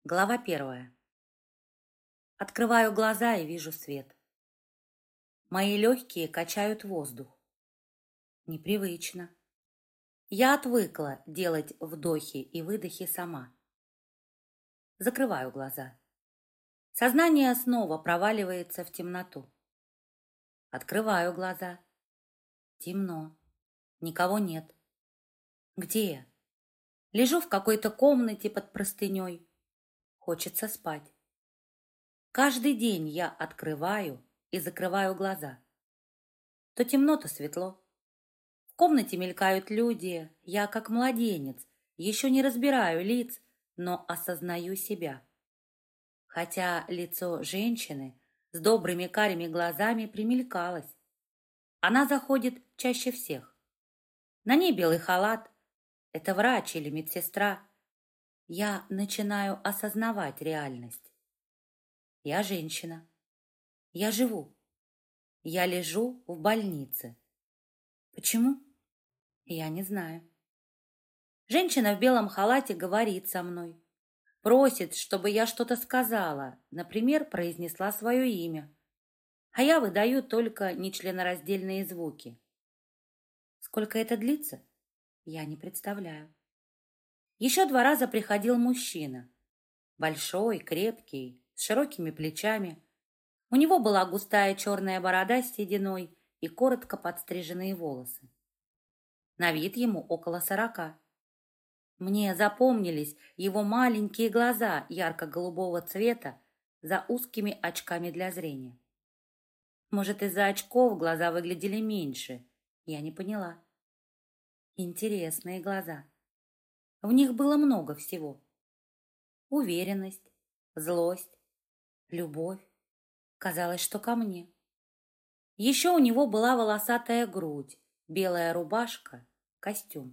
Глава 1. Открываю глаза и вижу свет. Мои легкие качают воздух. Непривычно. Я отвыкла делать вдохи и выдохи сама. Закрываю глаза. Сознание снова проваливается в темноту. Открываю глаза. Темно. Никого нет. Где я? Лежу в какой-то комнате под простыней. Хочется спать. Каждый день я открываю и закрываю глаза. То темно, то светло. В комнате мелькают люди. Я как младенец, еще не разбираю лиц, но осознаю себя. Хотя лицо женщины с добрыми карими глазами примелькалось. Она заходит чаще всех. На ней белый халат. Это врач или медсестра. Я начинаю осознавать реальность. Я женщина. Я живу. Я лежу в больнице. Почему? Я не знаю. Женщина в белом халате говорит со мной. Просит, чтобы я что-то сказала, например, произнесла свое имя. А я выдаю только нечленораздельные звуки. Сколько это длится? Я не представляю. Еще 2 раза приходил мужчина. Большой, крепкий, с широкими плечами. У него была густая черная борода с сединой и коротко подстриженные волосы. На вид ему около 40. Мне запомнились его маленькие глаза ярко-голубого цвета за узкими очками для зрения. Может, из-за очков глаза выглядели меньше. Я не поняла. Интересные глаза. В них было много всего. Уверенность, злость, любовь. Казалось, что ко мне. Еще у него была волосатая грудь, белая рубашка, костюм.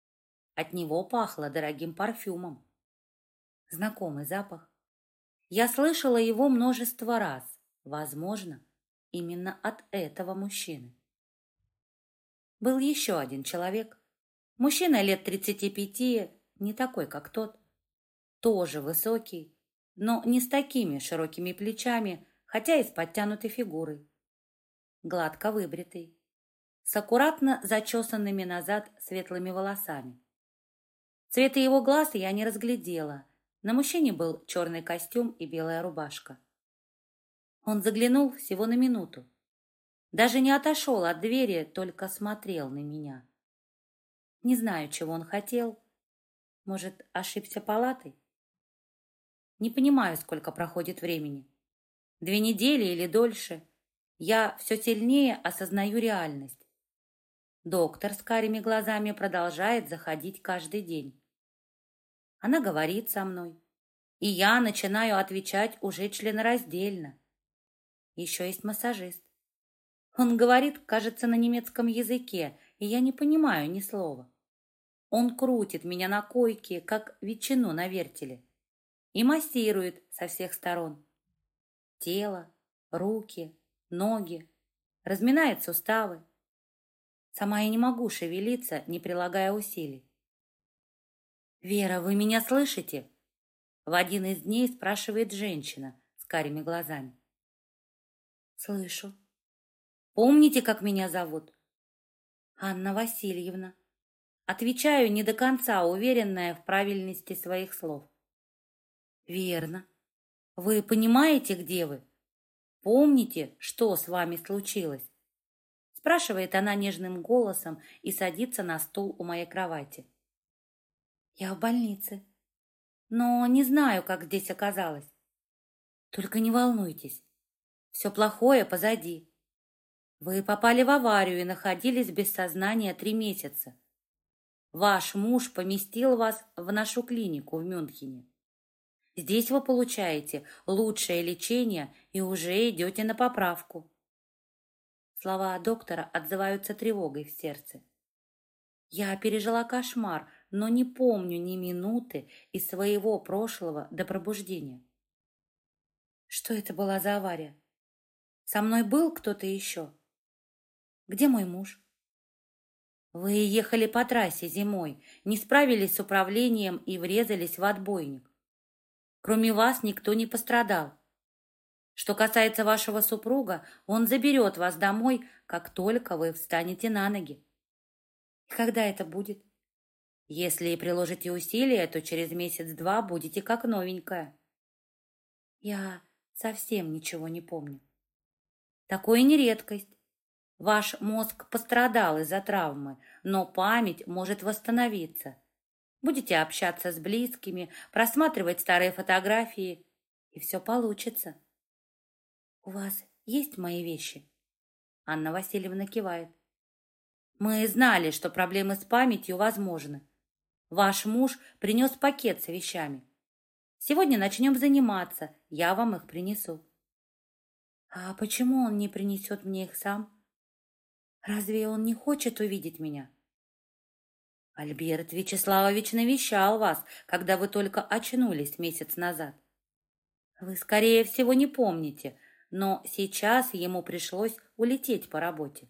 От него пахло дорогим парфюмом. Знакомый запах. Я слышала его множество раз. Возможно, именно от этого мужчины. Был еще один человек. Мужчина лет 35, не такой, как тот. Тоже высокий, но не с такими широкими плечами, хотя и с подтянутой фигурой. Гладко выбритый, с аккуратно зачесанными назад светлыми волосами. Цвета его глаз я не разглядела. На мужчине был черный костюм и белая рубашка. Он заглянул всего на минуту. Даже не отошел от двери, только смотрел на меня. Не знаю, чего он хотел. Может, ошибся палатой? Не понимаю, сколько проходит времени. 2 недели или дольше. Я все сильнее осознаю реальность. Доктор с карими глазами продолжает заходить каждый день. Она говорит со мной, и я начинаю отвечать уже членораздельно. Еще есть массажист. Он говорит, кажется, на немецком языке, и я не понимаю ни слова. Он крутит меня на койке, как ветчину на вертеле, и массирует со всех сторон. Тело, руки, ноги, разминает суставы. Сама я не могу шевелиться, не прилагая усилий. «Вера, вы меня слышите?» В один из дней спрашивает женщина с карими глазами. «Слышу. Помните, как меня зовут?» «Анна Васильевна». Отвечаю не до конца, уверенная в правильности своих слов. «Верно. Вы понимаете, где вы? Помните, что с вами случилось?» Спрашивает она нежным голосом и садится на стул у моей кровати. «Я в больнице, но не знаю, как здесь оказалась. Только не волнуйтесь, все плохое позади. Вы попали в аварию и находились без сознания 3 месяца. Ваш муж поместил вас в нашу клинику в Мюнхене. Здесь вы получаете лучшее лечение и уже идете на поправку». Слова доктора отзываются тревогой в сердце. Я пережила кошмар, но не помню ни минуты из своего прошлого до пробуждения. Что это была за авария? Со мной был кто-то еще? Где мой муж? Вы ехали по трассе зимой, не справились с управлением и врезались в отбойник. Кроме вас никто не пострадал. Что касается вашего супруга, он заберет вас домой, как только вы встанете на ноги. И когда это будет? Если приложите усилия, то через месяц-два будете как новенькая. Я совсем ничего не помню. Такое не редкость. Ваш мозг пострадал из-за травмы, но память может восстановиться. Будете общаться с близкими, просматривать старые фотографии, и все получится. У вас есть мои вещи? Анна Васильевна кивает. Мы знали, что проблемы с памятью возможны. Ваш муж принес пакет с вещами. Сегодня начнем заниматься, я вам их принесу. А почему он не принесет мне их сам? Разве он не хочет увидеть меня? Альберт Вячеславович навещал вас, когда вы только очнулись месяц назад. Вы, скорее всего, не помните, но сейчас ему пришлось улететь по работе.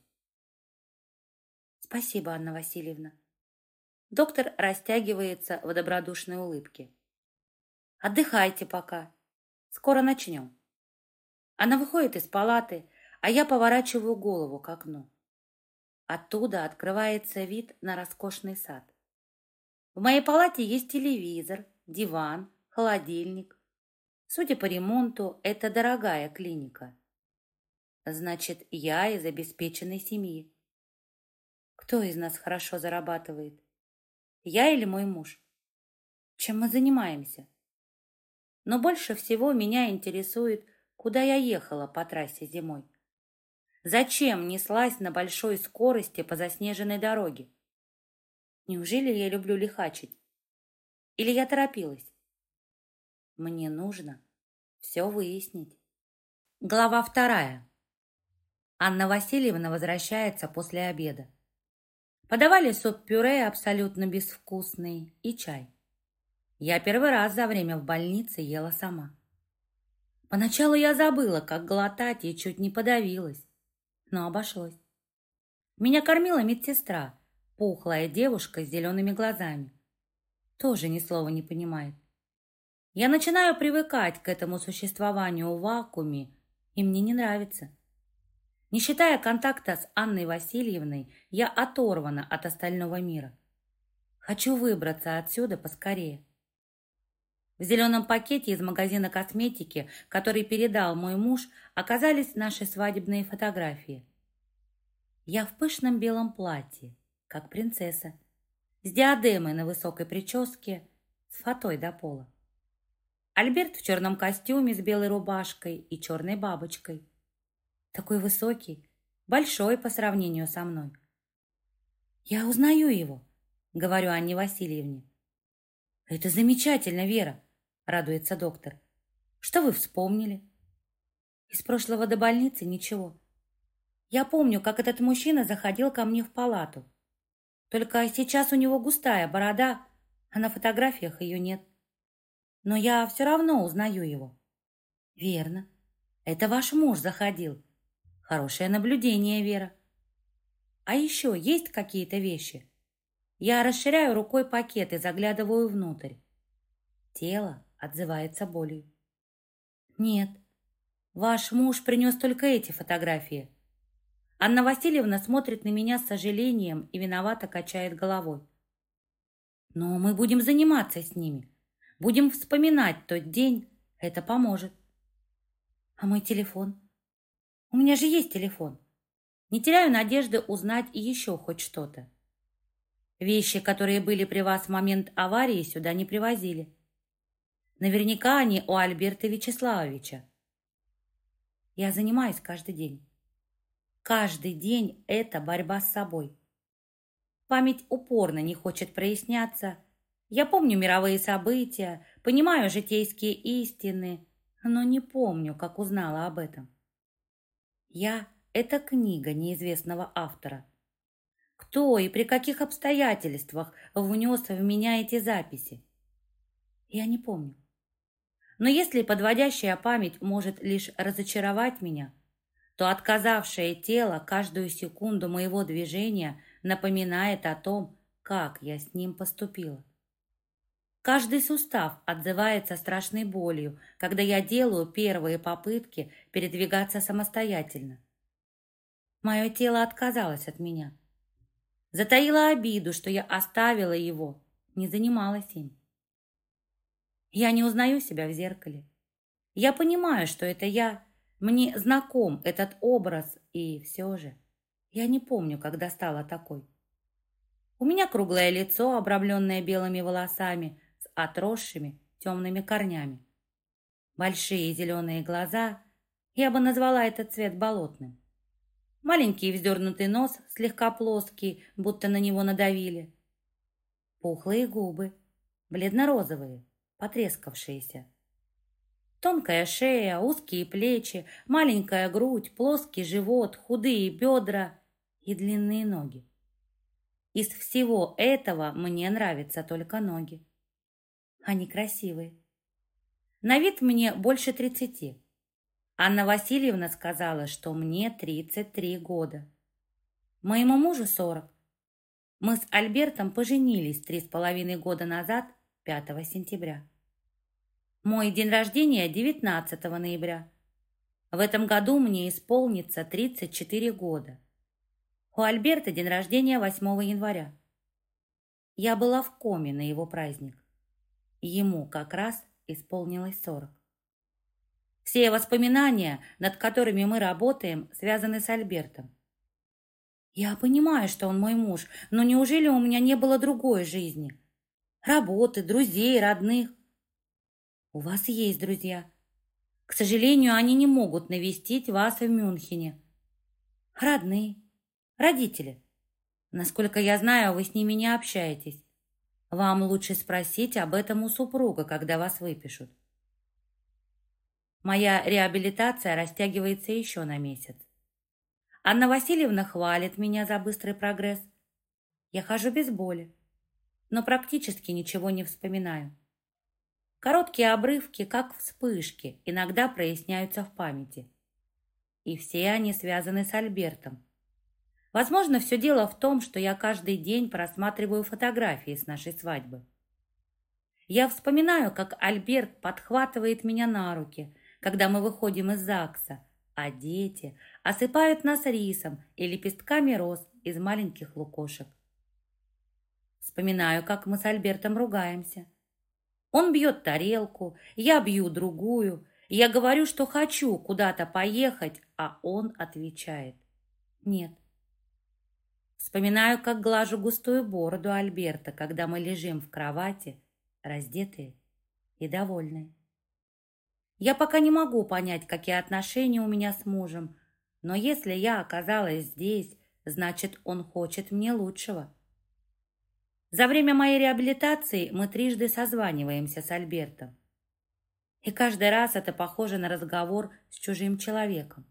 Спасибо, Анна Васильевна. Доктор растягивается в добродушной улыбке. Отдыхайте пока. Скоро начнем. Она выходит из палаты, а я поворачиваю голову к окну. Оттуда открывается вид на роскошный сад. В моей палате есть телевизор, диван, холодильник. Судя по ремонту, это дорогая клиника. Значит, я из обеспеченной семьи. Кто из нас хорошо зарабатывает? Я или мой муж? Чем мы занимаемся? Но больше всего меня интересует, куда я ехала по трассе зимой. Зачем неслась на большой скорости по заснеженной дороге? Неужели я люблю лихачить? Или я торопилась? Мне нужно все выяснить. Глава 2. Анна Васильевна возвращается после обеда. Подавали суп-пюре абсолютно безвкусный и чай. Я первый раз за время в больнице ела сама. Поначалу я забыла, как глотать, и чуть не подавилась, но обошлось. Меня кормила медсестра, пухлая девушка с зелеными глазами. Тоже ни слова не понимает. Я начинаю привыкать к этому существованию в вакууме, и мне не нравится. Не считая контакта с Анной Васильевной, я оторвана от остального мира. Хочу выбраться отсюда поскорее. В зеленом пакете из магазина косметики, который передал мой муж, оказались наши свадебные фотографии. Я в пышном белом платье, как принцесса, с диадемой на высокой прическе, с фатой до пола. Альберт в черном костюме с белой рубашкой и черной бабочкой. Такой высокий, большой по сравнению со мной. «Я узнаю его», — говорю Анне Васильевне. «Это замечательно, Вера», — радуется доктор. «Что вы вспомнили?» «Из прошлого до больницы ничего. Я помню, как этот мужчина заходил ко мне в палату. Только сейчас у него густая борода, а на фотографиях ее нет. Но я все равно узнаю его». «Верно. Это ваш муж заходил. Хорошее наблюдение, Вера. А еще есть какие-то вещи?» Я расширяю рукой пакет и заглядываю внутрь. Тело отзывается болью. «Нет, ваш муж принес только эти фотографии». Анна Васильевна смотрит на меня с сожалением и виновато качает головой. «Но мы будем заниматься с ними. Будем вспоминать тот день. Это поможет». «А мой телефон? У меня же есть телефон. Не теряю надежды узнать еще хоть что-то. Вещи, которые были при вас в момент аварии, сюда не привозили. Наверняка они у Альберта Вячеславовича. Я занимаюсь каждый день. Каждый день это борьба с собой. Память упорно не хочет проясняться. Я помню мировые события, понимаю житейские истины, но не помню, как узнала об этом. Я — это книга неизвестного автора. Кто и при каких обстоятельствах внес в меня эти записи? Я не помню. Но если подводящая память может лишь разочаровать меня, то отказавшее тело каждую секунду моего движения напоминает о том, как я с ним поступила. Каждый сустав отзывается страшной болью, когда я делаю первые попытки передвигаться самостоятельно. Мое тело отказалось от меня. Затаило обиду, что я оставила его, не занималась им. Я не узнаю себя в зеркале. Я понимаю, что это я, мне знаком этот образ, и все же я не помню, когда стала такой. У меня круглое лицо, обрамленное белыми волосами, с отросшими темными корнями. Большие зеленые глаза, я бы назвала этот цвет болотным. Маленький вздернутый нос, слегка плоский, будто на него надавили. Пухлые губы, бледно-розовые, потрескавшиеся. Тонкая шея, узкие плечи, маленькая грудь, плоский живот, худые бедра и длинные ноги. Из всего этого мне нравятся только ноги. Они красивые. На вид мне больше 30. Анна Васильевна сказала, что мне 33 года. Моему мужу 40. Мы с Альбертом поженились 3,5 года назад, 5 сентября. Мой день рождения 19 ноября. В этом году мне исполнится 34 года. У Альберта день рождения 8 января. Я была в коме на его праздник. Ему как раз исполнилось 40. Все воспоминания, над которыми мы работаем, связаны с Альбертом. Я понимаю, что он мой муж, но неужели у меня не было другой жизни? Работы, друзей, родных? У вас есть друзья. К сожалению, они не могут навестить вас в Мюнхене. Родные, родители. Насколько я знаю, вы с ними не общаетесь. Вам лучше спросить об этом у супруга, когда вас выпишут. Моя реабилитация растягивается еще на месяц. Анна Васильевна хвалит меня за быстрый прогресс. Я хожу без боли, но практически ничего не вспоминаю. Короткие обрывки, как вспышки, иногда проясняются в памяти. И все они связаны с Альбертом. Возможно, все дело в том, что я каждый день просматриваю фотографии с нашей свадьбы. Я вспоминаю, как Альберт подхватывает меня на руки, когда мы выходим из ЗАГСа, а дети осыпают нас рисом и лепестками роз из маленьких лукошек. Вспоминаю, как мы с Альбертом ругаемся. Он бьет тарелку, я бью другую. Я говорю, что хочу куда-то поехать, а он отвечает: нет. Вспоминаю, как глажу густую бороду Альберта, когда мы лежим в кровати, раздетые и довольные. Я пока не могу понять, какие отношения у меня с мужем, но если я оказалась здесь, значит, он хочет мне лучшего. За время моей реабилитации мы трижды созваниваемся с Альбертом. И каждый раз это похоже на разговор с чужим человеком.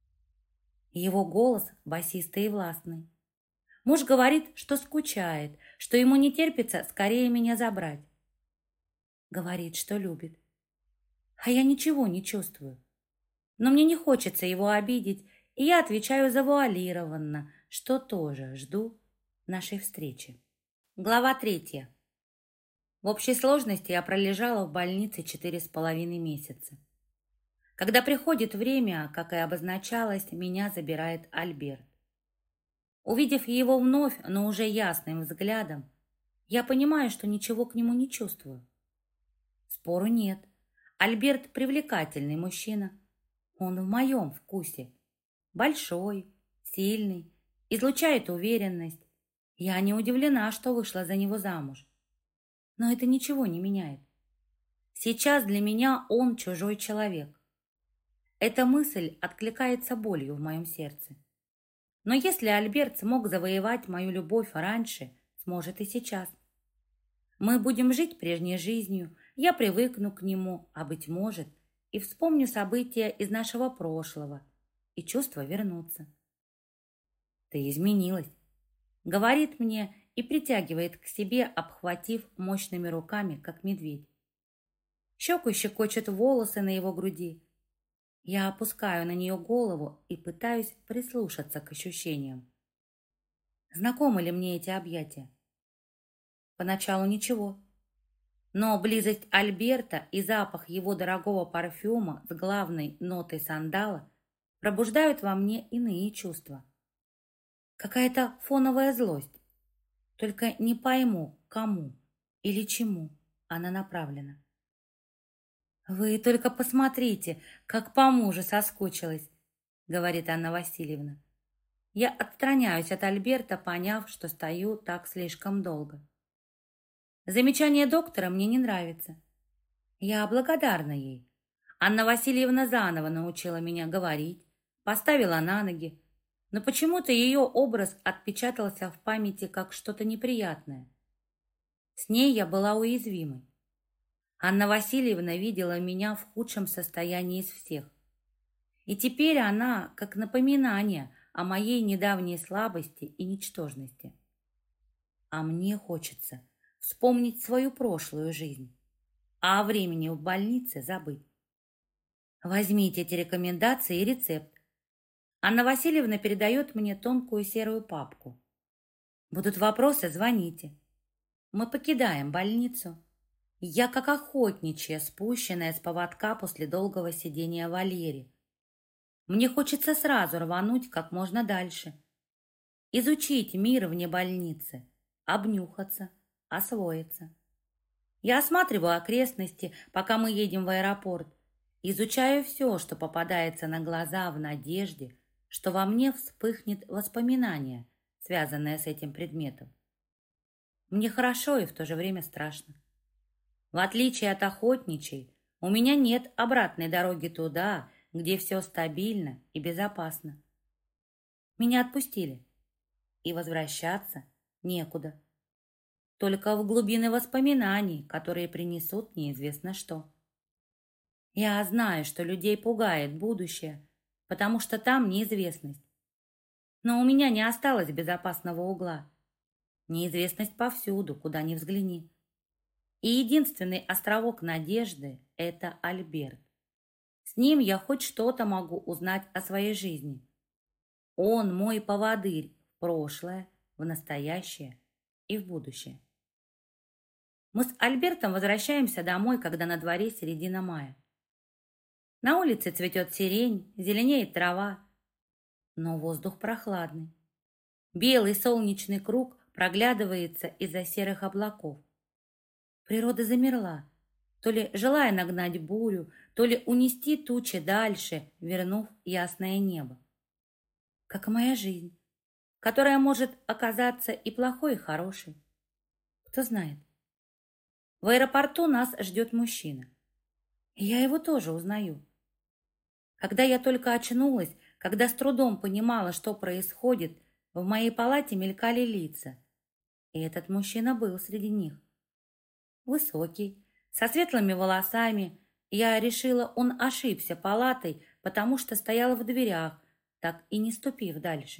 Его голос басистый и властный. Муж говорит, что скучает, что ему не терпится скорее меня забрать. Говорит, что любит. А я ничего не чувствую. Но мне не хочется его обидеть, и я отвечаю завуалированно, что тоже жду нашей встречи. Глава 3. В общей сложности я пролежала в больнице 4,5 месяца. Когда приходит время, как и обозначалось, меня забирает Альберт. Увидев его вновь, но уже ясным взглядом, я понимаю, что ничего к нему не чувствую. Спору нет. Альберт привлекательный мужчина. Он в моем вкусе. Большой, сильный, излучает уверенность. Я не удивлена, что вышла за него замуж. Но это ничего не меняет. Сейчас для меня он чужой человек. Эта мысль откликается болью в моем сердце. Но если Альберт смог завоевать мою любовь раньше, сможет и сейчас. Мы будем жить прежней жизнью, я привыкну к нему, а, быть может, и вспомню события из нашего прошлого, и чувства вернутся. «Ты изменилась», — говорит мне и притягивает к себе, обхватив мощными руками, как медведь. Щеку щекочут волосы на его груди. Я опускаю на нее голову и пытаюсь прислушаться к ощущениям. Знакомы ли мне эти объятия? Поначалу ничего. Но близость Альберта и запах его дорогого парфюма с главной нотой сандала пробуждают во мне иные чувства. Какая-то фоновая злость. Только не пойму, кому или чему она направлена. «Вы только посмотрите, как по мужу соскучилась», — говорит Анна Васильевна. Я отстраняюсь от Альберта, поняв, что стою так слишком долго. Замечание доктора мне не нравится. Я благодарна ей. Анна Васильевна заново научила меня говорить, поставила на ноги, но почему-то ее образ отпечатался в памяти как что-то неприятное. С ней я была уязвимой. Анна Васильевна видела меня в худшем состоянии из всех. И теперь она как напоминание о моей недавней слабости и ничтожности. А мне хочется вспомнить свою прошлую жизнь, а о времени в больнице забыть. Возьмите эти рекомендации и рецепт. Анна Васильевна передает мне тонкую серую папку. Будут вопросы, звоните. Мы покидаем больницу. Я как охотничья, спущенная с поводка после долгого сидения в вольере. Мне хочется сразу рвануть как можно дальше. Изучить мир вне больницы, обнюхаться, освоиться. Я осматриваю окрестности, пока мы едем в аэропорт. Изучаю все, что попадается на глаза в надежде, что во мне вспыхнет воспоминание, связанное с этим предметом. Мне хорошо и в то же время страшно. В отличие от охотничьей, у меня нет обратной дороги туда, где все стабильно и безопасно. Меня отпустили, и возвращаться некуда. Только в глубины воспоминаний, которые принесут неизвестно что. Я знаю, что людей пугает будущее, потому что там неизвестность. Но у меня не осталось безопасного угла. Неизвестность повсюду, куда ни взгляни. И единственный островок надежды — это Альберт. С ним я хоть что-то могу узнать о своей жизни. Он мой поводырь в прошлое, в настоящее и в будущее. Мы с Альбертом возвращаемся домой, когда на дворе середина мая. На улице цветет сирень, зеленеет трава, но воздух прохладный. Белый солнечный круг проглядывается из-за серых облаков. Природа замерла, то ли желая нагнать бурю, то ли унести тучи дальше, вернув ясное небо. Как и моя жизнь, которая может оказаться и плохой, и хорошей. Кто знает. В аэропорту нас ждет мужчина. И я его тоже узнаю. Когда я только очнулась, когда с трудом понимала, что происходит, в моей палате мелькали лица. И этот мужчина был среди них. Высокий, со светлыми волосами. Я решила, он ошибся палатой, потому что стоял в дверях, так и не ступив дальше.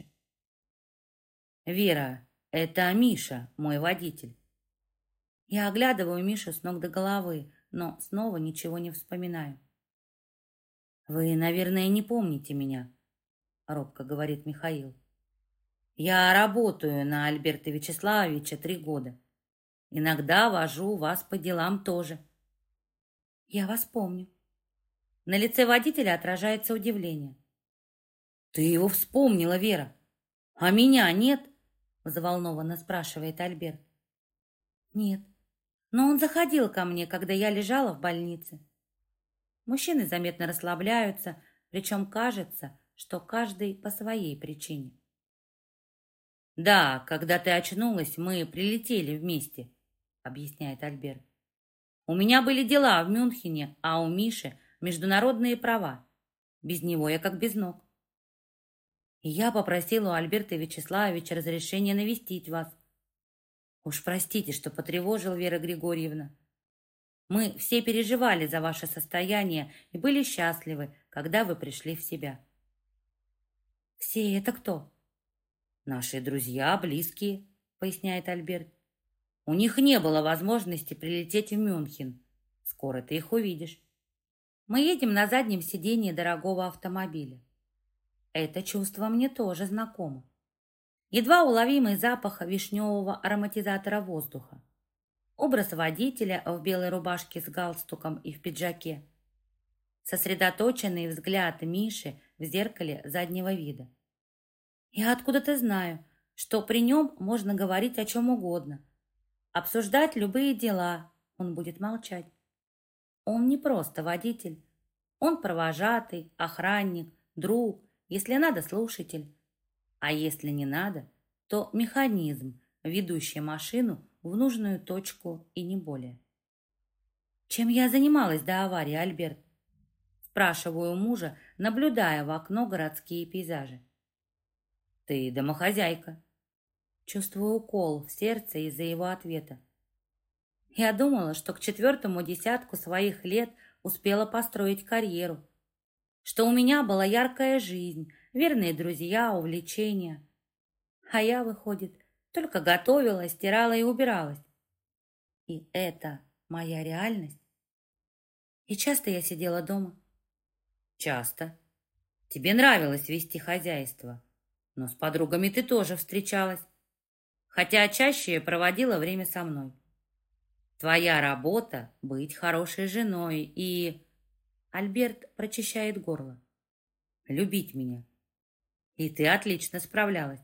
«Вера, это Миша, мой водитель». Я оглядываю Мишу с ног до головы, но снова ничего не вспоминаю. «Вы, наверное, не помните меня», — робко говорит Михаил. «Я работаю на Альберта Вячеславовича 3 года. Иногда вожу вас по делам тоже». «Я вас помню». На лице водителя отражается удивление. «Ты его вспомнила, Вера, а меня нет?» — взволнованно спрашивает Альберт. «Нет, но он заходил ко мне, когда я лежала в больнице». Мужчины заметно расслабляются, причем кажется, что каждый по своей причине. «Да, когда ты очнулась, мы прилетели вместе», — объясняет Альберт. «У меня были дела в Мюнхене, а у Миши международные права. Без него я как без ног. И я попросила у Альберта Вячеславовича разрешения навестить вас. Уж простите, что потревожил, Вера Григорьевна. Мы все переживали за ваше состояние и были счастливы, когда вы пришли в себя». «Все это кто?» «Наши друзья, близкие», — поясняет Альберт. «У них не было возможности прилететь в Мюнхен. Скоро ты их увидишь». Мы едем на заднем сидении дорогого автомобиля. Это чувство мне тоже знакомо. Едва уловимый запах вишневого ароматизатора воздуха. Образ водителя в белой рубашке с галстуком и в пиджаке. Сосредоточенный взгляд Миши в зеркале заднего вида. Я откуда-то знаю, что при нем можно говорить о чем угодно, обсуждать любые дела, он будет молчать. Он не просто водитель, он провожатый, охранник, друг, если надо, слушатель. А если не надо, то механизм, ведущий машину в нужную точку и не более. Чем я занималась до аварии, Альберт? Спрашиваю мужа, наблюдая в окно городские пейзажи. Ты домохозяйка. Чувствую укол в сердце из-за его ответа. Я думала, что к 4-му десятку своих лет успела построить карьеру, что у меня была яркая жизнь, верные друзья, увлечения. А я, выходит, только готовила, стирала и убиралась. И это моя реальность. И часто я сидела дома. Часто. Тебе нравилось вести хозяйство, но с подругами ты тоже встречалась, хотя чаще проводила время со мной. Твоя работа — быть хорошей женой и... Альберт прочищает горло. Любить меня. И ты отлично справлялась.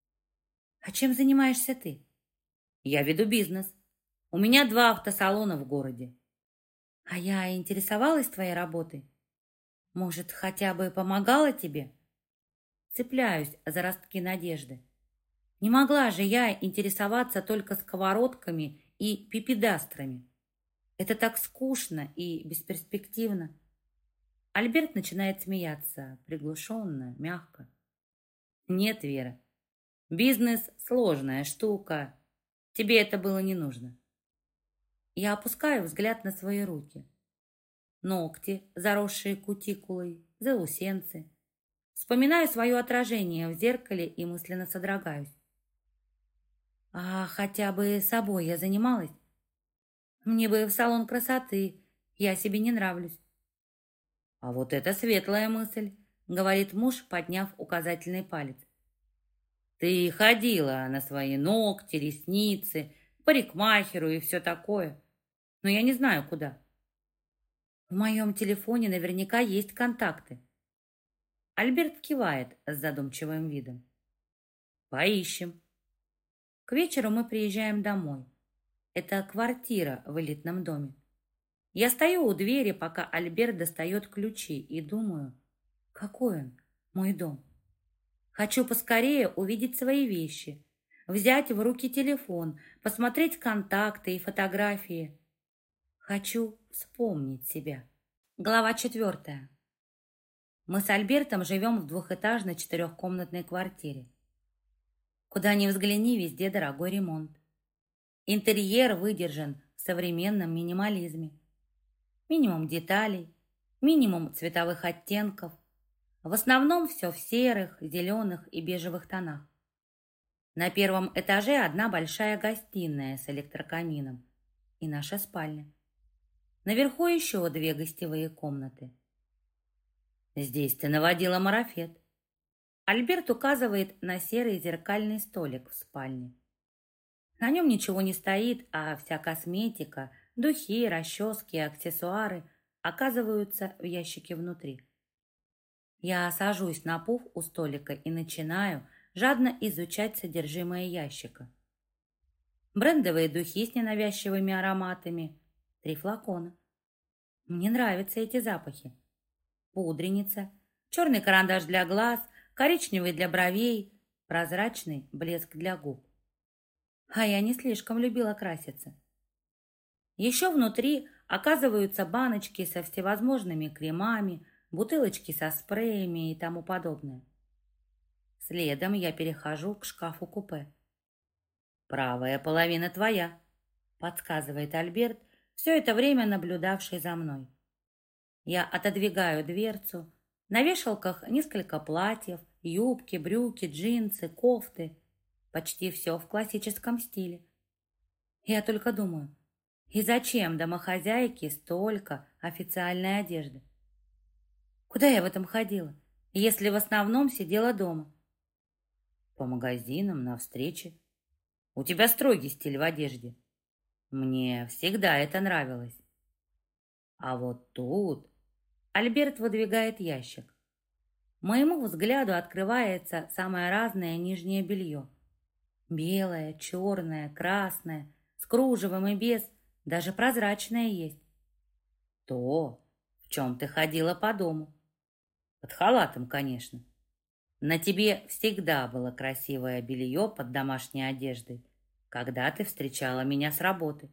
А чем занимаешься ты? Я веду бизнес. У меня 2 автосалона в городе. А я интересовалась твоей работой. Может, хотя бы помогала тебе? Цепляюсь за ростки надежды. Не могла же я интересоваться только сковородками и пипедастрами. Это так скучно и бесперспективно. Альберт начинает смеяться, приглушенно, мягко. Нет, Вера, бизнес — сложная штука. Тебе это было не нужно. Я опускаю взгляд на свои руки. Ногти, заросшие кутикулой, заусенцы. Вспоминаю свое отражение в зеркале и мысленно содрогаюсь. А хотя бы собой я занималась? Мне бы в салон красоты, я себе не нравлюсь. А вот это светлая мысль, говорит муж, подняв указательный палец. Ты ходила на свои ногти, ресницы, к парикмахеру и все такое. Но я не знаю, куда. В моем телефоне наверняка есть контакты. Альберт кивает с задумчивым видом. Поищем. К вечеру мы приезжаем домой. Это квартира в элитном доме. Я стою у двери, пока Альберт достает ключи, и думаю, какой он, мой дом. Хочу поскорее увидеть свои вещи, взять в руки телефон, посмотреть контакты и фотографии. Хочу вспомнить себя. Глава 4. Мы с Альбертом живем в 2-этажной 4-комнатной квартире. Куда ни взгляни, везде дорогой ремонт. Интерьер выдержан в современном минимализме. Минимум деталей, минимум цветовых оттенков. В основном все в серых, зеленых и бежевых тонах. На 1-м этаже одна большая гостиная с электрокамином и наша спальня. Наверху еще 2 гостевые комнаты. Здесь ты наводила марафет. Альберт указывает на серый зеркальный столик в спальне. На нем ничего не стоит, а вся косметика, духи, расчески и аксессуары оказываются в ящике внутри. Я сажусь на пуф у столика и начинаю жадно изучать содержимое ящика. Брендовые духи с ненавязчивыми ароматами, 3 флакона. Мне нравятся эти запахи. Пудреница, черный карандаш для глаз, коричневый для бровей, прозрачный блеск для губ. А я не слишком любила краситься. Еще внутри оказываются баночки со всевозможными кремами, бутылочки со спреями и тому подобное. Следом я перехожу к шкафу-купе. «Правая половина твоя», — подсказывает Альберт, все это время наблюдавший за мной. Я отодвигаю дверцу. На вешалках несколько платьев, юбки, брюки, джинсы, кофты. Почти все в классическом стиле. Я только думаю, и зачем домохозяйке столько официальной одежды? Куда я в этом ходила, если в основном сидела дома? По магазинам, на встречи. У тебя строгий стиль в одежде. Мне всегда это нравилось. А вот тут Альберт выдвигает ящик. Моему взгляду открывается самое разное нижнее белье. Белое, черное, красное, с кружевом и без, даже прозрачное есть. То, в чем ты ходила по дому. Под халатом, конечно. На тебе всегда было красивое белье под домашней одеждой, когда ты встречала меня с работы.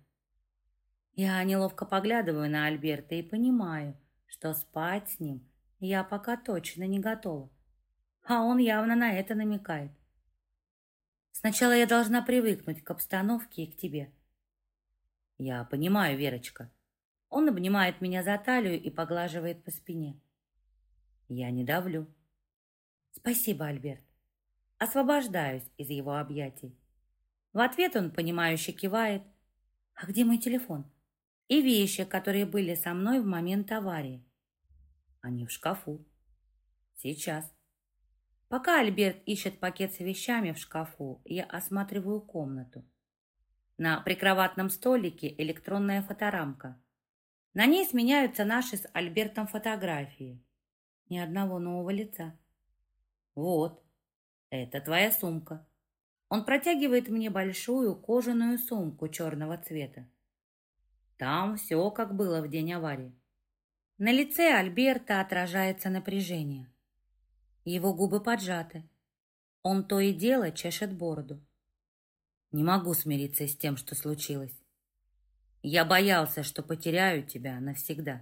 Я неловко поглядываю на Альберта и понимаю, что спать с ним я пока точно не готова. А он явно на это намекает. Сначала я должна привыкнуть к обстановке и к тебе. Я понимаю, Верочка. Он обнимает меня за талию и поглаживает по спине. Я не давлю. Спасибо, Альберт. Освобождаюсь из его объятий. В ответ он, понимающе кивает. А где мой телефон? И вещи, которые были со мной в момент аварии. Они в шкафу. Сейчас. Пока Альберт ищет пакет с вещами в шкафу, я осматриваю комнату. На прикроватном столике электронная фоторамка. На ней сменяются наши с Альбертом фотографии. Ни одного нового лица. Вот, это твоя сумка. Он протягивает мне большую кожаную сумку черного цвета. Там все, как было в день аварии. На лице Альберта отражается напряжение. Его губы поджаты. Он то и дело чешет бороду. Не могу смириться с тем, что случилось. Я боялся, что потеряю тебя навсегда.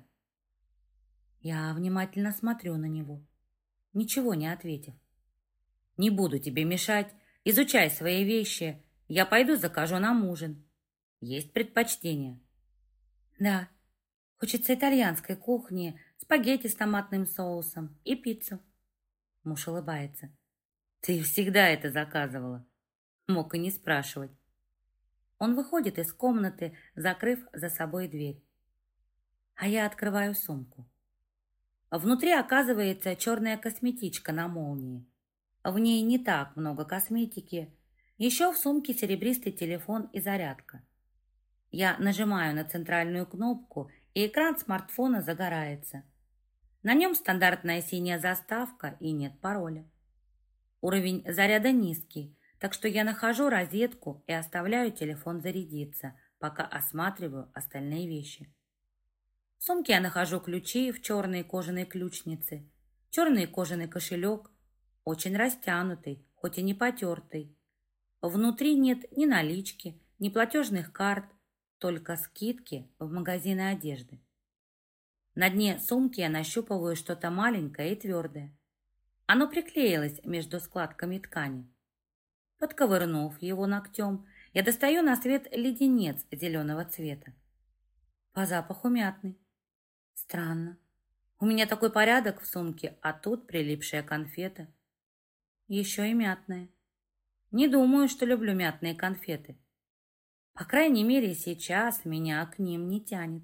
Я внимательно смотрю на него, ничего не ответив. Не буду тебе мешать. Изучай свои вещи. Я пойду закажу нам ужин. Есть предпочтение? Да, хочется итальянской кухни, спагетти с томатным соусом и пиццу. Муж улыбается. Ты всегда это заказывала. Мог и не спрашивать. Он выходит из комнаты, закрыв за собой дверь. А я открываю сумку. Внутри оказывается черная косметичка на молнии. В ней не так много косметики. Еще в сумке серебристый телефон и зарядка. Я нажимаю на центральную кнопку, и экран смартфона загорается. На нем стандартная синяя заставка и нет пароля. Уровень заряда низкий, так что я нахожу розетку и оставляю телефон зарядиться, пока осматриваю остальные вещи. В сумке я нахожу ключи в черной кожаной ключнице, черный кожаный кошелек, очень растянутый, хоть и не потертый. Внутри нет ни налички, ни платежных карт, только скидки в магазины одежды. На дне сумки я нащупываю что-то маленькое и твердое. Оно приклеилось между складками ткани. Подковырнув его ногтем, я достаю на свет леденец зеленого цвета. По запаху мятный. Странно. У меня такой порядок в сумке, а тут прилипшая конфета. Еще и мятная. Не думаю, что люблю мятные конфеты. По крайней мере, сейчас меня к ним не тянет.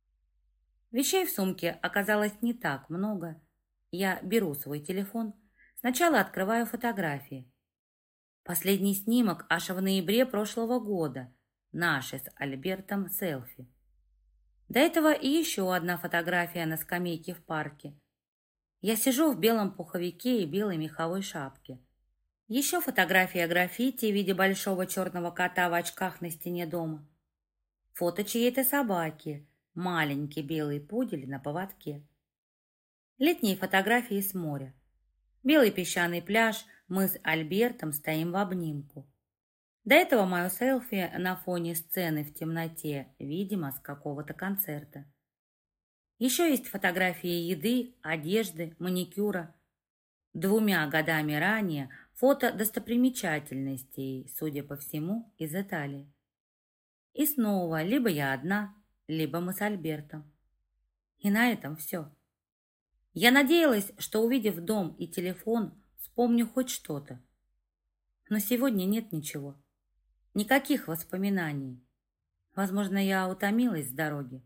Вещей в сумке оказалось не так много. Я беру свой телефон. Сначала открываю фотографии. Последний снимок аж в ноябре прошлого года. Наши с Альбертом селфи. До этого и еще одна фотография на скамейке в парке. Я сижу в белом пуховике и белой меховой шапке. Еще фотография граффити в виде большого черного кота в очках на стене дома. Фото чьей-то собаки, маленький белый пудель на поводке. Летние фотографии с моря. Белый песчаный пляж, мы с Альбертом стоим в обнимку. До этого мое селфи на фоне сцены в темноте, видимо, с какого-то концерта. Еще есть фотографии еды, одежды, маникюра. 2 годами ранее фото достопримечательностей, судя по всему, из Италии. И снова либо я одна, либо мы с Альбертом. И на этом все. Я надеялась, что, увидев дом и телефон, вспомню хоть что-то. Но сегодня нет ничего. Никаких воспоминаний. Возможно, я утомилась с дороги.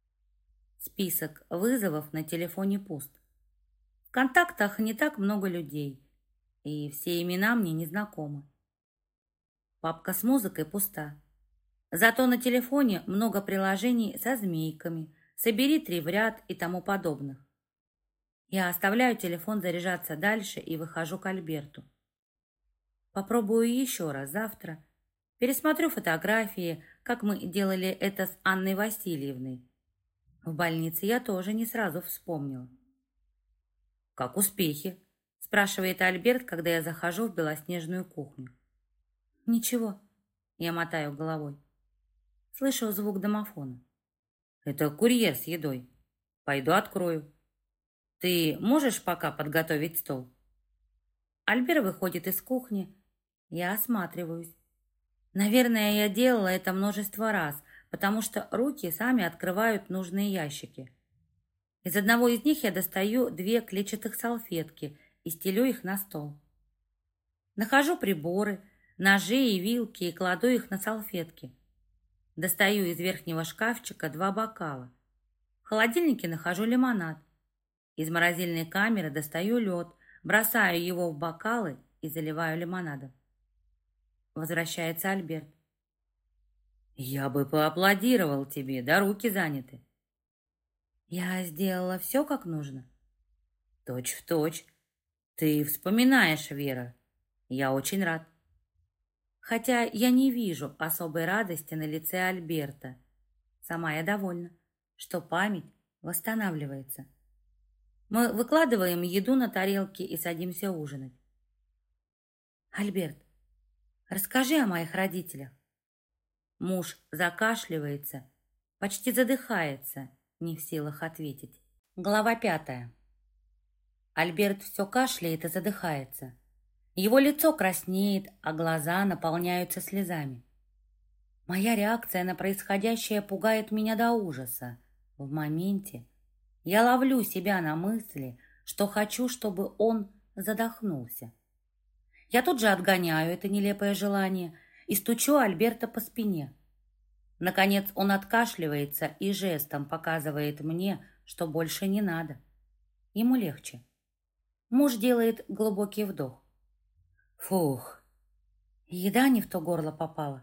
Список вызовов на телефоне пуст. В контактах не так много людей, и все имена мне не знакомы. Папка с музыкой пуста. Зато на телефоне много приложений со змейками, собери 3 в ряд и тому подобных. Я оставляю телефон заряжаться дальше и выхожу к Альберту. Попробую еще раз завтра. Пересмотрю фотографии, как мы делали это с Анной Васильевной. В больнице я тоже не сразу вспомнила. «Как успехи?» – спрашивает Альберт, когда я захожу в белоснежную кухню. «Ничего», – я мотаю головой. Слышу звук домофона. «Это курьер с едой. Пойду открою. Ты можешь пока подготовить стол?» Альберт выходит из кухни. Я осматриваюсь. Наверное, я делала это множество раз, потому что руки сами открывают нужные ящики. Из одного из них я достаю 2 клетчатых салфетки и стелю их на стол. Нахожу приборы, ножи и вилки и кладу их на салфетки. Достаю из верхнего шкафчика 2 бокала. В холодильнике нахожу лимонад. Из морозильной камеры достаю лед, бросаю его в бокалы и заливаю лимонадом. Возвращается Альберт. «Я бы поаплодировал тебе, да руки заняты». «Я сделала все как нужно?» «Точь в точь. Ты вспоминаешь, Вера. Я очень рад». Хотя я не вижу особой радости на лице Альберта. Сама я довольна, что память восстанавливается. Мы выкладываем еду на тарелки и садимся ужинать. «Альберт, расскажи о моих родителях». Муж закашливается, почти задыхается, не в силах ответить. Глава 5. Альберт все кашляет и задыхается. Его лицо краснеет, а глаза наполняются слезами. Моя реакция на происходящее пугает меня до ужаса. В моменте я ловлю себя на мысли, что хочу, чтобы он задохнулся. Я тут же отгоняю это нелепое желание и стучу Альберта по спине. Наконец он откашливается и жестом показывает мне, что больше не надо. Ему легче. Муж делает глубокий вдох. Фух, еда не в то горло попала.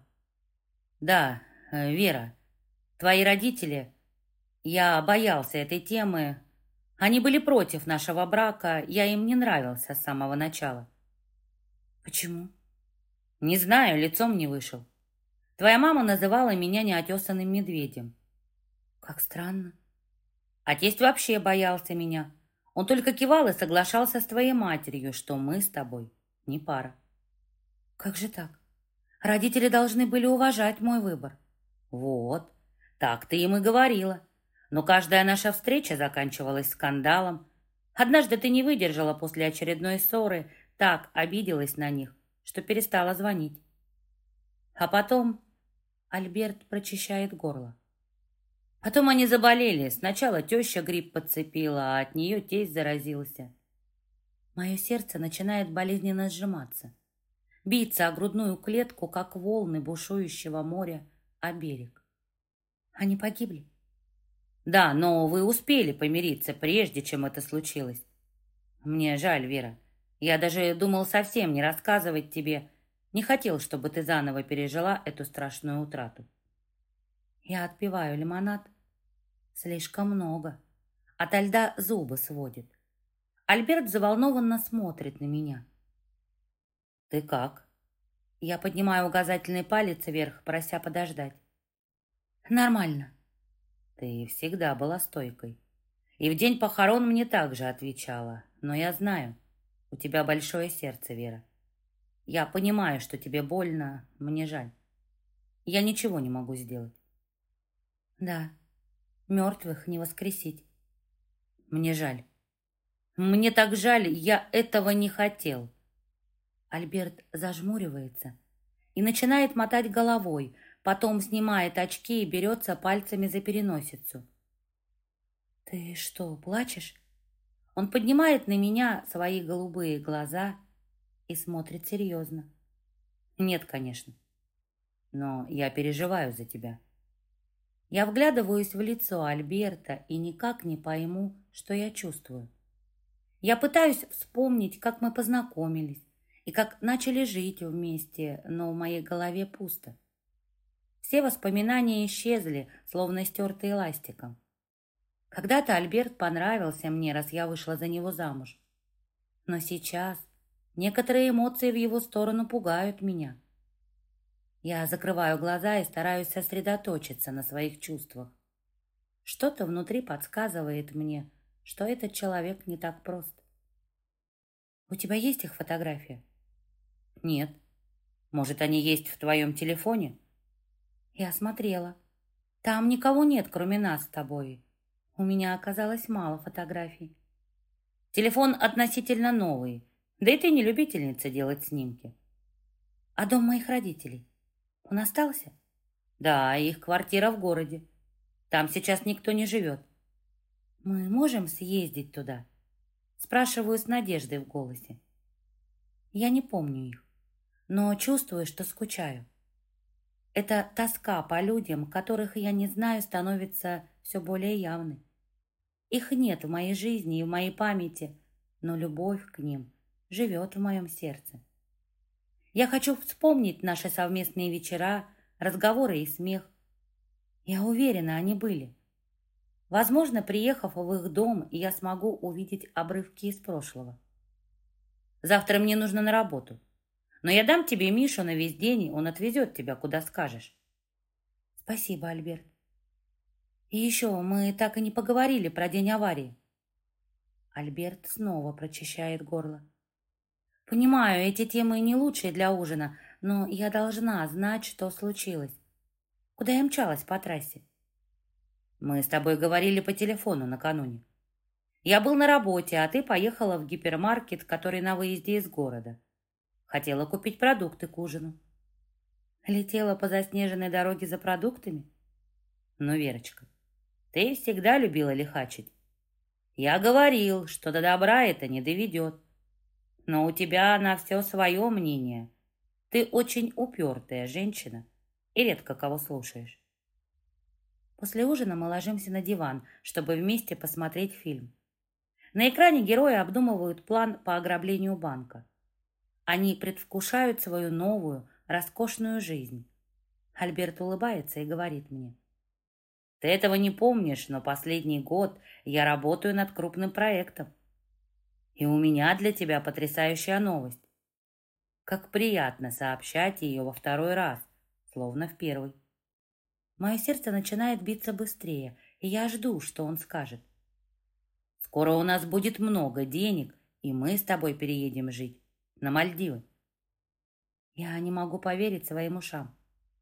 Да, Вера, твои родители... Я боялся этой темы. Они были против нашего брака, я им не нравился с самого начала. Почему? Не знаю, лицом не вышел. Твоя мама называла меня неотесанным медведем. Как странно. А тесть вообще боялся меня. Он только кивал и соглашался с твоей матерью, что мы с тобой не пара. Как же так? Родители должны были уважать мой выбор. Вот, так ты им и говорила. Но каждая наша встреча заканчивалась скандалом. Однажды ты не выдержала после очередной ссоры, так обиделась на них, что перестала звонить. А потом Альберт прочищает горло. Потом они заболели. Сначала теща грипп подцепила, а от нее тесть заразился. Мое сердце начинает болезненно сжиматься, биться о грудную клетку, как волны бушующего моря о берег. Они погибли? Да, но вы успели помириться, прежде чем это случилось. Мне жаль, Вера. Я даже думал совсем не рассказывать тебе. Не хотел, чтобы ты заново пережила эту страшную утрату. Я отпиваю лимонад. Слишком много. Ото льда зубы сводит. Альберт заволнованно смотрит на меня. Ты как? Я поднимаю указательный палец вверх, прося подождать. Нормально. Ты всегда была стойкой. И в день похорон мне также отвечала. Но я знаю, у тебя большое сердце, Вера. Я понимаю, что тебе больно, мне жаль. Я ничего не могу сделать. Да, мертвых не воскресить. Мне жаль. Мне так жаль, я этого не хотел. Альберт зажмуривается и начинает мотать головой, потом снимает очки и берется пальцами за переносицу. «Ты что, плачешь?» Он поднимает на меня свои голубые глаза и смотрит серьезно. «Нет, конечно, но я переживаю за тебя». Я вглядываюсь в лицо Альберта и никак не пойму, что я чувствую. Я пытаюсь вспомнить, как мы познакомились и как начали жить вместе, но в моей голове пусто. Все воспоминания исчезли, словно стертые ластиком. Когда-то Альберт понравился мне, раз я вышла за него замуж. Но сейчас некоторые эмоции в его сторону пугают меня. Я закрываю глаза и стараюсь сосредоточиться на своих чувствах. Что-то внутри подсказывает мне, что этот человек не так прост. У тебя есть их фотография? Нет. Может, они есть в твоем телефоне? Я смотрела. Там никого нет, кроме нас с тобой. У меня оказалось мало фотографий. Телефон относительно новый, да и ты не любительница делать снимки. А дом моих родителей? Он остался? Да, их квартира в городе. Там сейчас никто не живет. Мы можем съездить туда? Спрашиваю с надеждой в голосе. Я не помню их, но чувствую, что скучаю. Эта тоска по людям, которых я не знаю, становится все более явной. Их нет в моей жизни и в моей памяти, но любовь к ним живет в моем сердце. Я хочу вспомнить наши совместные вечера, разговоры и смех. Я уверена, они были. Возможно, приехав в их дом, я смогу увидеть обрывки из прошлого. Завтра мне нужно на работу, но я дам тебе Мишу на весь день, и он отвезет тебя, куда скажешь. Спасибо, Альберт. И еще, мы так и не поговорили про день аварии. Альберт снова прочищает горло. Понимаю, эти темы не лучшие для ужина, но я должна знать, что случилось. Куда я мчалась по трассе? Мы с тобой говорили по телефону накануне. Я был на работе, а ты поехала в гипермаркет, который на выезде из города. Хотела купить продукты к ужину. Летела по заснеженной дороге за продуктами? Ну, Верочка, ты всегда любила лихачить. Я говорил, что до добра это не доведет. Но у тебя на все свое мнение. Ты очень упертая женщина и редко кого слушаешь. После ужина мы ложимся на диван, чтобы вместе посмотреть фильм. На экране герои обдумывают план по ограблению банка. Они предвкушают свою новую, роскошную жизнь. Альберт улыбается и говорит мне: «Ты этого не помнишь, но последний год я работаю над крупным проектом. И у меня для тебя потрясающая новость. Как приятно сообщать ее во второй раз, словно в первый». Мое сердце начинает биться быстрее, и я жду, что он скажет. «Скоро у нас будет много денег, и мы с тобой переедем жить на Мальдивы». Я не могу поверить своим ушам.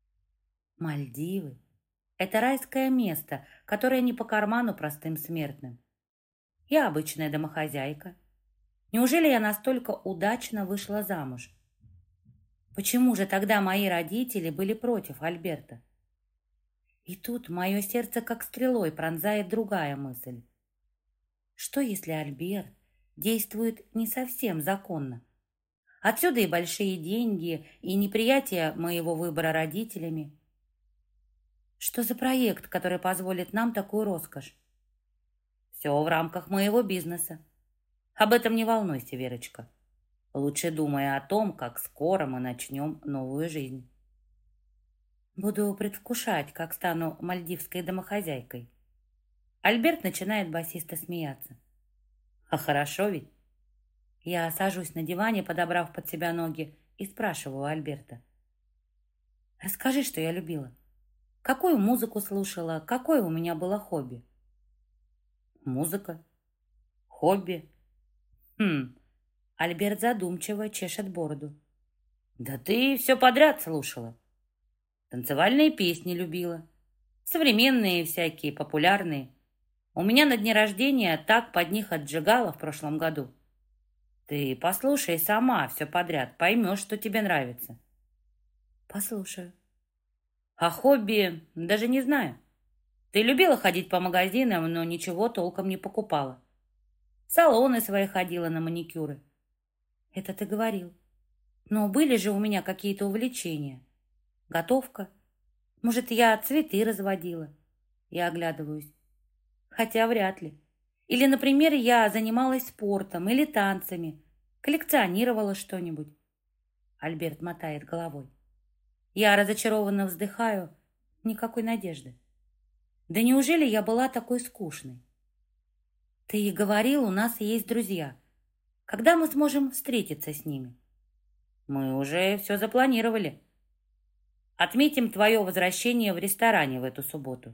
Мальдивы — это райское место, которое не по карману простым смертным. Я обычная домохозяйка. Неужели я настолько удачно вышла замуж? Почему же тогда мои родители были против Альберта? И тут мое сердце как стрелой пронзает другая мысль. Что, если Альберт действует не совсем законно? Отсюда и большие деньги, и неприятие моего выбора родителями. Что за проект, который позволит нам такую роскошь? Все в рамках моего бизнеса. Об этом не волнуйся, Верочка. Лучше думай о том, как скоро мы начнем новую жизнь. Буду предвкушать, как стану мальдивской домохозяйкой. Альберт начинает басисто смеяться. А хорошо ведь? Я сажусь на диване, подобрав под себя ноги, и спрашиваю Альберта: «Расскажи, что я любила. Какую музыку слушала, какое у меня было хобби?» «Музыка? Хобби? Хм...» Альберт задумчиво чешет бороду. «Да ты все подряд слушала. Танцевальные песни любила. Современные всякие, популярные. У меня на дне рождения так под них отжигала в прошлом году. Ты послушай сама все подряд, поймешь, что тебе нравится». «Послушаю». «А хобби даже не знаю. Ты любила ходить по магазинам, но ничего толком не покупала. В салоны свои ходила на маникюры». «Это ты говорил. Но были же у меня какие-то увлечения. Готовка. Может, я цветы разводила?» Я оглядываюсь. Хотя вряд ли. Или, например, я занималась спортом или танцами, коллекционировала что-нибудь. Альберт мотает головой. Я разочарованно вздыхаю Никакой надежды. Да неужели я была такой скучной? Ты и говорил, у нас есть друзья. Когда мы сможем встретиться с ними? Мы уже все запланировали. Отметим твое возвращение в ресторане в эту субботу.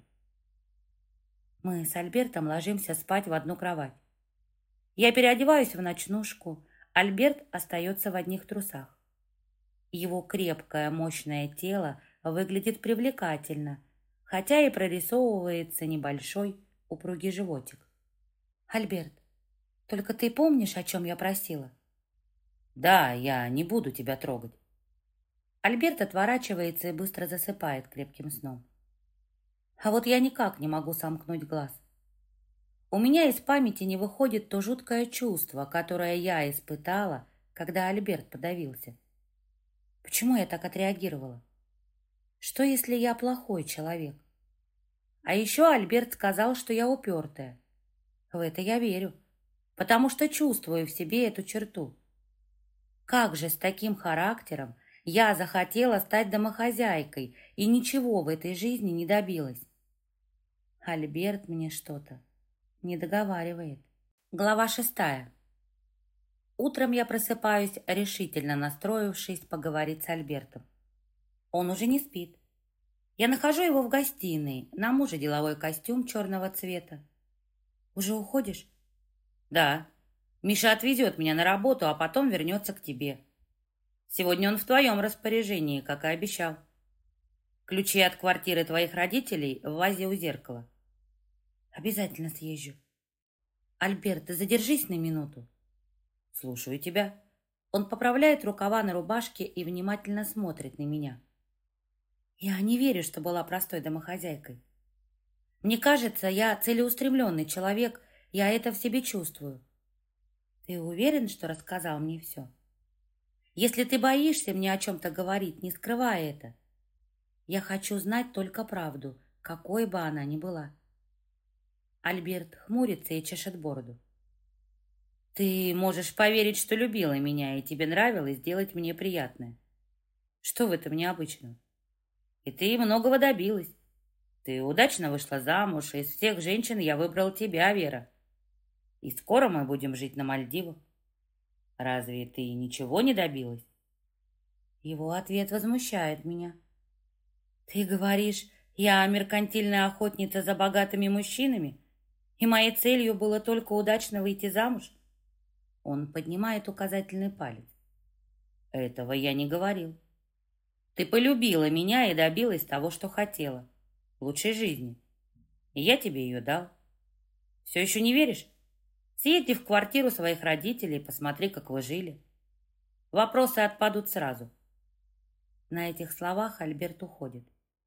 Мы с Альбертом ложимся спать в одну кровать. Я переодеваюсь в ночнушку. Альберт остается в одних трусах. Его крепкое, мощное тело выглядит привлекательно, хотя и прорисовывается небольшой упругий животик. «Альберт, только ты помнишь, о чем я просила?» «Да, я не буду тебя трогать». Альберт отворачивается и быстро засыпает крепким сном. А вот я никак не могу сомкнуть глаз. У меня из памяти не выходит то жуткое чувство, которое я испытала, когда Альберт подавился. Почему я так отреагировала? Что, если я плохой человек? А еще Альберт сказал, что я упертая. В это я верю, потому что чувствую в себе эту черту. Как же с таким характером я захотела стать домохозяйкой и ничего в этой жизни не добилась? Альберт мне что-то не договаривает. Глава 6. Утром я просыпаюсь, решительно настроившись поговорить с Альбертом. Он уже не спит. Я нахожу его в гостиной. На муже деловой костюм черного цвета. «Уже уходишь?» «Да. Миша отвезет меня на работу, а потом вернется к тебе. Сегодня он в твоем распоряжении, как и обещал. Ключи от квартиры твоих родителей в вазе у зеркала». «Обязательно съезжу». «Альберт, ты задержись на минуту». «Слушаю тебя». Он поправляет рукава на рубашке и внимательно смотрит на меня. Я не верю, что была простой домохозяйкой. Мне кажется, я целеустремленный человек, я это в себе чувствую. Ты уверен, что рассказал мне все? Если ты боишься мне о чем-то говорить, не скрывай это. Я хочу знать только правду, какой бы она ни была. Альберт хмурится и чешет бороду. Ты можешь поверить, что любила меня, и тебе нравилось делать мне приятное. Что в этом необычного? И ты многого добилась. Ты удачно вышла замуж, и из всех женщин я выбрал тебя, Вера. И скоро мы будем жить на Мальдивах. Разве ты ничего не добилась? Его ответ возмущает меня. Ты говоришь, я меркантильная охотница за богатыми мужчинами, и моей целью было только удачно выйти замуж? Он поднимает указательный палец. Этого я не говорил. Ты полюбила меня и добилась того, что хотела. Лучшей жизни. И я тебе ее дал. Все еще не веришь? Съезди в квартиру своих родителей и посмотри, как вы жили. Вопросы отпадут сразу. На этих словах Альберт уходит.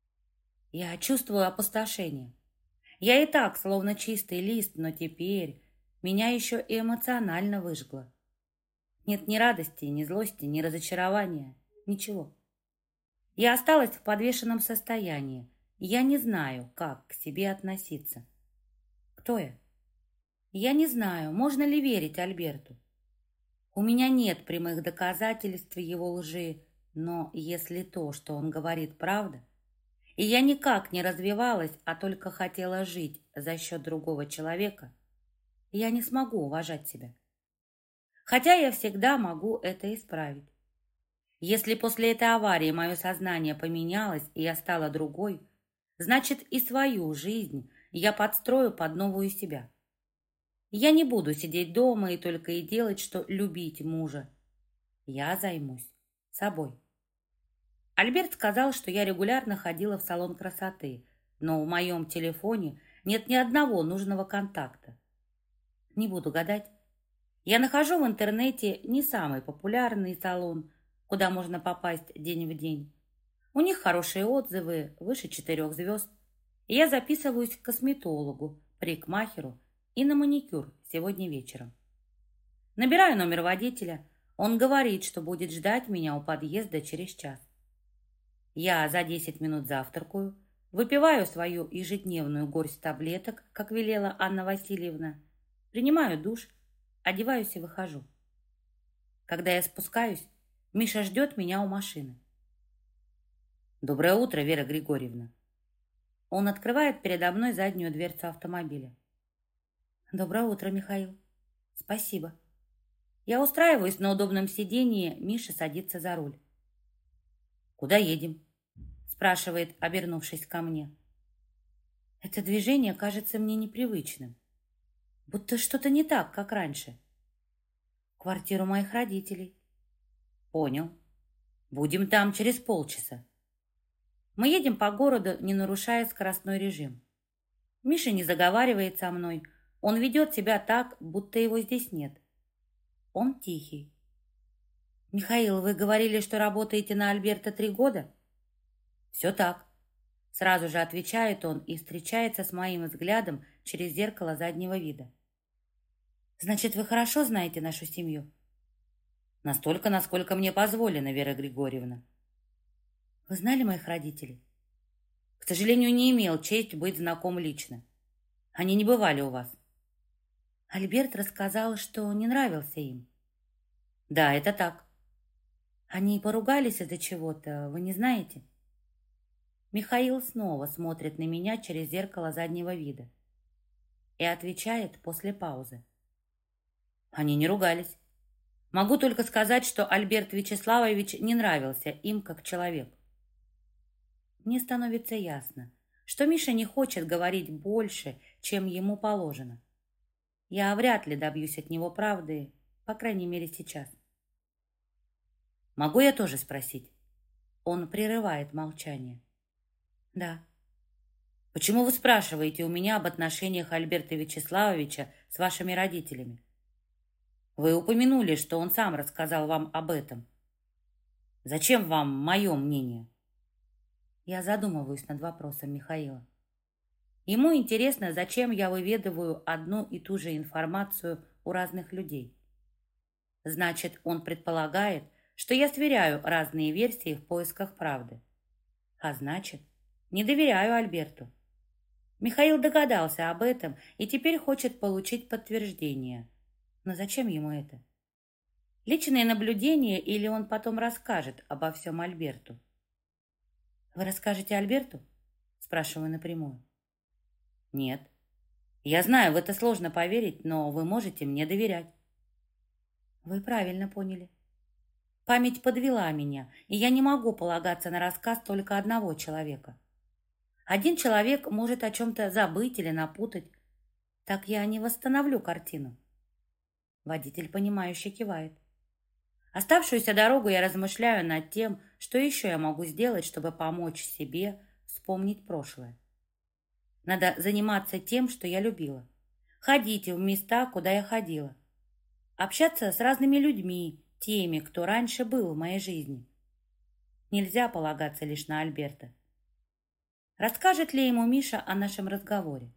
Я чувствую опустошение. Я и так словно чистый лист, но теперь меня еще и эмоционально выжгло. Нет ни радости, ни злости, ни разочарования. Ничего. Я осталась в подвешенном состоянии. Я не знаю, как к себе относиться. Кто я? Я не знаю, можно ли верить Альберту. У меня нет прямых доказательств его лжи, но если то, что он говорит, правда, и я никак не развивалась, а только хотела жить за счет другого человека, я не смогу уважать себя. Хотя я всегда могу это исправить. Если после этой аварии мое сознание поменялось, и я стала другой, значит, и свою жизнь я подстрою под новую себя. Я не буду сидеть дома и только и делать, что любить мужа. Я займусь собой. Альберт сказал, что я регулярно ходила в салон красоты, но в моем телефоне нет ни одного нужного контакта. Не буду гадать. Я нахожу в интернете не самый популярный салон, куда можно попасть день в день. У них хорошие отзывы, выше 4 звезд. И я записываюсь к косметологу, парикмахеру и на маникюр сегодня вечером. Набираю номер водителя. Он говорит, что будет ждать меня у подъезда через час. Я за 10 минут завтракаю, выпиваю свою ежедневную горсть таблеток, как велела Анна Васильевна, принимаю душ, одеваюсь и выхожу. Когда я спускаюсь, Миша ждет меня у машины. «Доброе утро, Вера Григорьевна». Он открывает передо мной заднюю дверцу автомобиля. Доброе утро, Михаил. Спасибо. Я устраиваюсь на удобном сиденье, Миша садится за руль. Куда едем? Спрашивает, обернувшись ко мне. Это движение кажется мне непривычным. Будто что-то не так, как раньше. Квартиру моих родителей. Понял. Будем там через полчаса. Мы едем по городу, не нарушая скоростной режим. Миша не заговаривает со мной. Он ведет себя так, будто его здесь нет. Он тихий. «Михаил, вы говорили, что работаете на Альберта 3 года?» «Все так». Сразу же отвечает он и встречается с моим взглядом через зеркало заднего вида. «Значит, вы хорошо знаете нашу семью?» «Настолько, насколько мне позволено, Вера Григорьевна». «Вы знали моих родителей?» «К сожалению, не имел честь быть знаком лично. Они не бывали у вас». Альберт рассказал, что не нравился им. «Да, это так». «Они поругались из-за чего-то, вы не знаете?» Михаил снова смотрит на меня через зеркало заднего вида и отвечает после паузы. Они не ругались. Могу только сказать, что Альберт Вячеславович не нравился им как человек. Мне становится ясно, что Миша не хочет говорить больше, чем ему положено. Я вряд ли добьюсь от него правды, по крайней мере сейчас. Могу я тоже спросить? Он прерывает молчание. Да. Почему вы спрашиваете у меня об отношениях Альберта Вячеславовича с вашими родителями? Вы упомянули, что он сам рассказал вам об этом. Зачем вам мое мнение? Я задумываюсь над вопросом Михаила. Ему интересно, зачем я выведываю одну и ту же информацию у разных людей. Значит, он предполагает, что я сверяю разные версии в поисках правды. А значит, не доверяю Альберту. Михаил догадался об этом и теперь хочет получить подтверждение. Но зачем ему это? Личные наблюдения или он потом расскажет обо всем Альберту? «Вы расскажете Альберту?» Спрашиваю напрямую. «Нет. Я знаю, в это сложно поверить, но вы можете мне доверять». «Вы правильно поняли. Память подвела меня, и я не могу полагаться на рассказ только одного человека. Один человек может о чем-то забыть или напутать. Так я не восстановлю картину». Водитель, понимающе кивает. Оставшуюся дорогу я размышляю над тем, что еще я могу сделать, чтобы помочь себе вспомнить прошлое. Надо заниматься тем, что я любила. Ходить в места, куда я ходила. Общаться с разными людьми, теми, кто раньше был в моей жизни. Нельзя полагаться лишь на Альберта. Расскажет ли ему Миша о нашем разговоре?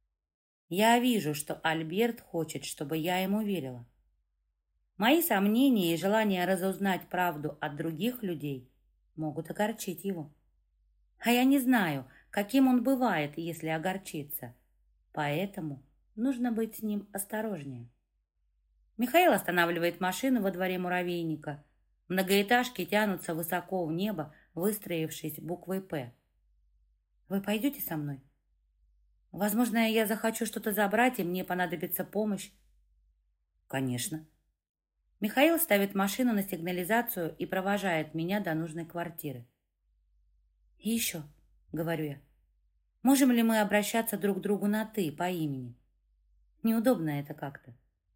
Я вижу, что Альберт хочет, чтобы я ему верила. Мои сомнения и желание разузнать правду от других людей могут огорчить его. А я не знаю, каким он бывает, если огорчится. Поэтому нужно быть с ним осторожнее. Михаил останавливает машину во дворе муравейника. Многоэтажки тянутся высоко в небо, выстроившись буквой «П». «Вы пойдете со мной?» «Возможно, я захочу что-то забрать, и мне понадобится помощь». «Конечно». Михаил ставит машину на сигнализацию и провожает меня до нужной квартиры. «И еще», — говорю я, — «можем ли мы обращаться друг к другу на «ты» по имени? Неудобно это как-то».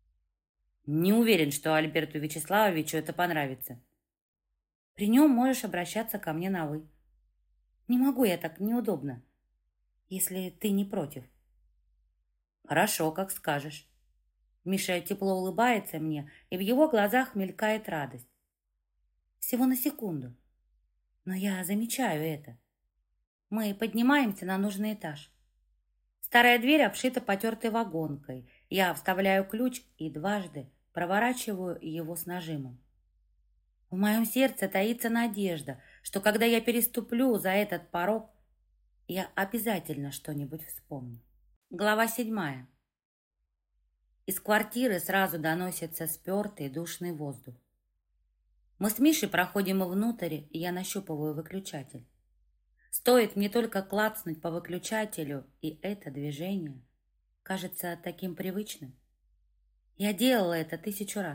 «Не уверен, что Альберту Вячеславовичу это понравится». «При нем можешь обращаться ко мне на «вы». Не могу я так, неудобно, если ты не против». «Хорошо, как скажешь». Миша тепло улыбается мне, и в его глазах мелькает радость. Всего на секунду. Но я замечаю это. Мы поднимаемся на нужный этаж. Старая дверь обшита потертой вагонкой. Я вставляю ключ и дважды проворачиваю его с нажимом. В моем сердце таится надежда, что когда я переступлю за этот порог, я обязательно что-нибудь вспомню. Глава 7. Из квартиры сразу доносится спертый душный воздух. Мы с Мишей проходим внутрь, и я нащупываю выключатель. Стоит мне только клацнуть по выключателю, и это движение кажется таким привычным. Я делала это 1000 раз.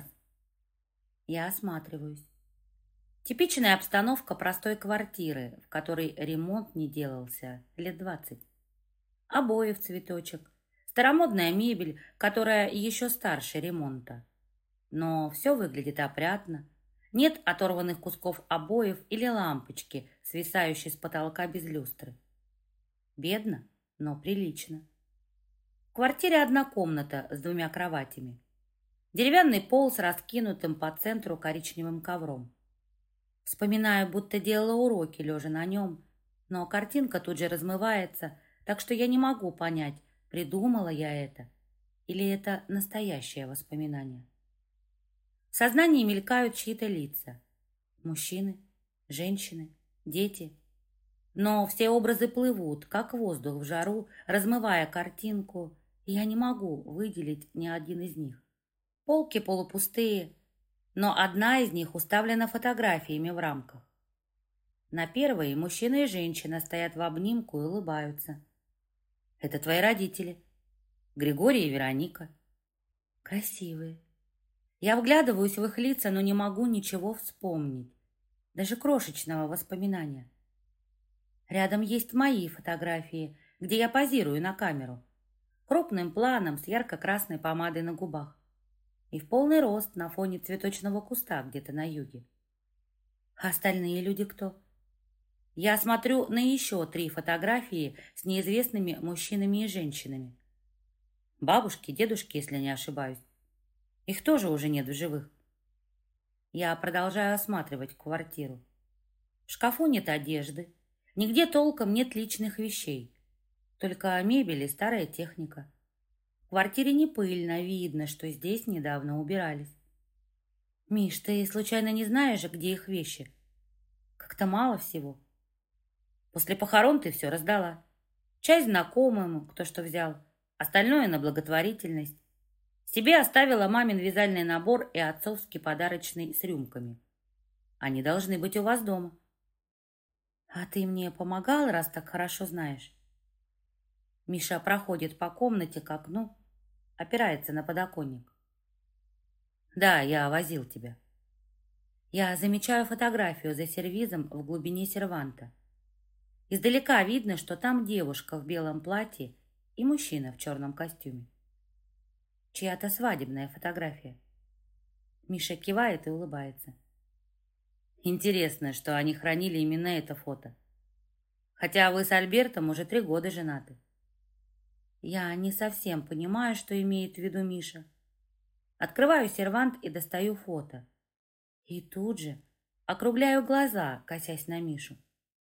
Я осматриваюсь. Типичная обстановка простой квартиры, в которой ремонт не делался лет 20. Обои в цветочек, старомодная мебель, которая еще старше ремонта. Но все выглядит опрятно. Нет оторванных кусков обоев или лампочки, свисающей с потолка без люстры. Бедно, но прилично. В квартире одна комната с 2 кроватями. Деревянный пол с раскинутым по центру коричневым ковром. Вспоминаю, будто делала уроки, лежа на нем, но картинка тут же размывается, так что я не могу понять, придумала я это или это настоящее воспоминание. В сознании мелькают чьи-то лица. Мужчины, женщины, дети. Но все образы плывут, как воздух в жару, размывая картинку, и я не могу выделить ни один из них. Полки полупустые, но одна из них уставлена фотографиями в рамках. На первой мужчина и женщина стоят в обнимку и улыбаются. Это твои родители, Григорий и Вероника. Красивые. Я вглядываюсь в их лица, но не могу ничего вспомнить, даже крошечного воспоминания. Рядом есть мои фотографии, где я позирую на камеру, крупным планом с ярко-красной помадой на губах и в полный рост на фоне цветочного куста где-то на юге. А остальные люди кто? Я смотрю на еще 3 фотографии с неизвестными мужчинами и женщинами. Бабушки, дедушки, если не ошибаюсь. Их тоже уже нет в живых. Я продолжаю осматривать квартиру. В шкафу нет одежды, нигде толком нет личных вещей. Только мебель и старая техника. В квартире не пыльно, видно, что здесь недавно убирались. Миш, ты случайно не знаешь, где их вещи? Как-то мало всего. После похорон ты все раздала. Часть знакомым, кто что взял, остальное на благотворительность. Себе оставила мамин вязальный набор и отцовский подарочный с рюмками. Они должны быть у вас дома. А ты мне помогал, раз так хорошо знаешь? Миша проходит по комнате к окну, опирается на подоконник. Да, я возил тебя. Я замечаю фотографию за сервизом в глубине серванта. Издалека видно, что там девушка в белом платье и мужчина в черном костюме. Чья-то свадебная фотография. Миша кивает и улыбается. Интересно, что они хранили именно это фото. Хотя вы с Альбертом уже 3 года женаты. Я не совсем понимаю, что имеет в виду Миша. Открываю сервант и достаю фото. И тут же округляю глаза, косясь на Мишу.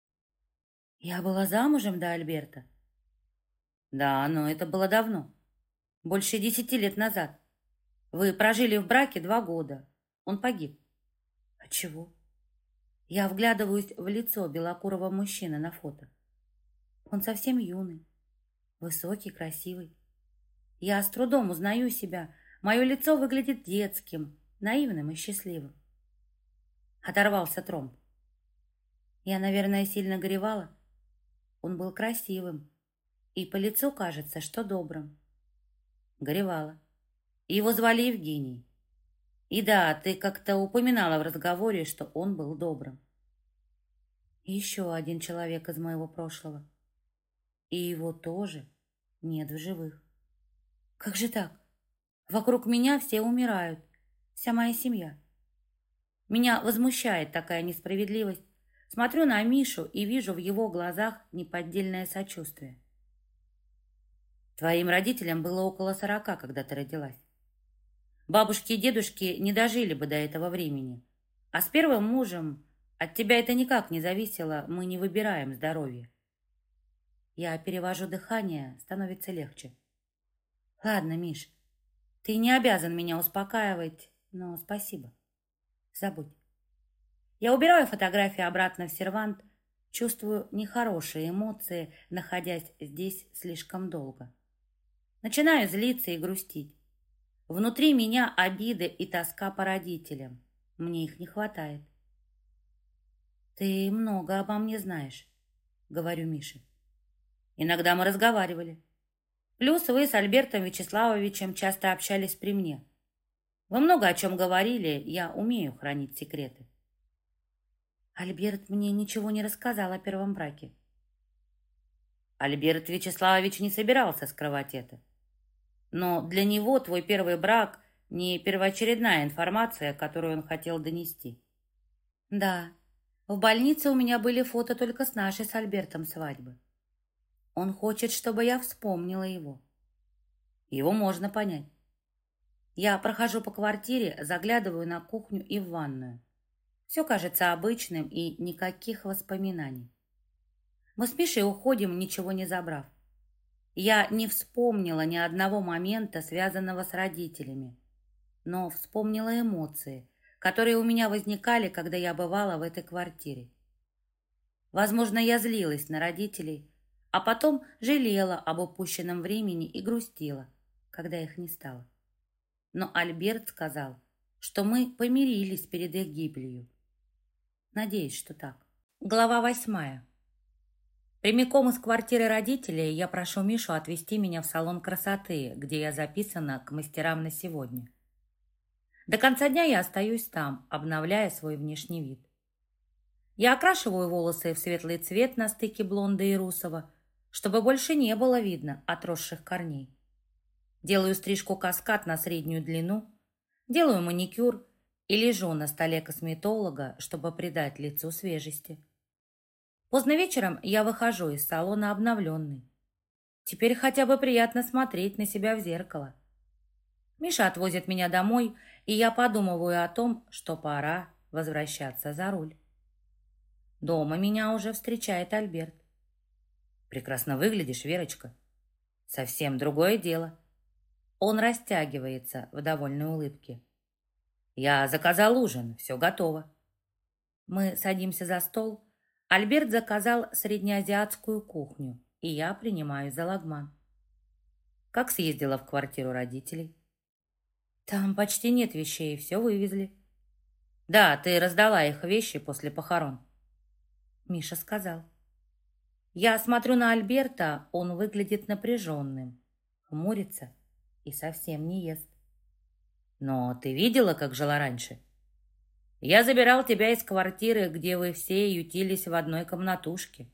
Я была замужем до Альберта. Да, но это было давно. Больше 10 лет назад. Вы прожили в браке 2 года. Он погиб. От чего? Я вглядываюсь в лицо белокурого мужчины на фото. Он совсем юный, высокий, красивый. Я с трудом узнаю себя. Мое лицо выглядит детским, наивным и счастливым. Оторвался тромб. Я, наверное, сильно горевала. Он был красивым, и по лицу кажется, что добрым. Горевала. Его звали Евгений. И да, ты как-то упоминала в разговоре, что он был добрым. И еще один человек из моего прошлого. И его тоже нет в живых. Как же так? Вокруг меня все умирают, вся моя семья. Меня возмущает такая несправедливость. Смотрю на Мишу и вижу в его глазах неподдельное сочувствие. Твоим родителям было около 40, когда ты родилась. Бабушки и дедушки не дожили бы до этого времени. А с первым мужем от тебя это никак не зависело, мы не выбираем здоровье. Я перевожу дыхание, становится легче. Ладно, Миш, ты не обязан меня успокаивать, но спасибо. Забудь. Я убираю фотографии обратно в сервант, чувствую нехорошие эмоции, находясь здесь слишком долго. Начинаю злиться и грустить. Внутри меня обида и тоска по родителям. Мне их не хватает. Ты много обо мне знаешь. говорю Мише. Иногда мы разговаривали. Плюс вы с Альбертом Вячеславовичем часто общались при мне. Вы много о чем говорили, я умею хранить секреты. Альберт мне ничего не рассказал о первом браке. Альберт Вячеславович не собирался скрывать это. Но для него твой первый брак не первоочередная информация, которую он хотел донести. Да, в больнице у меня были фото только с нашей с Альбертом свадьбы. Он хочет, чтобы я вспомнила его. Его можно понять. Я прохожу по квартире, заглядываю на кухню и в ванную. Все кажется обычным и никаких воспоминаний. Мы с Мишей уходим, ничего не забрав. Я не вспомнила ни одного момента, связанного с родителями, но вспомнила эмоции, которые у меня возникали, когда я бывала в этой квартире. Возможно, я злилась на родителей, а потом жалела об упущенном времени и грустила, когда их не стало. Но Альберт сказал, что мы помирились перед их гибелью. Надеюсь, что так. Глава 8. Прямиком из квартиры родителей я прошу Мишу отвезти меня в салон красоты, где я записана к мастерам на сегодня. До конца дня я остаюсь там, обновляя свой внешний вид. Я окрашиваю волосы в светлый цвет на стыке блонда и русого, чтобы больше не было видно отросших корней. Делаю стрижку каскад на среднюю длину, делаю маникюр и лежу на столе косметолога, чтобы придать лицу свежести. Поздно вечером я выхожу из салона обновленный. Теперь хотя бы приятно смотреть на себя в зеркало. Миша отвозит меня домой, и я подумываю о том, что пора возвращаться за руль. Дома меня уже встречает Альберт. «Прекрасно выглядишь, Верочка. Совсем другое дело». Он растягивается в довольной улыбке. «Я заказал ужин, все готово». Мы садимся за стол. Альберт заказал среднеазиатскую кухню, и я принимаю за лагман. «Как съездила в квартиру родителей?» «Там почти нет вещей, все вывезли». «Да, ты раздала их вещи после похорон». Миша сказал. Я смотрю на Альберта, он выглядит напряженным, хмурится и совсем не ест. «Но ты видела, как жила раньше? Я забирал тебя из квартиры, где вы все ютились в одной комнатушке».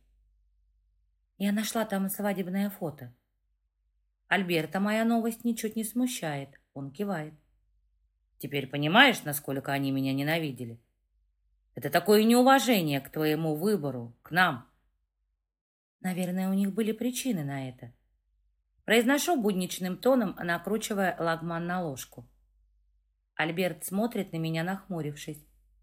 Я нашла там свадебное фото. Альберта моя новость ничуть не смущает, он кивает. «Теперь понимаешь, насколько они меня ненавидели? Это такое неуважение к твоему выбору, к нам». Наверное, у них были причины на это. Произношу будничным тоном, накручивая лагман на ложку. Альберт смотрит на меня, нахмурившись.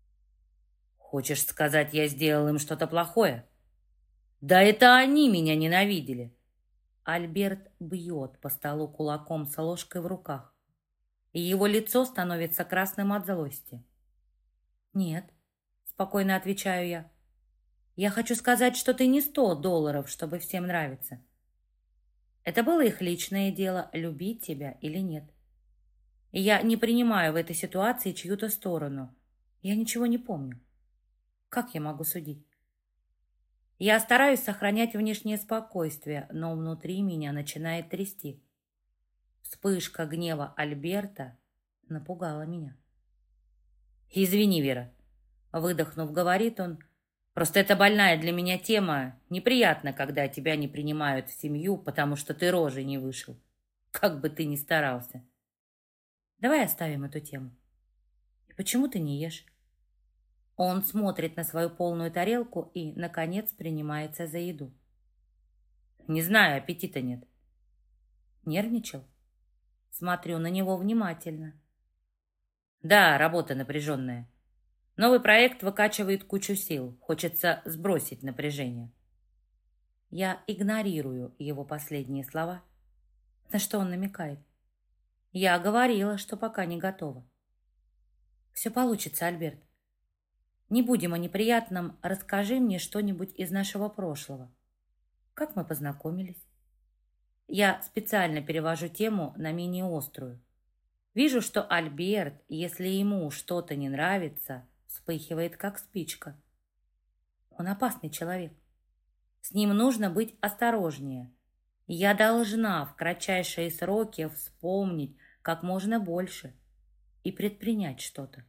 «Хочешь сказать, я сделал им что-то плохое? Да это они меня ненавидели!» Альберт бьет по столу кулаком с ложкой в руках, и его лицо становится красным от злости. «Нет», — спокойно отвечаю я. «Я хочу сказать, что ты не $100, чтобы всем нравиться. Это было их личное дело, любить тебя или нет. И я не принимаю в этой ситуации чью-то сторону. Я ничего не помню. Как я могу судить? Я стараюсь сохранять внешнее спокойствие, но внутри меня начинает трясти. Вспышка гнева Альберта напугала меня. «Извини, Вера», — выдохнув, говорит он, «просто это больная для меня тема. Неприятно, когда тебя не принимают в семью, потому что ты рожей не вышел, как бы ты ни старался. Давай оставим эту тему. И почему ты не ешь?» Он смотрит на свою полную тарелку и, наконец, принимается за еду. «Не знаю, аппетита нет». Нервничал? Смотрю на него внимательно. «Да, работа напряженная. Новый проект выкачивает кучу сил. Хочется сбросить напряжение». Я игнорирую его последние слова. На что он намекает? Я говорила, что пока не готова. «Все получится, Альберт. Не будем о неприятном, расскажи мне что-нибудь из нашего прошлого. Как мы познакомились?» Я специально перевожу тему на менее острую. Вижу, что Альберт, если ему что-то не нравится, вспыхивает, как спичка. Он опасный человек. С ним нужно быть осторожнее. Я должна в кратчайшие сроки вспомнить как можно больше и предпринять что-то.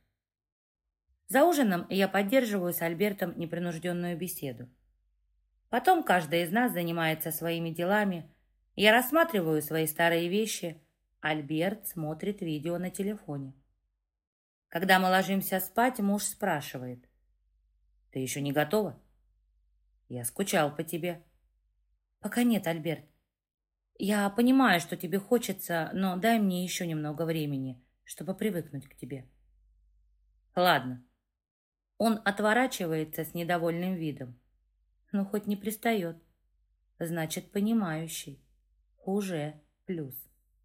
За ужином я поддерживаю с Альбертом непринужденную беседу. Потом каждый из нас занимается своими делами. Я рассматриваю свои старые вещи. Альберт смотрит видео на телефоне. Когда мы ложимся спать, муж спрашивает: «Ты еще не готова?» «Я скучал по тебе». «Пока нет, Альберт. Я понимаю, что тебе хочется, но дай мне еще немного времени, чтобы привыкнуть к тебе». «Ладно». Он отворачивается с недовольным видом. Ну, хоть не пристает. Значит, понимающий. Уже плюс.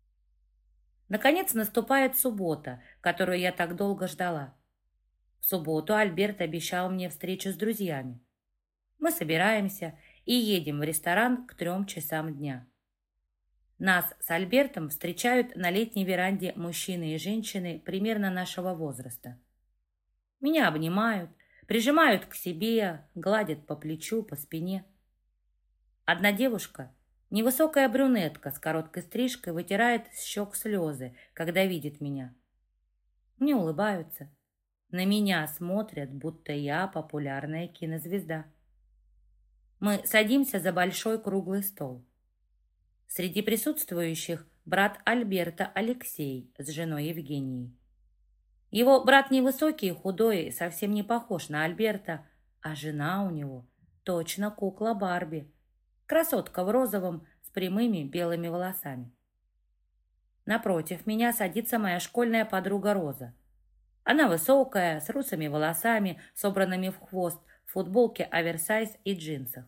Наконец наступает суббота, которую я так долго ждала. В субботу Альберт обещал мне встречу с друзьями. Мы собираемся и едем в ресторан к 3 часам дня. Нас с Альбертом встречают на летней веранде мужчины и женщины примерно нашего возраста. Меня обнимают, прижимают к себе, гладят по плечу, по спине. Одна девушка, невысокая брюнетка с короткой стрижкой, вытирает с щек слезы, когда видит меня. Мне улыбаются. На меня смотрят, будто я популярная кинозвезда. Мы садимся за большой круглый стол. Среди присутствующих брат Альберта Алексей с женой Евгенией. Его брат невысокий, худой, совсем не похож на Альберта, а жена у него точно кукла Барби. Красотка в розовом с прямыми белыми волосами. Напротив меня садится моя школьная подруга Роза. Она высокая, с русыми волосами, собранными в хвост, в футболке оверсайз и джинсах.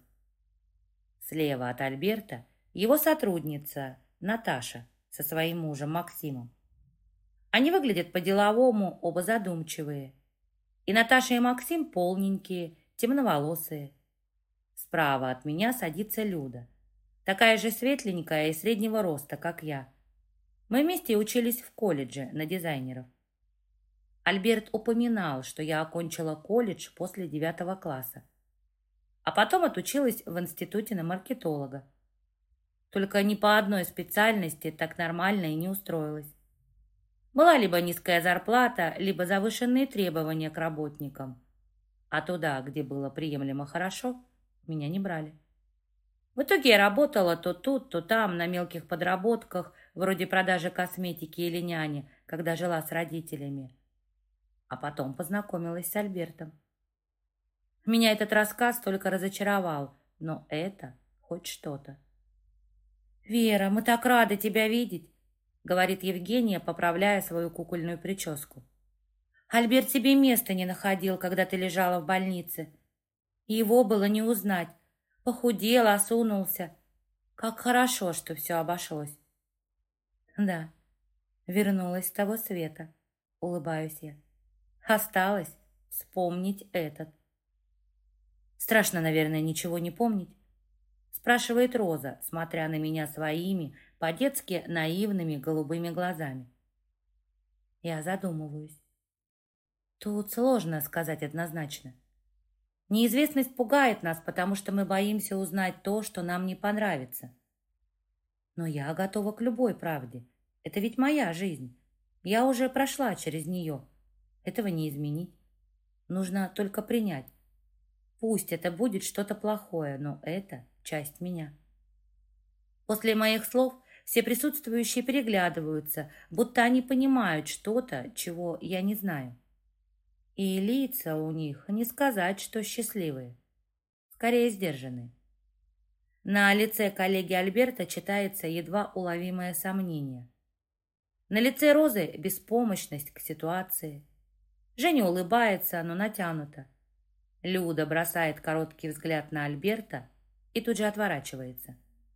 Слева от Альберта его сотрудница Наташа со своим мужем Максимом. Они выглядят по-деловому, оба задумчивые. И Наташа, и Максим полненькие, темноволосые. Справа от меня садится Люда, такая же светленькая и среднего роста, как я. Мы вместе учились в колледже на дизайнеров. Альберт упоминал, что я окончила колледж после 9 класса, а потом отучилась в институте на маркетолога. Только ни по одной специальности так нормально и не устроилась. Была либо низкая зарплата, либо завышенные требования к работникам. А туда, где было приемлемо хорошо, меня не брали. В итоге я работала то тут, то там, на мелких подработках, вроде продажи косметики или няни, когда жила с родителями. А потом познакомилась с Альбертом. Меня этот рассказ только разочаровал, но это хоть что-то. «Вера, мы так рады тебя видеть», — говорит Евгения, поправляя свою кукольную прическу. «Альберт себе места не находил, когда ты лежала в больнице. Его было не узнать. Похудел, осунулся. Как хорошо, что все обошлось». «Да, вернулась с того света», — улыбаюсь я. «Осталось вспомнить этот». «Страшно, наверное, ничего не помнить?» — спрашивает Роза, смотря на меня своими, по-детски наивными голубыми глазами. Я задумываюсь. Тут сложно сказать однозначно. Неизвестность пугает нас, потому что мы боимся узнать то, что нам не понравится. Но я готова к любой правде. Это ведь моя жизнь. Я уже прошла через нее. Этого не изменить. Нужно только принять. Пусть это будет что-то плохое, но это часть меня. После моих слов все присутствующие переглядываются, будто они понимают что-то, чего я не знаю. И лица у них не сказать, что счастливые, скорее сдержанные. На лице коллеги Альберта читается едва уловимое сомнение. На лице Розы беспомощность к ситуации. Женя улыбается, но натянуто. Люда бросает короткий взгляд на Альберта и тут же отворачивается.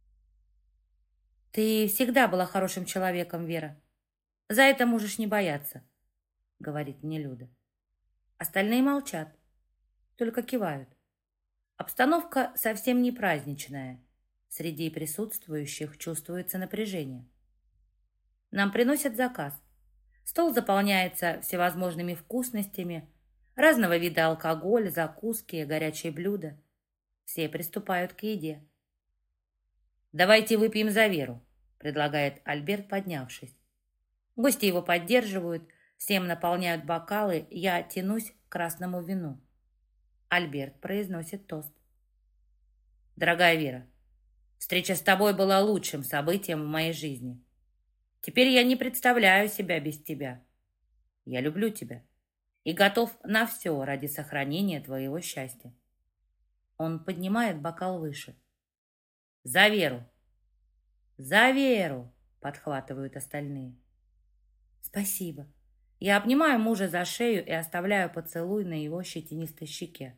«Ты всегда была хорошим человеком, Вера. За это можешь не бояться», — говорит мне Люда. Остальные молчат, только кивают. Обстановка совсем не праздничная. Среди присутствующих чувствуется напряжение. Нам приносят заказ. Стол заполняется всевозможными вкусностями, разного вида алкоголь, закуски, горячие блюда. Все приступают к еде. «Давайте выпьем за Веру», — предлагает Альберт, поднявшись. Гости его поддерживают, всем наполняют бокалы, я тянусь к красному вину. Альберт произносит тост. «Дорогая Вера, встреча с тобой была лучшим событием в моей жизни. Теперь я не представляю себя без тебя. Я люблю тебя и готов на все ради сохранения твоего счастья». Он поднимает бокал выше. «За Веру!» «За Веру!» — подхватывают остальные. «Спасибо». Я обнимаю мужа за шею и оставляю поцелуй на его щетинистой щеке.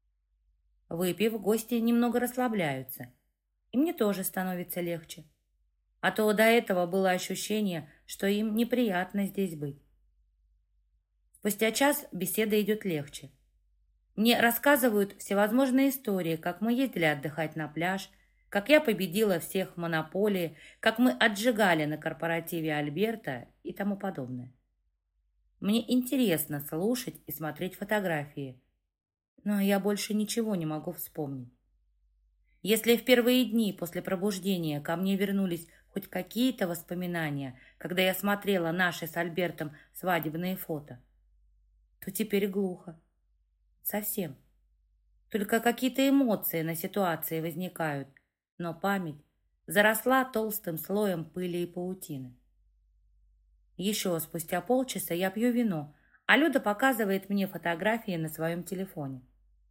Выпив, гости немного расслабляются, и мне тоже становится легче. А то до этого было ощущение, что им неприятно здесь быть. Спустя час беседа идет легче. Мне рассказывают всевозможные истории, как мы ездили отдыхать на пляж, как я победила всех в монополии, как мы отжигали на корпоративе Альберта и тому подобное. Мне интересно слушать и смотреть фотографии, но я больше ничего не могу вспомнить. Если в первые дни после пробуждения ко мне вернулись хоть какие-то воспоминания, когда я смотрела наши с Альбертом свадебные фото, то теперь глухо. Совсем. Только какие-то эмоции на ситуации возникают, но память заросла толстым слоем пыли и паутины. Еще спустя полчаса я пью вино, а Люда показывает мне фотографии на своем телефоне.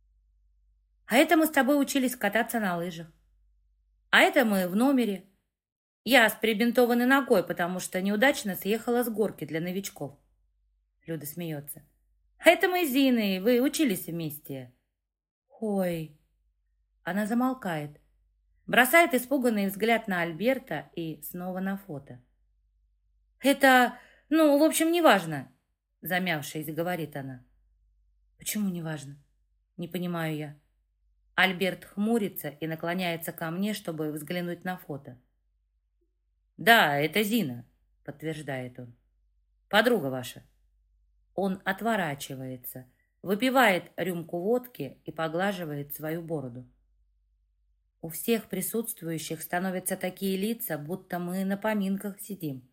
А это мы с тобой учились кататься на лыжах. А это мы в номере. Я с перебинтованной ногой, потому что неудачно съехала с горки для новичков. Люда смеется. А это мы с Зиной, вы учились вместе. Ой. Она замолкает, бросает испуганный взгляд на Альберта и снова на фото. Это, в общем, неважно, замявшись, говорит она. Почему неважно? Не понимаю я. Альберт хмурится и наклоняется ко мне, чтобы взглянуть на фото. «Да, это Зина», — подтверждает он. «Подруга ваша». Он отворачивается, выпивает рюмку водки и поглаживает свою бороду. У всех присутствующих становятся такие лица, будто мы на поминках сидим.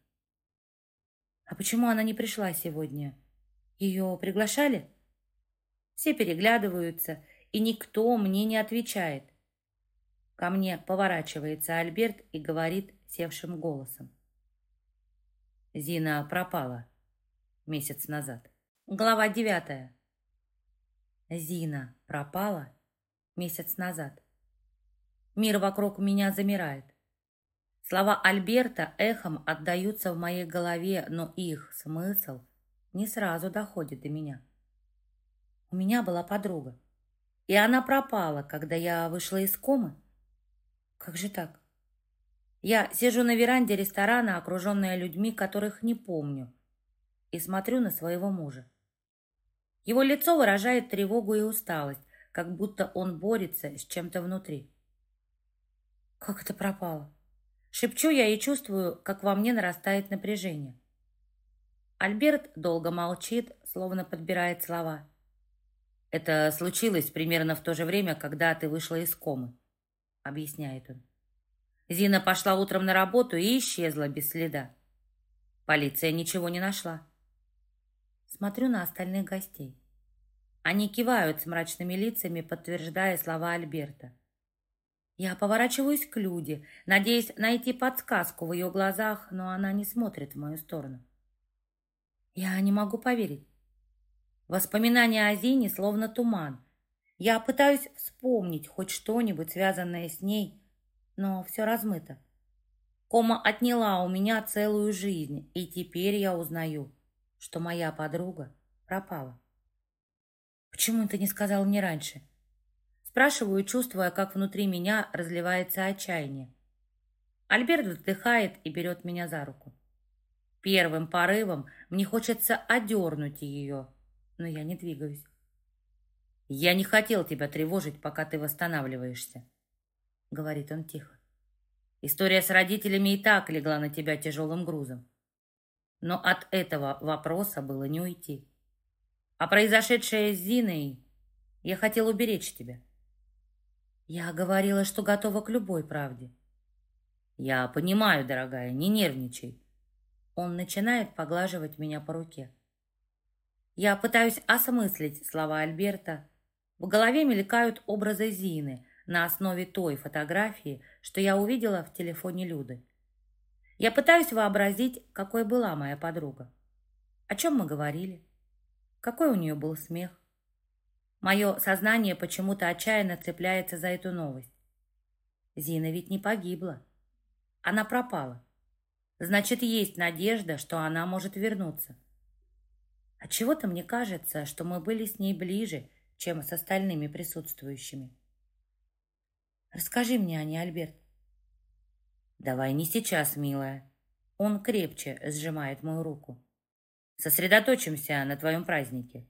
«А почему она не пришла сегодня? Ее приглашали?» Все переглядываются, и никто мне не отвечает. Ко мне поворачивается Альберт и говорит севшим голосом. Зина пропала месяц назад. Глава 9. Зина пропала месяц назад. Мир вокруг меня замирает. Слова Альберта эхом отдаются в моей голове, но их смысл не сразу доходит до меня. У меня была подруга, и она пропала, когда я вышла из комы. Как же так? Я сижу на веранде ресторана, окруженная людьми, которых не помню, и смотрю на своего мужа. Его лицо выражает тревогу и усталость, как будто он борется с чем-то внутри. Как это пропало? Шепчу я и чувствую, как во мне нарастает напряжение. Альберт долго молчит, словно подбирает слова. «Это случилось примерно в то же время, когда ты вышла из комы», — объясняет он. Зина пошла утром на работу и исчезла без следа. Полиция ничего не нашла. Смотрю на остальных гостей. Они кивают с мрачными лицами, подтверждая слова Альберта. Я поворачиваюсь к Люде, надеясь найти подсказку в ее глазах, но она не смотрит в мою сторону. Я не могу поверить. Воспоминания о Зине словно туман. Я пытаюсь вспомнить хоть что-нибудь, связанное с ней, но все размыто. Кома отняла у меня целую жизнь, и теперь я узнаю, что моя подруга пропала. Почему ты не сказал мне раньше? Спрашиваю, чувствуя, как внутри меня разливается отчаяние. Альберт вздыхает и берет меня за руку. Первым порывом мне хочется одернуть ее, но я не двигаюсь. «Я не хотел тебя тревожить, пока ты восстанавливаешься», — говорит он тихо. «История с родителями и так легла на тебя тяжелым грузом. Но от этого вопроса было не уйти. А произошедшее с Зиной, я хотел уберечь тебя. Я говорила, что готова к любой правде. Я понимаю, дорогая, не нервничай. Он начинает поглаживать меня по руке. Я пытаюсь осмыслить слова Альберта. В голове мелькают образы Зины на основе той фотографии, что я увидела в телефоне Люды. Я пытаюсь вообразить, какой была моя подруга. О чем мы говорили? Какой у нее был смех? Мое сознание почему-то отчаянно цепляется за эту новость. Зина ведь не погибла. Она пропала. Значит, есть надежда, что она может вернуться. Отчего-то мне кажется, что мы были с ней ближе, чем с остальными присутствующими. Расскажи мне о ней, Альберт. Давай не сейчас, милая. Он крепче сжимает мою руку. Сосредоточимся на твоем празднике.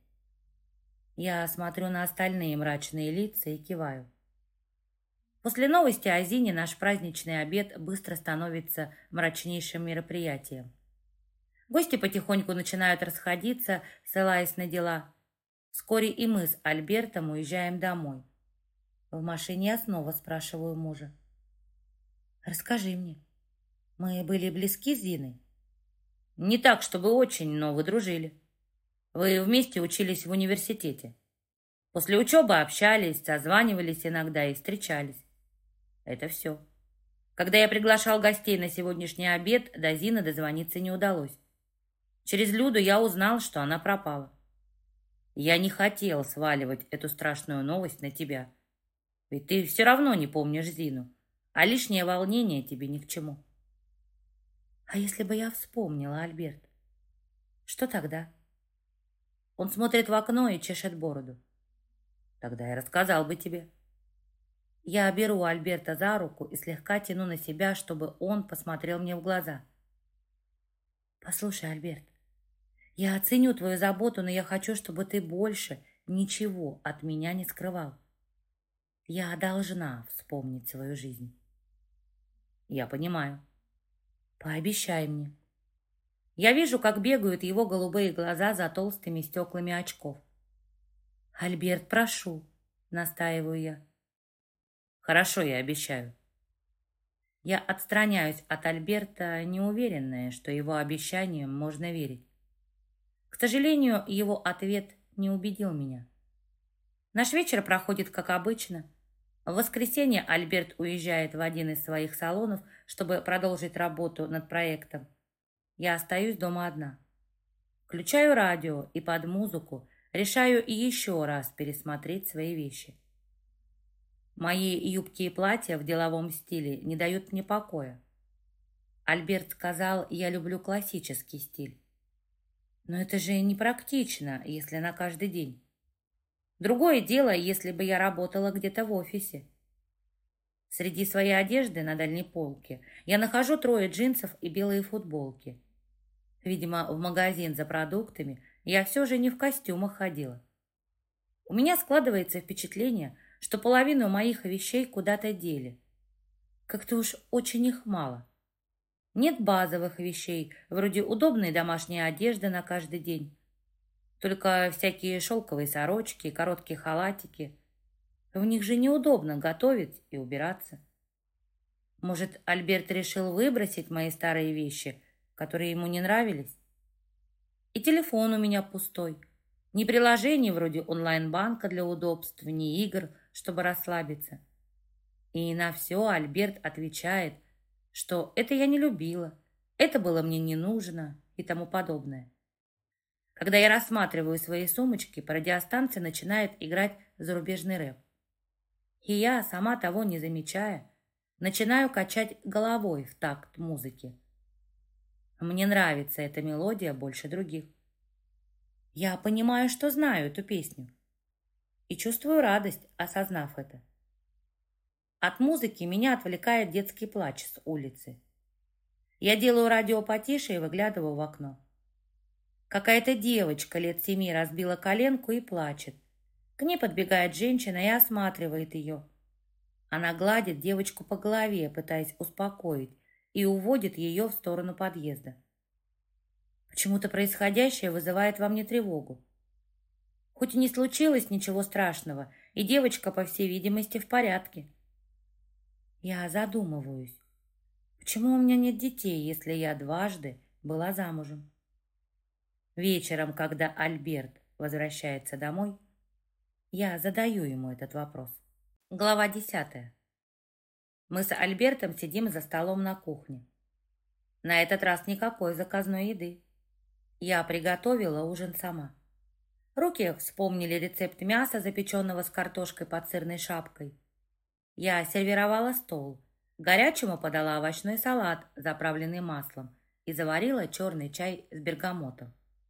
Я смотрю на остальные мрачные лица и киваю. После новости о Зине наш праздничный обед быстро становится мрачнейшим мероприятием. Гости потихоньку начинают расходиться, ссылаясь на дела. Вскоре и мы с Альбертом уезжаем домой. В машине я снова спрашиваю мужа. «Расскажи мне, мы были близки с Зиной?» «Не так, чтобы очень, но вы дружили. Вы вместе учились в университете. После учебы общались, созванивались иногда и встречались. Это все. Когда я приглашал гостей на сегодняшний обед, до Зины дозвониться не удалось. Через Люду я узнал, что она пропала. Я не хотел сваливать эту страшную новость на тебя. Ведь ты все равно не помнишь Зину, а лишнее волнение тебе ни к чему. А если бы я вспомнила, Альберт, что тогда? Он смотрит в окно и чешет бороду. Тогда я рассказал бы тебе. Я беру Альберта за руку и слегка тяну на себя, чтобы он посмотрел мне в глаза. Послушай, Альберт, я оценю твою заботу, но я хочу, чтобы ты больше ничего от меня не скрывал. Я должна вспомнить свою жизнь. Я понимаю. Пообещай мне. Я вижу, как бегают его голубые глаза за толстыми стеклами очков. Альберт, прошу, настаиваю я. Хорошо, я обещаю. Я отстраняюсь от Альберта, неуверенная, что его обещаниям можно верить. К сожалению, его ответ не убедил меня. Наш вечер проходит как обычно. В воскресенье Альберт уезжает в один из своих салонов, чтобы продолжить работу над проектом. Я остаюсь дома одна. Включаю радио и под музыку решаю еще раз пересмотреть свои вещи. Мои юбки и платья в деловом стиле не дают мне покоя. Альберт сказал, я люблю классический стиль. Но это же непрактично, если на каждый день. Другое дело, если бы я работала где-то в офисе. Среди своей одежды на дальней полке я нахожу 3 джинсов и белые футболки. Видимо, в магазин за продуктами я все же не в костюмах ходила. У меня складывается впечатление, что половину моих вещей куда-то дели. Как-то уж очень их мало. Нет базовых вещей, вроде удобной домашней одежды на каждый день. Только всякие шелковые сорочки, короткие халатики. В них же неудобно готовить и убираться. Может, Альберт решил выбросить мои старые вещи, которые ему не нравились? И телефон у меня пустой. Ни приложений вроде онлайн-банка для удобств, ни игр, чтобы расслабиться. И на все Альберт отвечает, что это я не любила, это было мне не нужно и тому подобное. Когда я рассматриваю свои сумочки, по радиостанции начинает играть зарубежный рэп. И я, сама того не замечая, начинаю качать головой в такт музыки. Мне нравится эта мелодия больше других. Я понимаю, что знаю эту песню. И чувствую радость, осознав это. От музыки меня отвлекает детский плач с улицы. Я делаю радио потише и выглядываю в окно. Какая-то девочка лет 7 разбила коленку и плачет. К ней подбегает женщина и осматривает ее. Она гладит девочку по голове, пытаясь успокоить, и уводит ее в сторону подъезда. Почему-то происходящее вызывает во мне тревогу. Хоть и не случилось ничего страшного, и девочка, по всей видимости, в порядке. Я задумываюсь, почему у меня нет детей, если я дважды была замужем? Вечером, когда Альберт возвращается домой, я задаю ему этот вопрос. Глава 10. Мы с Альбертом сидим за столом на кухне. На этот раз никакой заказной еды. Я приготовила ужин сама. Руки вспомнили рецепт мяса, запеченного с картошкой под сырной шапкой. Я сервировала стол. Горячему подала овощной салат, заправленный маслом, и заварила черный чай с бергамотом.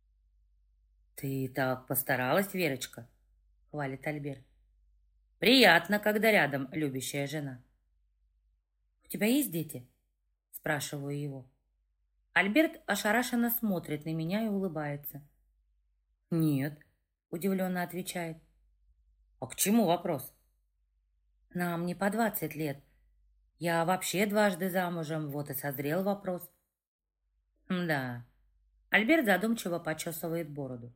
«Ты так постаралась, Верочка», — хвалит Альберт. «Приятно, когда рядом любящая жена». «У тебя есть дети?» — спрашиваю его. Альберт ошарашенно смотрит на меня и улыбается. «Нет», — удивленно отвечает. «А к чему вопрос?» «Нам не по 20 лет. Я вообще дважды замужем, вот и созрел вопрос». «Да». Альберт задумчиво почесывает бороду.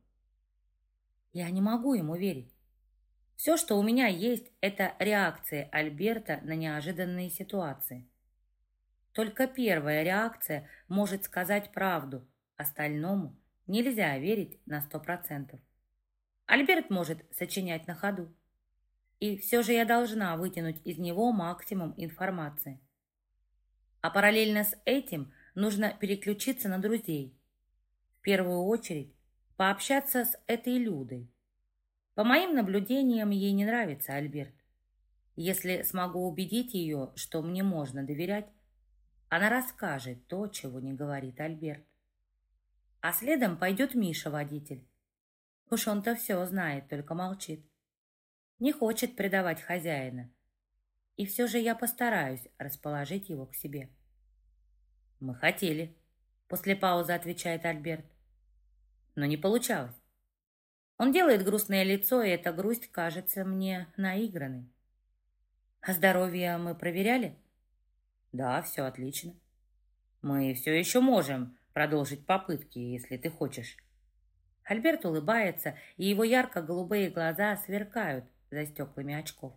Я не могу ему верить. Все, что у меня есть, это реакции Альберта на неожиданные ситуации. Только первая реакция может сказать правду, остальному нельзя верить на 100%. Альберт может сочинять на ходу. И все же я должна вытянуть из него максимум информации. А параллельно с этим нужно переключиться на друзей. В первую очередь пообщаться с этой Людой. По моим наблюдениям, ей не нравится Альберт. Если смогу убедить ее, что мне можно доверять, она расскажет то, чего не говорит Альберт. А следом пойдет Миша, водитель. Уж он-то все знает, только молчит. Не хочет предавать хозяина. И все же я постараюсь расположить его к себе. «Мы хотели», — после паузы отвечает Альберт. Но не получалось. Он делает грустное лицо, и эта грусть кажется мне наигранной. А здоровье мы проверяли? Да, все отлично. Мы все еще можем продолжить попытки, если ты хочешь. Альберт улыбается, и его ярко-голубые глаза сверкают за стеклами очков.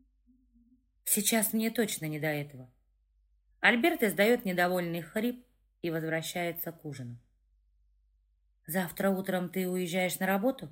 Сейчас мне точно не до этого. Альберт издает недовольный хрип и возвращается к ужину. Завтра утром ты уезжаешь на работу?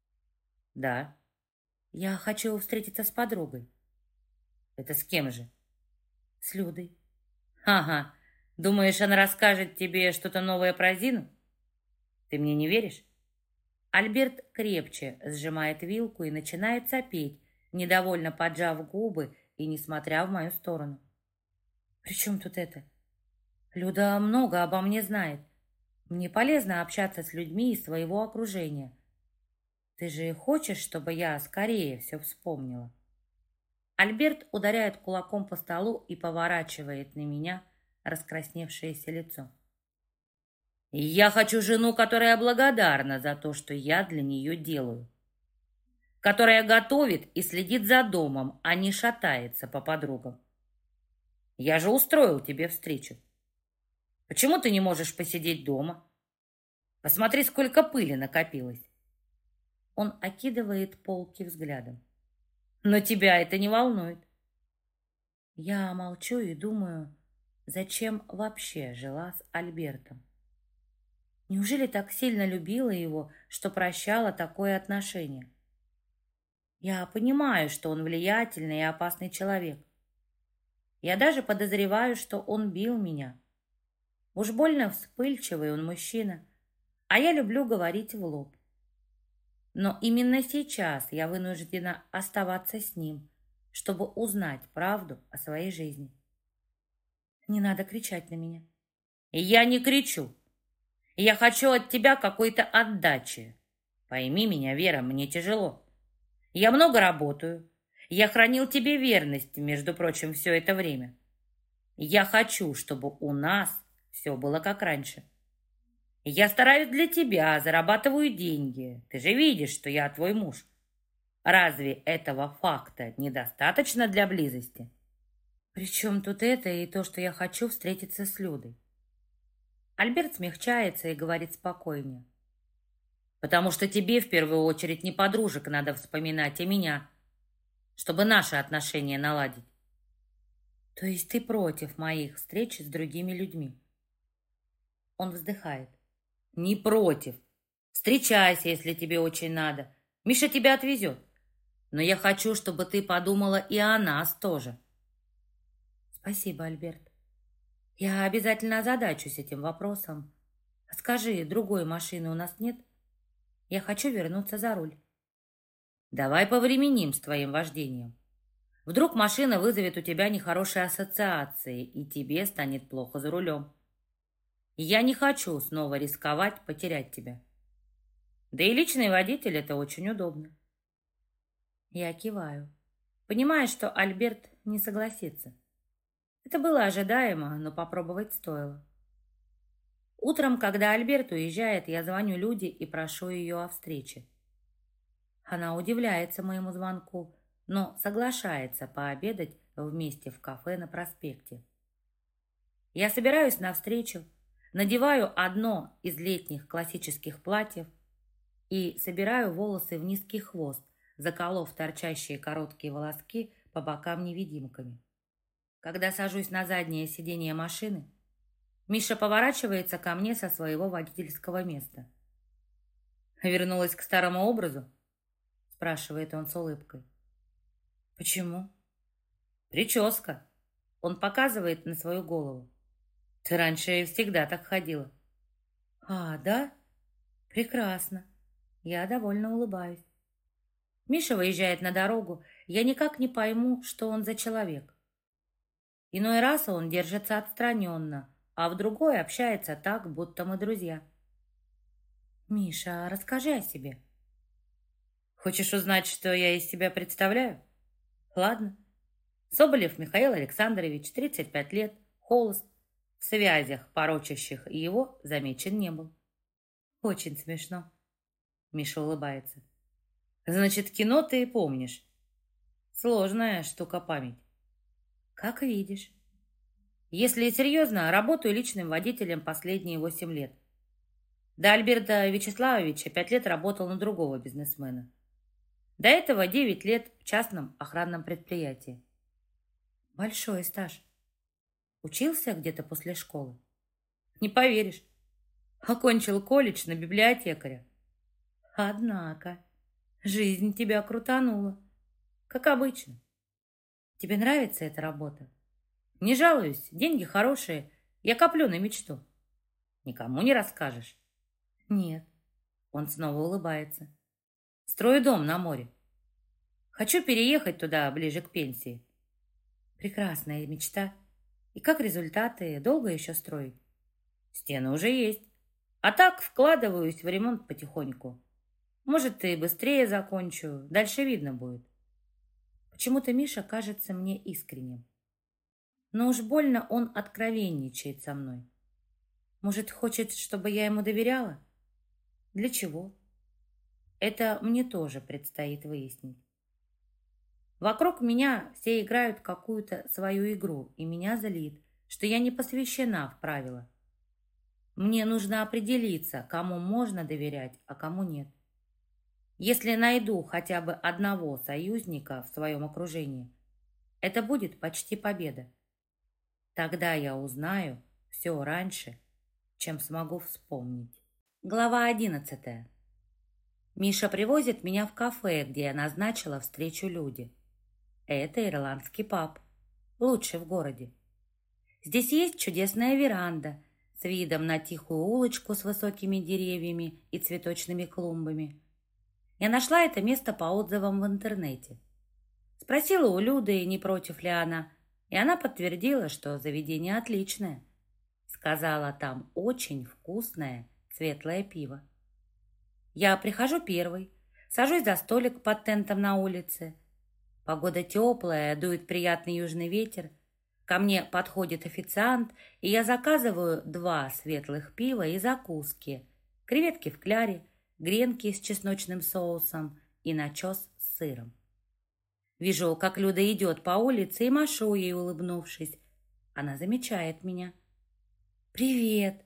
Да. Я хочу встретиться с подругой. Это с кем же? С Людой. Ага. Думаешь, она расскажет тебе что-то новое про Зину? Ты мне не веришь? Альберт крепче сжимает вилку и начинает сопеть, недовольно поджав губы и не смотря в мою сторону. При чем тут это? Люда много обо мне знает. Мне полезно общаться с людьми из своего окружения. Ты же хочешь, чтобы я скорее все вспомнила? Альберт ударяет кулаком по столу и поворачивает на меня раскрасневшееся лицо. Я хочу жену, которая благодарна за то, что я для нее делаю. Которая готовит и следит за домом, а не шатается по подругам. Я же устроил тебе встречу. Почему ты не можешь посидеть дома? Посмотри, сколько пыли накопилось. Он окидывает полки взглядом. Но тебя это не волнует. Я молчу и думаю, зачем вообще жила с Альбертом? Неужели так сильно любила его, что прощала такое отношение? Я понимаю, что он влиятельный и опасный человек. Я даже подозреваю, что он бил меня. Уж больно вспыльчивый он мужчина, а я люблю говорить в лоб. Но именно сейчас я вынуждена оставаться с ним, чтобы узнать правду о своей жизни. Не надо кричать на меня. Я не кричу. Я хочу от тебя какой-то отдачи. Пойми меня, Вера, мне тяжело. Я много работаю. Я хранил тебе верность, между прочим, все это время. Я хочу, чтобы у нас все было как раньше. Я стараюсь для тебя, зарабатываю деньги. Ты же видишь, что я твой муж. Разве этого факта недостаточно для близости? Причем тут это и то, что я хочу встретиться с Людой? Альберт смягчается и говорит спокойнее. Потому что тебе в первую очередь не подружек надо вспоминать, а меня, чтобы наши отношения наладить. То есть ты против моих встреч с другими людьми? Он вздыхает. Не против. Встречайся, если тебе очень надо. Миша тебя отвезет. Но я хочу, чтобы ты подумала и о нас тоже. Спасибо, Альберт. Я обязательно озадачусь этим вопросом. Скажи, другой машины у нас нет? Я хочу вернуться за руль. Давай повременим с твоим вождением. Вдруг машина вызовет у тебя нехорошие ассоциации, и тебе станет плохо за рулем. И я не хочу снова рисковать потерять тебя. Да и личный водитель — это очень удобно. Я киваю, понимая, что Альберт не согласится. Это было ожидаемо, но попробовать стоило. Утром, когда Альберт уезжает, я звоню Люде и прошу ее о встрече. Она удивляется моему звонку, но соглашается пообедать вместе в кафе на проспекте. Я собираюсь на встречу, надеваю одно из летних классических платьев и собираю волосы в низкий хвост, заколов торчащие короткие волоски по бокам невидимками. Когда сажусь на заднее сиденье машины, Миша поворачивается ко мне со своего водительского места. «Вернулась к старому образу?» — спрашивает он с улыбкой. «Почему?» «Прическа». Он показывает на свою голову. «Ты раньше всегда так ходила». «А, да? Прекрасно». Я довольно улыбаюсь. Миша выезжает на дорогу. Я никак не пойму, что он за человек. Иной раз он держится отстраненно, а в другой общается так, будто мы друзья. «Миша, расскажи о себе». «Хочешь узнать, что я из себя представляю?» «Ладно. Соболев Михаил Александрович, 35 лет, холост, в связях, порочащих его, замечен не был». «Очень смешно». Миша улыбается. «Значит, кино ты и помнишь. Сложная штука память». «Как видишь». Если серьезно, работаю личным водителем последние 8 лет. До Альберта Вячеславовича 5 лет работал на другого бизнесмена. До этого 9 лет в частном охранном предприятии. Большой стаж. Учился где-то после школы? Не поверишь. Окончил колледж на библиотекаря. Однако, жизнь тебя крутанула. Как обычно. Тебе нравится эта работа? Не жалуюсь, деньги хорошие. Я коплю на мечту. Никому не расскажешь? Нет. Он снова улыбается. Строю дом на море. Хочу переехать туда ближе к пенсии. Прекрасная мечта. И как результаты? Долго еще строить? Стены уже есть. А так вкладываюсь в ремонт потихоньку. Может, и быстрее закончу. Дальше видно будет. Почему-то Миша кажется мне искренним. Но уж больно он откровенничает со мной. Может, хочет, чтобы я ему доверяла? Для чего? Это мне тоже предстоит выяснить. Вокруг меня все играют какую-то свою игру, и меня злит, что я не посвящена в правила. Мне нужно определиться, кому можно доверять, а кому нет. Если найду хотя бы одного союзника в своем окружении, это будет почти победа. Тогда я узнаю все раньше, чем смогу вспомнить. Глава 11. Миша привозит меня в кафе, где я назначила встречу Люде. Это ирландский паб, лучший в городе. Здесь есть чудесная веранда с видом на тихую улочку с высокими деревьями и цветочными клумбами. Я нашла это место по отзывам в интернете. Спросила у Люды, не против ли она, и она подтвердила, что заведение отличное. Сказала, там очень вкусное светлое пиво. Я прихожу первой, сажусь за столик под тентом на улице. Погода теплая, дует приятный южный ветер. Ко мне подходит официант, и я заказываю 2 светлых пива и закуски. Креветки в кляре, гренки с чесночным соусом и начос с сыром. Вижу, как Люда идет по улице и машу ей, улыбнувшись. Она замечает меня. «Привет!»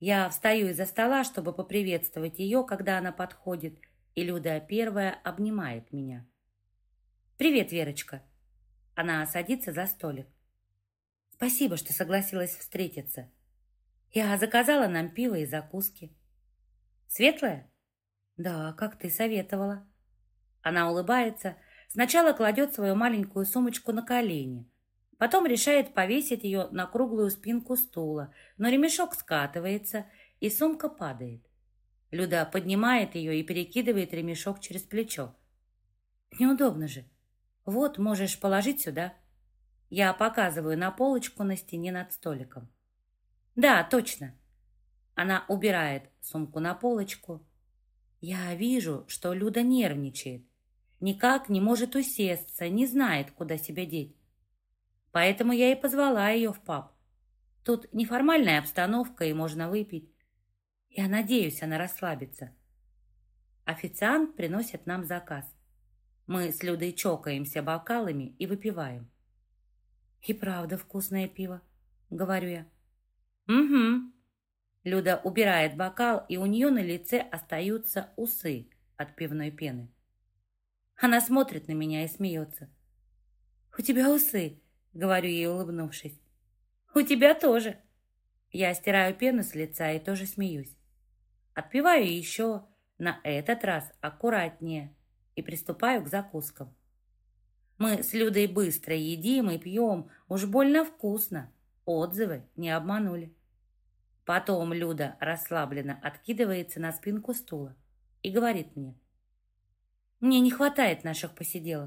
Я встаю из-за стола, чтобы поприветствовать ее, когда она подходит, и Люда первая обнимает меня. «Привет, Верочка!» Она садится за столик. «Спасибо, что согласилась встретиться. Я заказала нам пиво и закуски». «Светлое?» «Да, как ты советовала». Она улыбается, сначала кладет свою маленькую сумочку на колени, потом решает повесить ее на круглую спинку стула, но ремешок скатывается, и сумка падает. Люда поднимает ее и перекидывает ремешок через плечо. «Неудобно же. Вот, можешь положить сюда». Я показываю на полочку на стене над столиком. «Да, точно». Она убирает сумку на полочку. Я вижу, что Люда нервничает. Никак не может усесться, не знает, куда себя деть. Поэтому я и позвала ее в паб. Тут неформальная обстановка, и можно выпить. Я надеюсь, она расслабится. Официант приносит нам заказ. Мы с Людой чокаемся бокалами и выпиваем. «И правда вкусное пиво», — говорю я. «Угу». Люда убирает бокал, и у нее на лице остаются усы от пивной пены. Она смотрит на меня и смеется. «У тебя усы», — говорю ей, улыбнувшись. «У тебя тоже». Я стираю пену с лица и тоже смеюсь. Отпиваю еще, на этот раз аккуратнее, и приступаю к закускам. Мы с Людой быстро едим и пьем, уж больно вкусно. Отзывы не обманули. Потом Люда расслабленно откидывается на спинку стула и говорит мне: «Мне не хватает наших посиделок.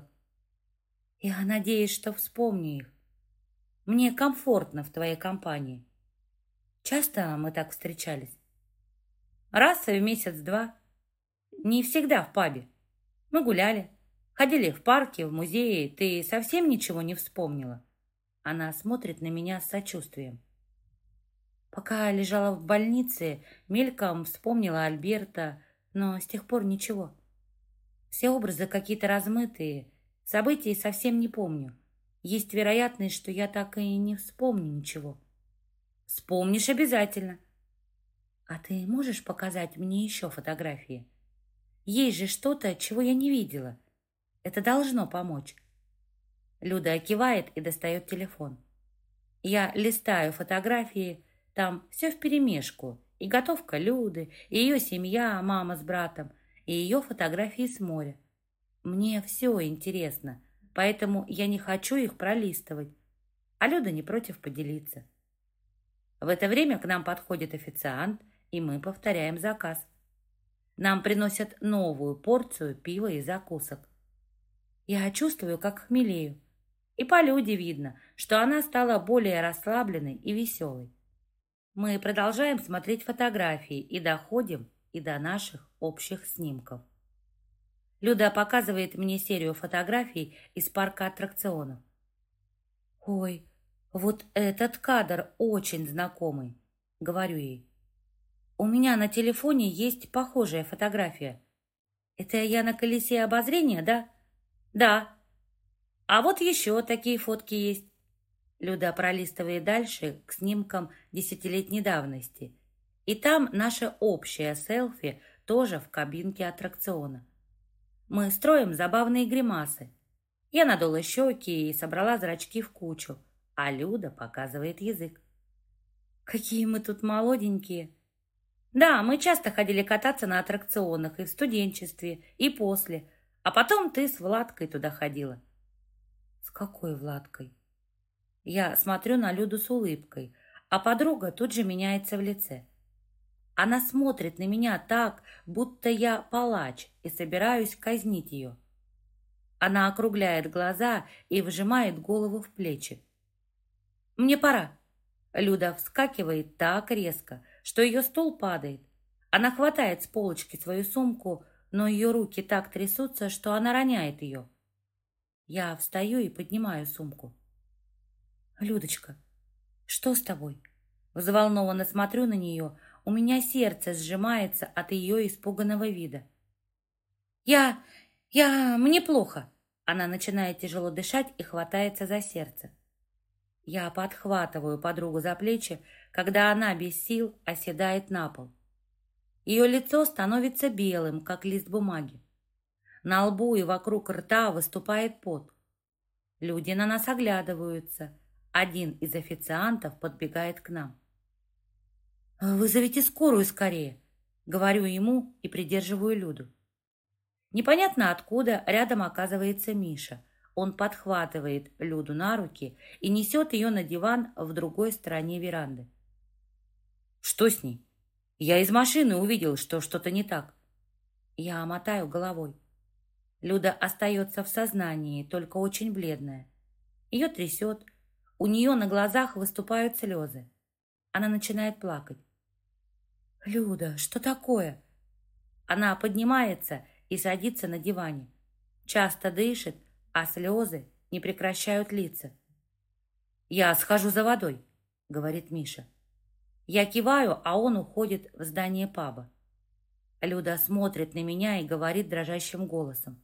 Я надеюсь, что вспомню их. Мне комфортно в твоей компании. Часто мы так встречались?» «Раз в месяц-два. Не всегда в пабе. Мы гуляли, ходили в парке, в музее. Ты совсем ничего не вспомнила?» Она смотрит на меня с сочувствием. Пока лежала в больнице, мельком вспомнила Альберта, но с тех пор ничего. Все образы какие-то размытые, событий совсем не помню. Есть вероятность, что я так и не вспомню ничего. Вспомнишь обязательно. А ты можешь показать мне еще фотографии? Есть же что-то, чего я не видела. Это должно помочь. Люда кивает и достает телефон. Я листаю фотографии, там все вперемешку. И готовка Люды, и ее семья, мама с братом, и ее фотографии с моря. Мне все интересно, поэтому я не хочу их пролистывать. А Люда не против поделиться. В это время к нам подходит официант, и мы повторяем заказ. Нам приносят новую порцию пива и закусок. Я чувствую, как хмелею. И по Люде видно, что она стала более расслабленной и веселой. Мы продолжаем смотреть фотографии и доходим и до наших общих снимков. Люда показывает мне серию фотографий из парка аттракционов. «Ой, вот этот кадр очень знакомый», — говорю ей. «У меня на телефоне есть похожая фотография. Это я на колесе обозрения, да?» «Да. А вот еще такие фотки есть». Люда пролистывает дальше к снимкам десятилетней давности. И там наше общее селфи тоже в кабинке аттракциона. Мы строим забавные гримасы. Я надула щеки и собрала зрачки в кучу, а Люда показывает язык. Какие мы тут молоденькие. Да, мы часто ходили кататься на аттракционах и в студенчестве, и после. А потом ты с Владкой туда ходила. С какой Владкой? Я смотрю на Люду с улыбкой, а подруга тут же меняется в лице. Она смотрит на меня так, будто я палач и собираюсь казнить ее. Она округляет глаза и вжимает голову в плечи. «Мне пора». Люда вскакивает так резко, что ее стул падает. Она хватает с полочки свою сумку, но ее руки так трясутся, что она роняет ее. Я встаю и поднимаю сумку. «Людочка, что с тобой?» Взволнованно смотрю на нее. У меня сердце сжимается от ее испуганного вида. Мне плохо». Она начинает тяжело дышать и хватается за сердце. Я подхватываю подругу за плечи, когда она без сил оседает на пол. Ее лицо становится белым, как лист бумаги. На лбу и вокруг рта выступает пот. Люди на нас оглядываются. Один из официантов подбегает к нам. «Вызовите скорую скорее», — говорю ему и придерживаю Люду. Непонятно откуда рядом оказывается Миша. Он подхватывает Люду на руки и несет ее на диван в другой стороне веранды. «Что с ней? Я из машины увидел, что что-то не так». Я мотаю головой. Люда остается в сознании, только очень бледная. Ее трясет, у нее на глазах выступают слезы. Она начинает плакать. «Люда, что такое?» Она поднимается и садится на диване. Часто дышит, а слезы не прекращают литься. «Я схожу за водой», — говорит Миша. Я киваю, а он уходит в здание паба. Люда смотрит на меня и говорит дрожащим голосом.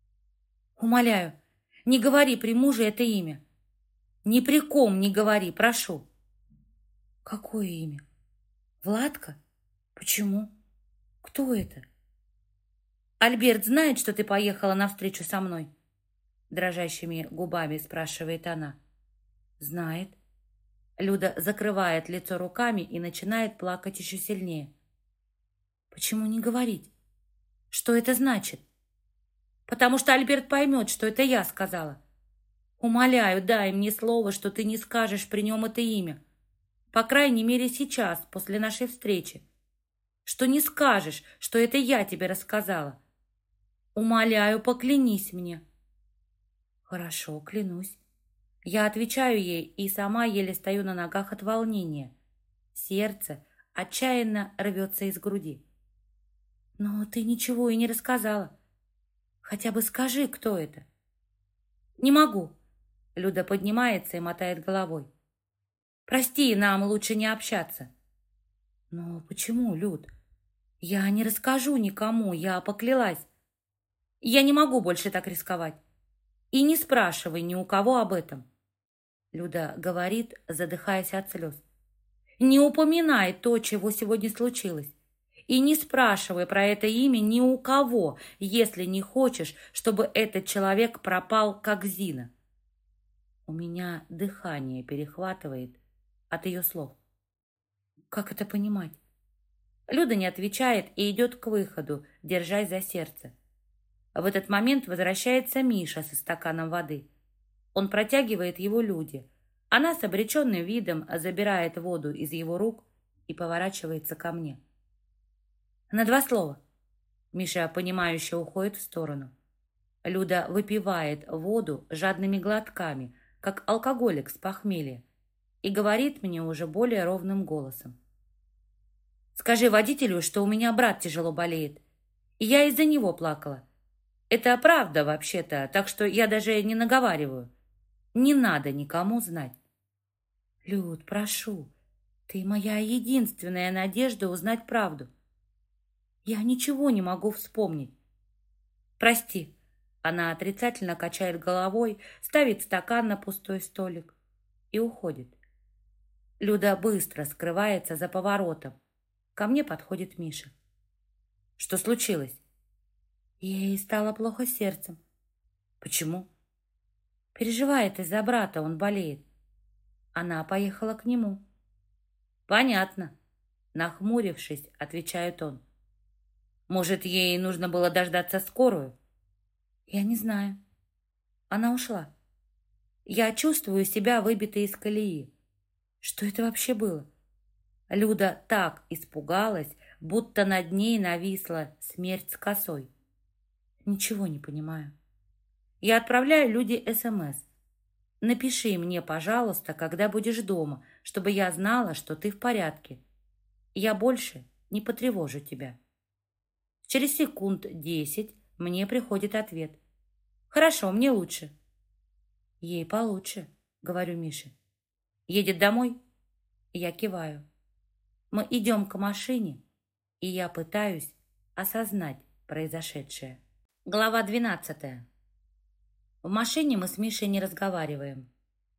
«Умоляю, не говори при муже это имя. Ни при ком не говори, прошу». «Какое имя? Владка? Почему? Кто это?» «Альберт знает, что ты поехала навстречу со мной?» Дрожащими губами спрашивает она. «Знает». Люда закрывает лицо руками и начинает плакать еще сильнее. «Почему не говорить? Что это значит?» «Потому что Альберт поймет, что это я сказала. Умоляю, дай мне слово, что ты не скажешь при нем это имя. По крайней мере, сейчас, после нашей встречи. Что не скажешь, что это я тебе рассказала. Умоляю, поклянись мне». «Хорошо, клянусь». Я отвечаю ей и сама еле стою на ногах от волнения. Сердце отчаянно рвется из груди. «Но ты ничего и не рассказала. Хотя бы скажи, кто это». «Не могу». Люда поднимается и мотает головой. «Прости, нам лучше не общаться». «Но почему, Люд? Я не расскажу никому, я поклялась. Я не могу больше так рисковать. И не спрашивай ни у кого об этом». Люда говорит, задыхаясь от слез. «Не упоминай то, чего сегодня случилось. И не спрашивай про это имя ни у кого, если не хочешь, чтобы этот человек пропал, как Зина». У меня дыхание перехватывает от ее слов. Как это понимать? Люда не отвечает и идет к выходу, держась за сердце. В этот момент возвращается Миша со стаканом воды. Он протягивает его Люде. Она с обреченным видом забирает воду из его рук и поворачивается ко мне. «На 2 слова». Миша, понимающе, уходит в сторону. Люда выпивает воду жадными глотками, как алкоголик с похмелья, и говорит мне уже более ровным голосом. «Скажи водителю, что у меня брат тяжело болеет, и я из-за него плакала. Это правда вообще-то, так что я даже не наговариваю. Не надо никому знать». «Люд, прошу, ты моя единственная надежда узнать правду. Я ничего не могу вспомнить». «Прости». Она отрицательно качает головой, ставит стакан на пустой столик и уходит. Люда быстро скрывается за поворотом. Ко мне подходит Миша. «Что случилось?» Ей стало плохо с сердцем. «Почему?» «Переживает из-за брата, он болеет. Она поехала к нему». «Понятно», — нахмурившись, отвечает он. «Может, ей нужно было дождаться скорую?» «Я не знаю. Она ушла. Я чувствую себя выбитой из колеи. Что это вообще было?» Люда так испугалась, будто над ней нависла смерть с косой. Ничего не понимаю. Я отправляю Люде СМС. «Напиши мне, пожалуйста, когда будешь дома, чтобы я знала, что ты в порядке. Я больше не потревожу тебя». Через секунд 10 мне приходит ответ. «Хорошо, мне лучше». «Ей получше», — говорю Мише. «Едет домой?» Я киваю. Мы идем к машине, и я пытаюсь осознать произошедшее. Глава 12. В машине мы с Мишей не разговариваем.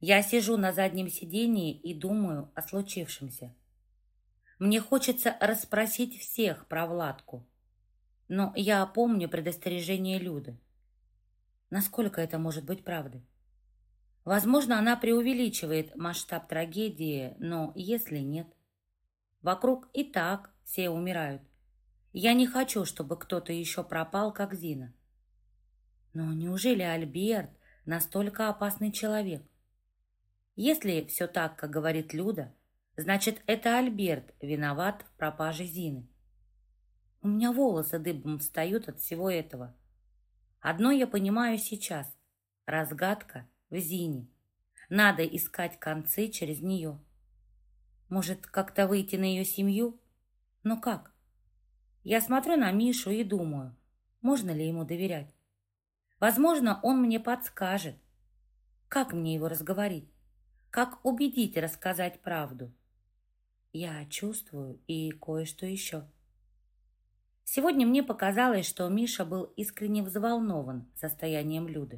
Я сижу на заднем сидении и думаю о случившемся. Мне хочется расспросить всех про Владку, но я помню предостережение Люды. Насколько это может быть правдой? Возможно, она преувеличивает масштаб трагедии, но если нет, вокруг и так все умирают. Я не хочу, чтобы кто-то еще пропал, как Зина. Но неужели Альберт настолько опасный человек? Если все так, как говорит Люда, значит, это Альберт виноват в пропаже Зины. У меня волосы дыбом встают от всего этого. Одно я понимаю сейчас. Разгадка в Зине. Надо искать концы через нее. Может, как-то выйти на ее семью? Но как? Я смотрю на Мишу и думаю, можно ли ему доверять. Возможно, он мне подскажет, как мне его разговорить, как убедить рассказать правду. Я чувствую и кое-что еще. Сегодня мне показалось, что Миша был искренне взволнован состоянием Люды.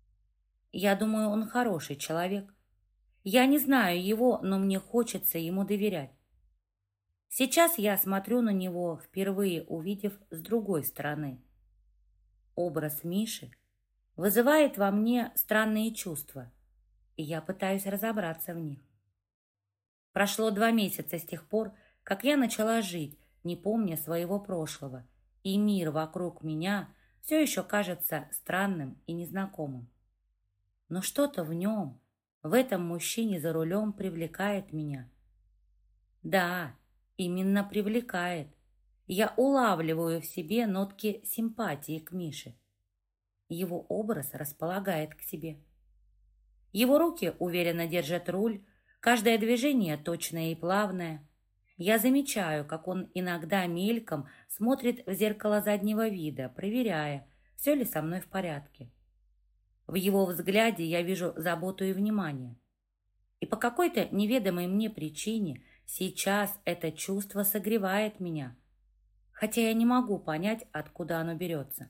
Я думаю, он хороший человек. Я не знаю его, но мне хочется ему доверять. Сейчас я смотрю на него, впервые увидев с другой стороны. Образ Миши вызывает во мне странные чувства, и я пытаюсь разобраться в них. Прошло 2 месяца с тех пор, как я начала жить, не помня своего прошлого, и мир вокруг меня все еще кажется странным и незнакомым. Но что-то в нем, в этом мужчине за рулем привлекает меня. Да, именно привлекает. Я улавливаю в себе нотки симпатии к Мише. Его образ располагает к себе. Его руки уверенно держат руль, каждое движение точное и плавное. Я замечаю, как он иногда мельком смотрит в зеркало заднего вида, проверяя, все ли со мной в порядке. В его взгляде я вижу заботу и внимание. И по какой-то неведомой мне причине сейчас это чувство согревает меня, хотя я не могу понять, откуда оно берется.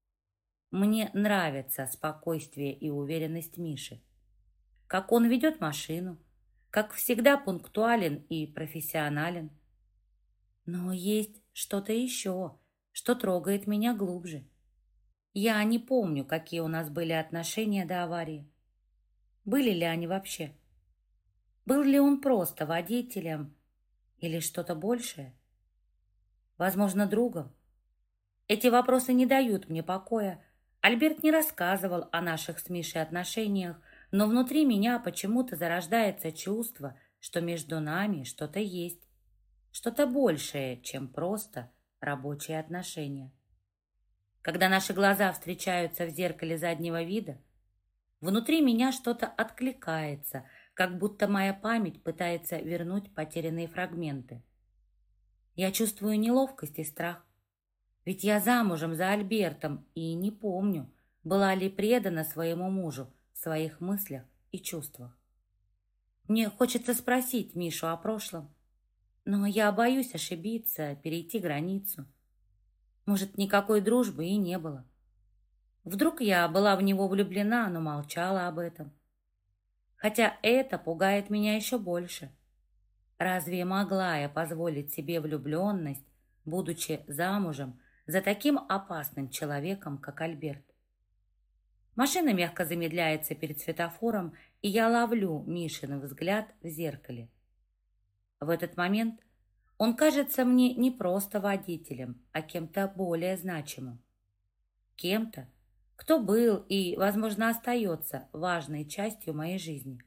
Мне нравится спокойствие и уверенность Миши. Как он ведет машину, как всегда пунктуален и профессионален. Но есть что-то еще, что трогает меня глубже. Я не помню, какие у нас были отношения до аварии. Были ли они вообще? Был ли он просто водителем или что-то большее? Возможно, другом? Эти вопросы не дают мне покоя. Альберт не рассказывал о наших с Мишей отношениях, но внутри меня почему-то зарождается чувство, что между нами что-то есть, что-то большее, чем просто рабочие отношения. Когда наши глаза встречаются в зеркале заднего вида, внутри меня что-то откликается, как будто моя память пытается вернуть потерянные фрагменты. Я чувствую неловкость и страх. Ведь я замужем за Альбертом и не помню, была ли предана своему мужу в своих мыслях и чувствах. Мне хочется спросить Мишу о прошлом, но я боюсь ошибиться, перейти границу. Может, никакой дружбы и не было. Вдруг я была в него влюблена, но молчала об этом. Хотя это пугает меня еще больше. Разве могла я позволить себе влюбленность, будучи замужем за таким опасным человеком, как Альберт? Машина мягко замедляется перед светофором, и я ловлю Мишин взгляд в зеркале. В этот момент он кажется мне не просто водителем, а кем-то более значимым. Кем-то, кто был и, возможно, остается важной частью моей жизни.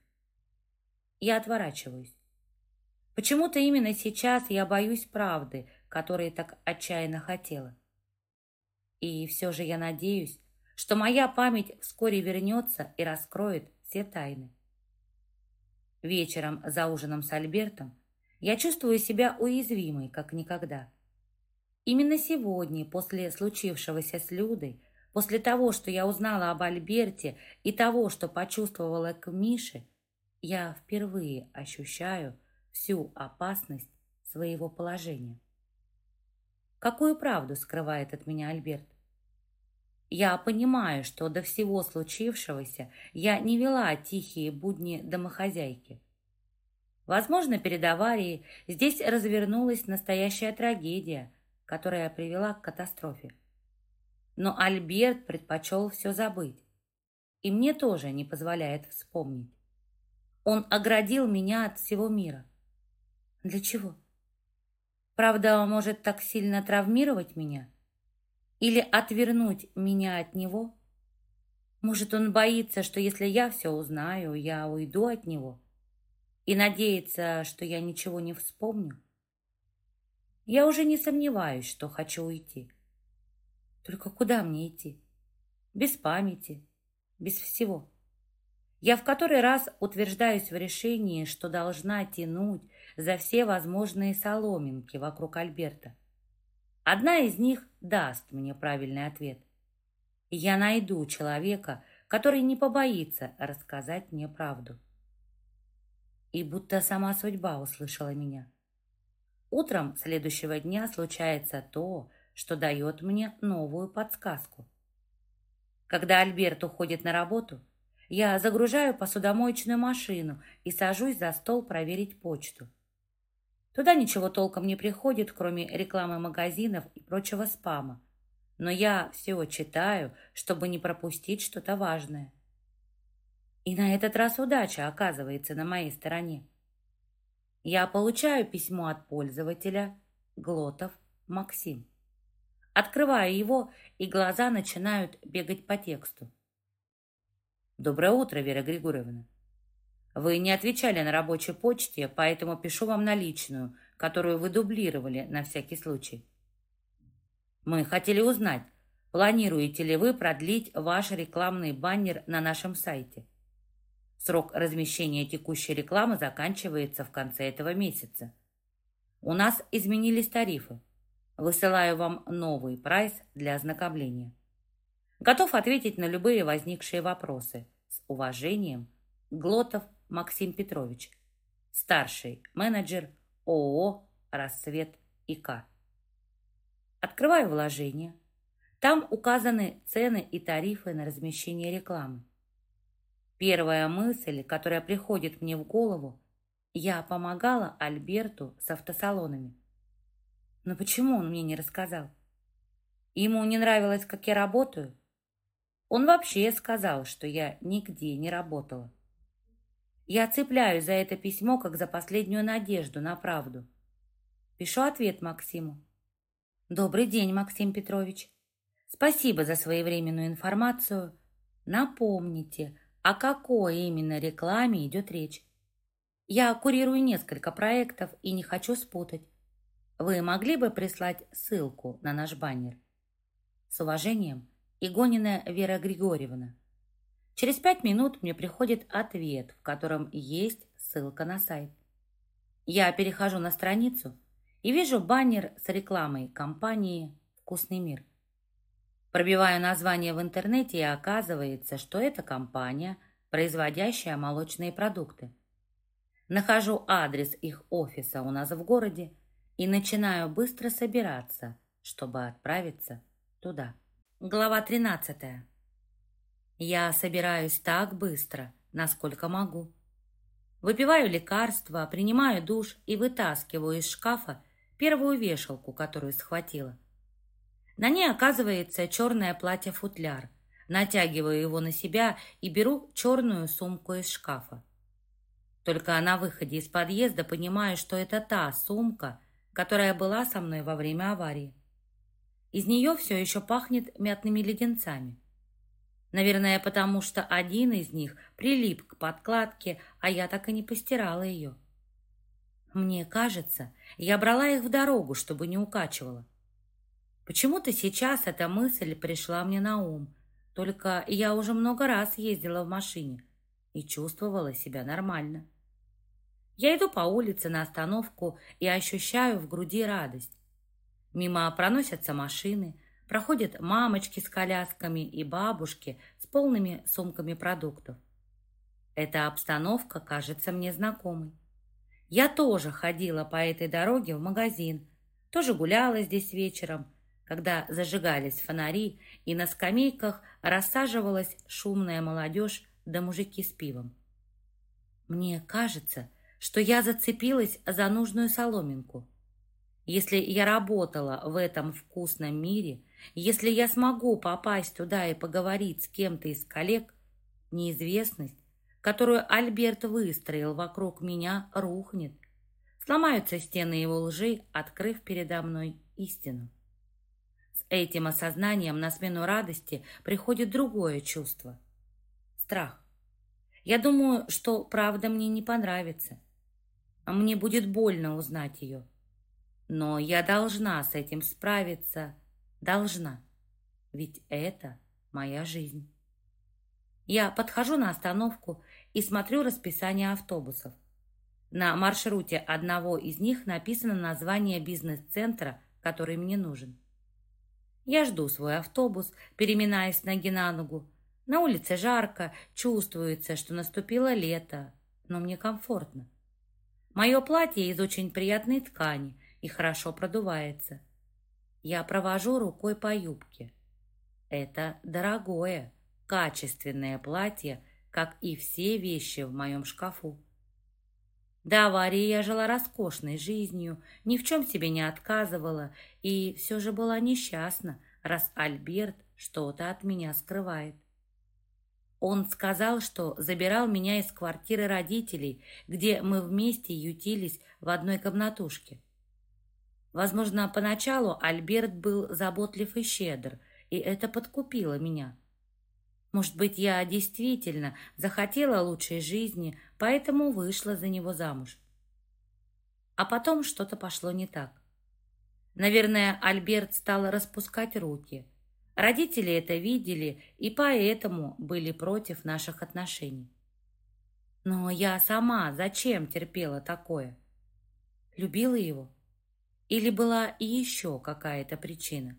Я отворачиваюсь. Почему-то именно сейчас я боюсь правды, которой так отчаянно хотела. И все же я надеюсь, что моя память вскоре вернется и раскроет все тайны. Вечером за ужином с Альбертом я чувствую себя уязвимой, как никогда. Именно сегодня, после случившегося с Людой, после того, что я узнала об Альберте и того, что почувствовала к Мише, я впервые ощущаю всю опасность своего положения. Какую правду скрывает от меня Альберт? Я понимаю, что до всего случившегося я не вела тихие будни домохозяйки. Возможно, перед аварией здесь развернулась настоящая трагедия, которая привела к катастрофе. Но Альберт предпочел все забыть, и мне тоже не позволяет вспомнить. Он оградил меня от всего мира. Для чего? Правда, он может так сильно травмировать меня? Или отвернуть меня от него? Может, он боится, что если я все узнаю, я уйду от него? И надеется, что я ничего не вспомню? Я уже не сомневаюсь, что хочу уйти. Только куда мне идти? Без памяти, без всего. Я в который раз утверждаюсь в решении, что должна тянуть за все возможные соломинки вокруг Альберта. Одна из них даст мне правильный ответ. И я найду человека, который не побоится рассказать мне правду. И будто сама судьба услышала меня. Утром следующего дня случается то, что дает мне новую подсказку. Когда Альберт уходит на работу, я загружаю посудомоечную машину и сажусь за стол проверить почту. Туда ничего толком не приходит, кроме рекламы магазинов и прочего спама. Но я все читаю, чтобы не пропустить что-то важное. И на этот раз удача оказывается на моей стороне. Я получаю письмо от пользователя Глотов Максим. Открываю его, и глаза начинают бегать по тексту. Доброе утро, Вера Григорьевна. Вы не отвечали на рабочей почте, поэтому пишу вам на личную, которую вы дублировали на всякий случай. Мы хотели узнать, планируете ли вы продлить ваш рекламный баннер на нашем сайте. Срок размещения текущей рекламы заканчивается в конце этого месяца. У нас изменились тарифы. Высылаю вам новый прайс для ознакомления. Готов ответить на любые возникшие вопросы. С уважением, Глотов Максим Петрович, старший менеджер ООО «Рассвет ИК». Открываю вложения. Там указаны цены и тарифы на размещение рекламы. Первая мысль, которая приходит мне в голову, я помогала Альберту с автосалонами. Но почему он мне не рассказал? Ему не нравилось, как я работаю? Он вообще сказал, что я нигде не работала. Я цепляюсь за это письмо, как за последнюю надежду на правду. Пишу ответ Максиму. Добрый день, Максим Петрович. Спасибо за своевременную информацию. Напомните, о какой именно рекламе идет речь. Я курирую несколько проектов и не хочу спутать. Вы могли бы прислать ссылку на наш баннер? С уважением, Игонина Вера Григорьевна. Через 5 минут мне приходит ответ, в котором есть ссылка на сайт. Я перехожу на страницу и вижу баннер с рекламой компании «Вкусный мир». Пробиваю название в интернете, и оказывается, что это компания, производящая молочные продукты. Нахожу адрес их офиса у нас в городе и начинаю быстро собираться, чтобы отправиться туда. Глава 13. Я собираюсь так быстро, насколько могу. Выпиваю лекарства, принимаю душ и вытаскиваю из шкафа первую вешалку, которую схватила. На ней оказывается черное платье-футляр. Натягиваю его на себя и беру черную сумку из шкафа. Только на выходе из подъезда понимаю, что это та сумка, которая была со мной во время аварии. Из нее все еще пахнет мятными леденцами. Наверное, потому что один из них прилип к подкладке, а я так и не постирала ее. Мне кажется, я брала их в дорогу, чтобы не укачивала. Почему-то сейчас эта мысль пришла мне на ум, только я уже много раз ездила в машине и чувствовала себя нормально. Я иду по улице на остановку и ощущаю в груди радость. Мимо проносятся машины, проходят мамочки с колясками и бабушки с полными сумками продуктов. Эта обстановка кажется мне знакомой. Я тоже ходила по этой дороге в магазин, тоже гуляла здесь вечером, когда зажигались фонари и на скамейках рассаживалась шумная молодежь да мужики с пивом. Мне кажется, что я зацепилась за нужную соломинку. Если я работала в этом вкусном мире, если я смогу попасть туда и поговорить с кем-то из коллег, неизвестность, которую Альберт выстроил вокруг меня, рухнет. Сломаются стены его лжи, открыв передо мной истину. С этим осознанием на смену радости приходит другое чувство — страх. Я думаю, что правда мне не понравится. Мне будет больно узнать ее. Но я должна с этим справиться. Должна. Ведь это моя жизнь. Я подхожу на остановку и смотрю расписание автобусов. На маршруте одного из них написано название бизнес-центра, который мне нужен. Я жду свой автобус, переминаясь с ноги на ногу. На улице жарко, чувствуется, что наступило лето, но мне комфортно. Мое платье из очень приятной ткани и хорошо продувается. Я провожу рукой по юбке. Это дорогое, качественное платье, как и все вещи в моем шкафу. До аварии я жила роскошной жизнью, ни в чем себе не отказывала и все же была несчастна, раз Альберт что-то от меня скрывает. Он сказал, что забирал меня из квартиры родителей, где мы вместе ютились в одной комнатушке. Возможно, поначалу Альберт был заботлив и щедр, и это подкупило меня. Может быть, я действительно захотела лучшей жизни, поэтому вышла за него замуж. А потом что-то пошло не так. Наверное, Альберт стал распускать руки. Родители это видели и поэтому были против наших отношений. Но я сама зачем терпела такое? Любила его? Или была и еще какая-то причина?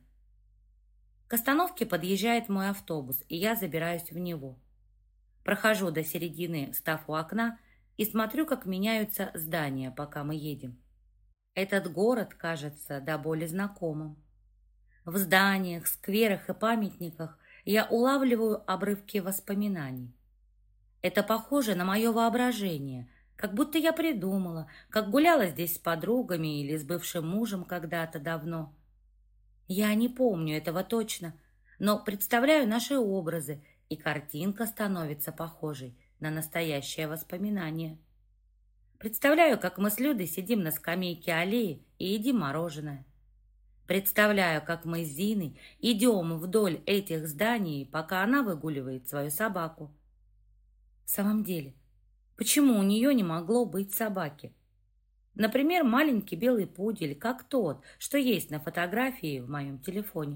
К остановке подъезжает мой автобус, и я забираюсь в него. Прохожу до середины, став у окна, и смотрю, как меняются здания, пока мы едем. Этот город кажется до боли знакомым. В зданиях, скверах и памятниках я улавливаю обрывки воспоминаний. Это похоже на мое воображение, как будто я придумала, как гуляла здесь с подругами или с бывшим мужем когда-то давно. Я не помню этого точно, но представляю наши образы, и картинка становится похожей на настоящее воспоминание. Представляю, как мы с Людой сидим на скамейке аллеи и едим мороженое. Представляю, как мы с Зиной идем вдоль этих зданий, пока она выгуливает свою собаку. В самом деле, почему у нее не могло быть собаки? Например, маленький белый пудель, как тот, что есть на фотографии в моем телефоне.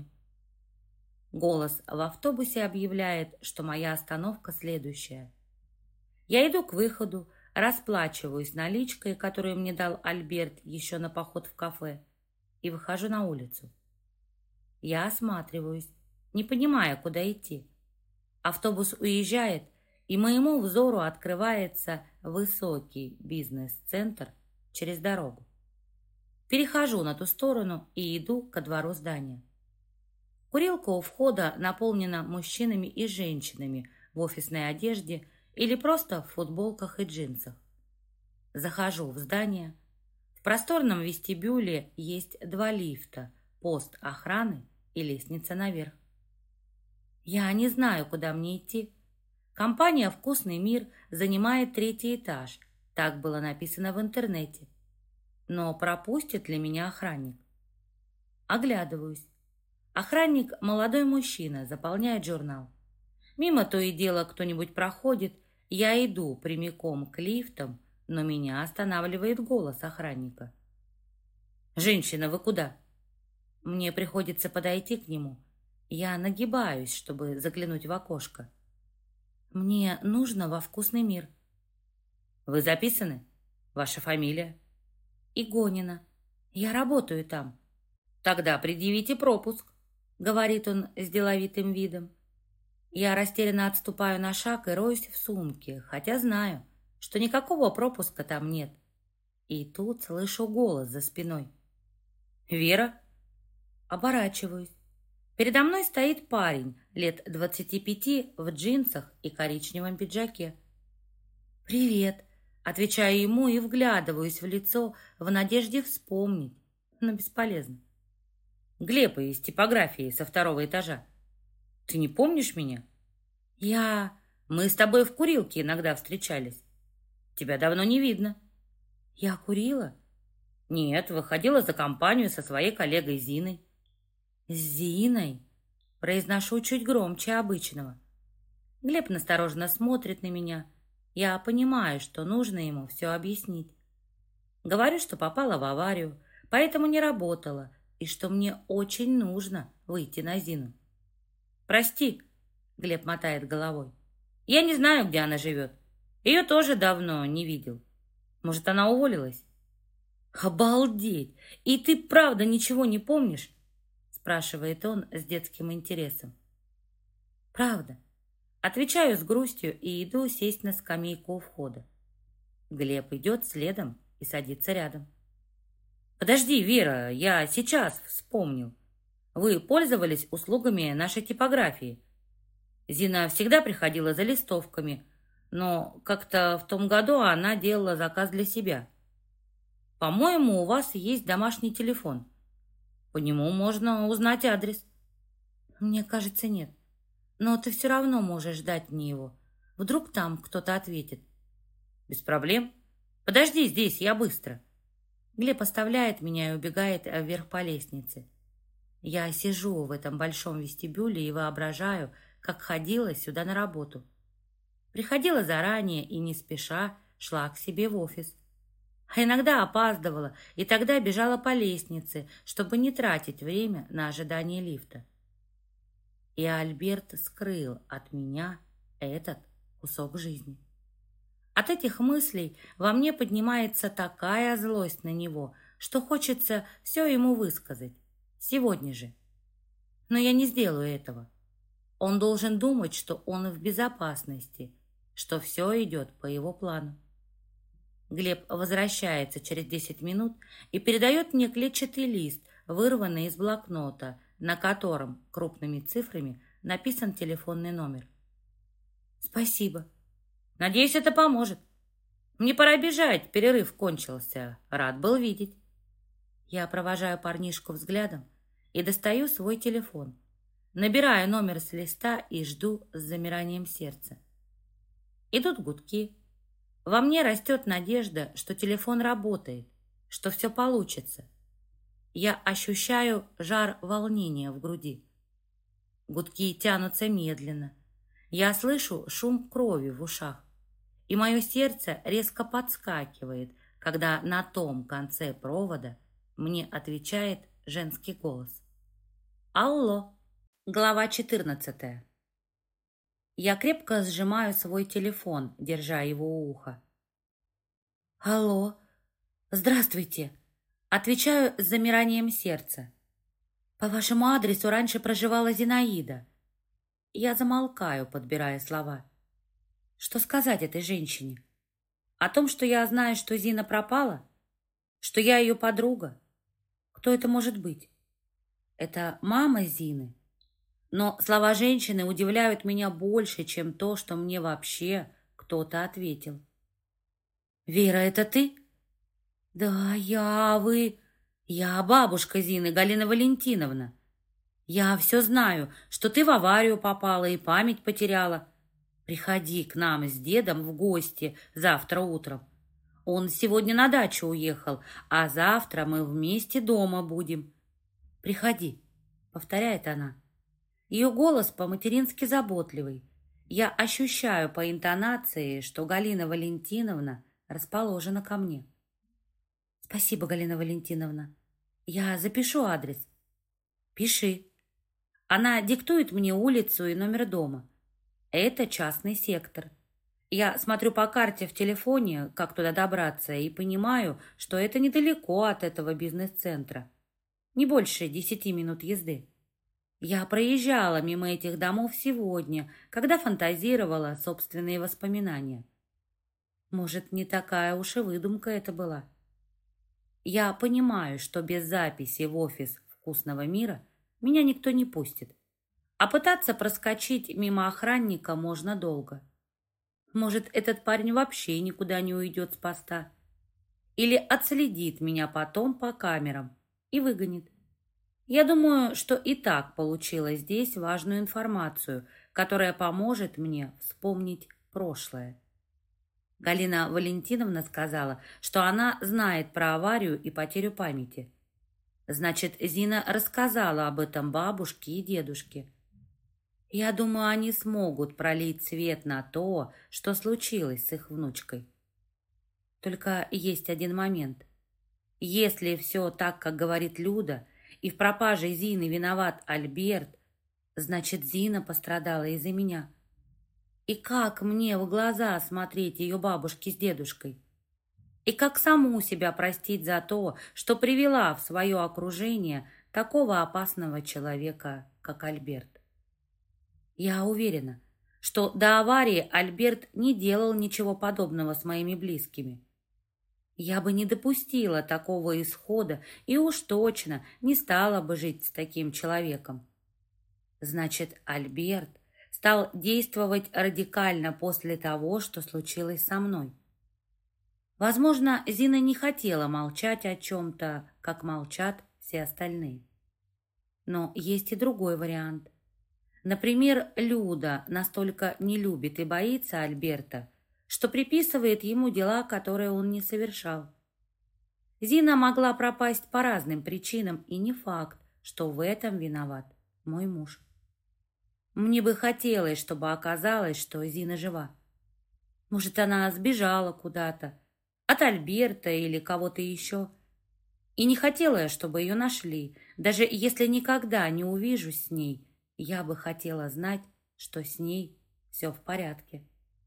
Голос в автобусе объявляет, что моя остановка следующая. Я иду к выходу, расплачиваюсь наличкой, которую мне дал Альберт еще на поход в кафе, и выхожу на улицу. Я осматриваюсь, не понимая, куда идти. Автобус уезжает, и моему взору открывается высокий бизнес-центр через дорогу. Перехожу на ту сторону и иду ко двору здания. Курилка у входа наполнена мужчинами и женщинами в офисной одежде или просто в футболках и джинсах. Захожу в здание. В просторном вестибюле есть 2 лифта, пост охраны и лестница наверх. Я не знаю, куда мне идти. Компания «Вкусный мир» занимает 3-й этаж. Так было написано в интернете. Но пропустит ли меня охранник? Оглядываюсь. Охранник — молодой мужчина, заполняет журнал. Мимо то и дело кто-нибудь проходит. Я иду прямиком к лифтам, но меня останавливает голос охранника. «Женщина, вы куда?» Мне приходится подойти к нему. Я нагибаюсь, чтобы заглянуть в окошко. Мне нужно во «Вкусный мир». «Вы записаны? Ваша фамилия?» «Игонина. Я работаю там». «Тогда предъявите пропуск», — говорит он с деловитым видом. Я растерянно отступаю на шаг и роюсь в сумке, хотя знаю, что никакого пропуска там нет. И тут слышу голос за спиной. «Вера?» Оборачиваюсь. Передо мной стоит парень лет 25 в джинсах и коричневом пиджаке. «Привет», — отвечаю ему и вглядываюсь в лицо в надежде вспомнить, но бесполезно. «Глеб из типографии со второго этажа. Ты не помнишь меня?» «Я... Мы с тобой в курилке иногда встречались. Тебя давно не видно». «Я курила?» «Нет, выходила за компанию со своей коллегой Зиной». «С Зиной?» Произношу чуть громче обычного. Глеб настороженно смотрит на меня. Я понимаю, что нужно ему все объяснить. Говорю, что попала в аварию, поэтому не работала, и что мне очень нужно выйти на Зину. «Прости», — Глеб мотает головой. «Я не знаю, где она живет. Ее тоже давно не видел. Может, она уволилась?» «Обалдеть! И ты правда ничего не помнишь?» Спрашивает он с детским интересом. «Правда». Отвечаю с грустью и иду сесть на скамейку у входа. Глеб идет следом и садится рядом. «Подожди, Вера, я сейчас вспомнил. Вы пользовались услугами нашей типографии. Зина всегда приходила за листовками, но как-то в том году она делала заказ для себя. По-моему, у вас есть домашний телефон. По нему можно узнать адрес». «Мне кажется, нет. Но ты все равно можешь дать мне его. Вдруг там кто-то ответит». «Без проблем. Подожди здесь, я быстро». Глеб оставляет меня и убегает вверх по лестнице. Я сижу в этом большом вестибюле и воображаю, как ходила сюда на работу. Приходила заранее и не спеша шла к себе в офис. А иногда опаздывала и тогда бежала по лестнице, чтобы не тратить время на ожидание лифта. И Альберт скрыл от меня этот кусок жизни. От этих мыслей во мне поднимается такая злость на него, что хочется все ему высказать. Сегодня же. Но я не сделаю этого. Он должен думать, что он в безопасности, что все идет по его плану. Глеб возвращается через 10 минут и передает мне клетчатый лист, вырванный из блокнота, на котором крупными цифрами написан телефонный номер. «Спасибо. Надеюсь, это поможет. Мне пора бежать, перерыв кончился. Рад был видеть». Я провожаю парнишку взглядом и достаю свой телефон. Набираю номер с листа и жду с замиранием сердца. Идут гудки. Во мне растет надежда, что телефон работает, что все получится. Я ощущаю жар волнения в груди. Гудки тянутся медленно. Я слышу шум крови в ушах. И мое сердце резко подскакивает, когда на том конце провода мне отвечает женский голос. «Алло!» Глава 14. Я крепко сжимаю свой телефон, держа его у уха. «Алло! Здравствуйте!» Отвечаю с замиранием сердца. «По вашему адресу раньше проживала Зинаида». Я замолкаю, подбирая слова. Что сказать этой женщине? О том, что я знаю, что Зина пропала? Что я ее подруга? Кто это может быть? Это мама Зины? Но слова женщины удивляют меня больше, чем то, что мне вообще кто-то ответил. «Вера, это ты?» «Да, вы...» «Я бабушка Зины, Галина Валентиновна. Я все знаю, что ты в аварию попала и память потеряла. Приходи к нам с дедом в гости завтра утром. Он сегодня на дачу уехал, а завтра мы вместе дома будем. Приходи», — повторяет она. Ее голос по-матерински заботливый. Я ощущаю по интонации, что Галина Валентиновна расположена ко мне. «Спасибо, Галина Валентиновна. Я запишу адрес». «Пиши». Она диктует мне улицу и номер дома. Это частный сектор. Я смотрю по карте в телефоне, как туда добраться, и понимаю, что это недалеко от этого бизнес-центра. Не больше 10 минут езды. Я проезжала мимо этих домов сегодня, когда фантазировала собственные воспоминания. Может, не такая уж и выдумка это была. Я понимаю, что без записи в офис в вкусного мира меня никто не пустит. А пытаться проскочить мимо охранника можно долго. Может, этот парень вообще никуда не уйдет с поста. Или отследит меня потом по камерам и выгонит. Я думаю, что и так получила здесь важную информацию, которая поможет мне вспомнить прошлое. Галина Валентиновна сказала, что она знает про аварию и потерю памяти. Значит, Зина рассказала об этом бабушке и дедушке. Я думаю, они смогут пролить свет на то, что случилось с их внучкой. Только есть один момент. Если все так, как говорит Люда, и в пропаже Зины виноват Альберт, значит, Зина пострадала из-за меня. И как мне в глаза смотреть ее бабушке с дедушкой? И как саму себя простить за то, что привела в свое окружение такого опасного человека, как Альберт? Я уверена, что до аварии Альберт не делал ничего подобного с моими близкими. Я бы не допустила такого исхода и уж точно не стала бы жить с таким человеком. Значит, Альберт стал действовать радикально после того, что случилось со мной. Возможно, Зина не хотела молчать о чем-то, как молчат все остальные. Но есть и другой вариант. Например, Люда настолько не любит и боится Альберта, что приписывает ему дела, которые он не совершал. Зина могла пропасть по разным причинам, и не факт, что в этом виноват мой муж. Мне бы хотелось, чтобы оказалось, что Зина жива. Может, она сбежала куда-то, от Альберта или кого-то еще. И не хотела я, чтобы ее нашли. Даже если никогда не увижусь с ней, я бы хотела знать, что с ней все в порядке.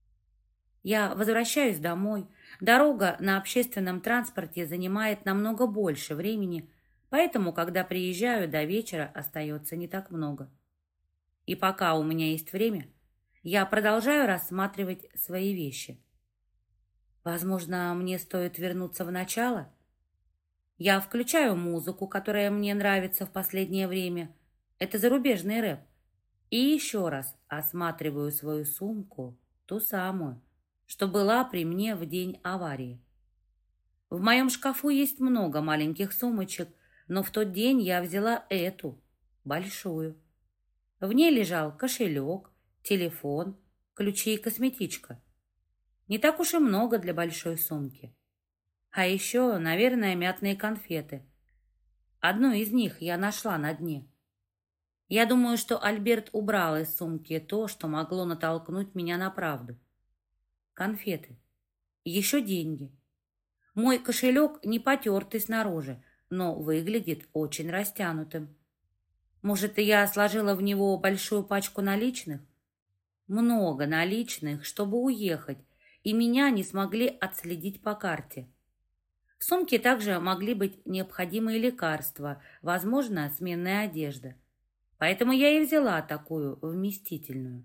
Я возвращаюсь домой. Дорога на общественном транспорте занимает намного больше времени, поэтому, когда приезжаю, до вечера остается не так много. И пока у меня есть время, я продолжаю рассматривать свои вещи. Возможно, мне стоит вернуться в начало? Я включаю музыку, которая мне нравится в последнее время. Это зарубежный рэп. И еще раз осматриваю свою сумку, ту самую, что была при мне в день аварии. В моем шкафу есть много маленьких сумочек, но в тот день я взяла эту, большую. В ней лежал кошелек, телефон, ключи и косметичка. Не так уж и много для большой сумки. А еще, наверное, мятные конфеты. Одну из них я нашла на дне. Я думаю, что Альберт убрал из сумки то, что могло натолкнуть меня на правду. Конфеты. Еще деньги. Мой кошелек не потертый снаружи, но выглядит очень растянутым. Может, я сложила в него большую пачку наличных? Много наличных, чтобы уехать, и меня не смогли отследить по карте. В сумке также могли быть необходимые лекарства, возможно, сменная одежда. Поэтому я и взяла такую вместительную.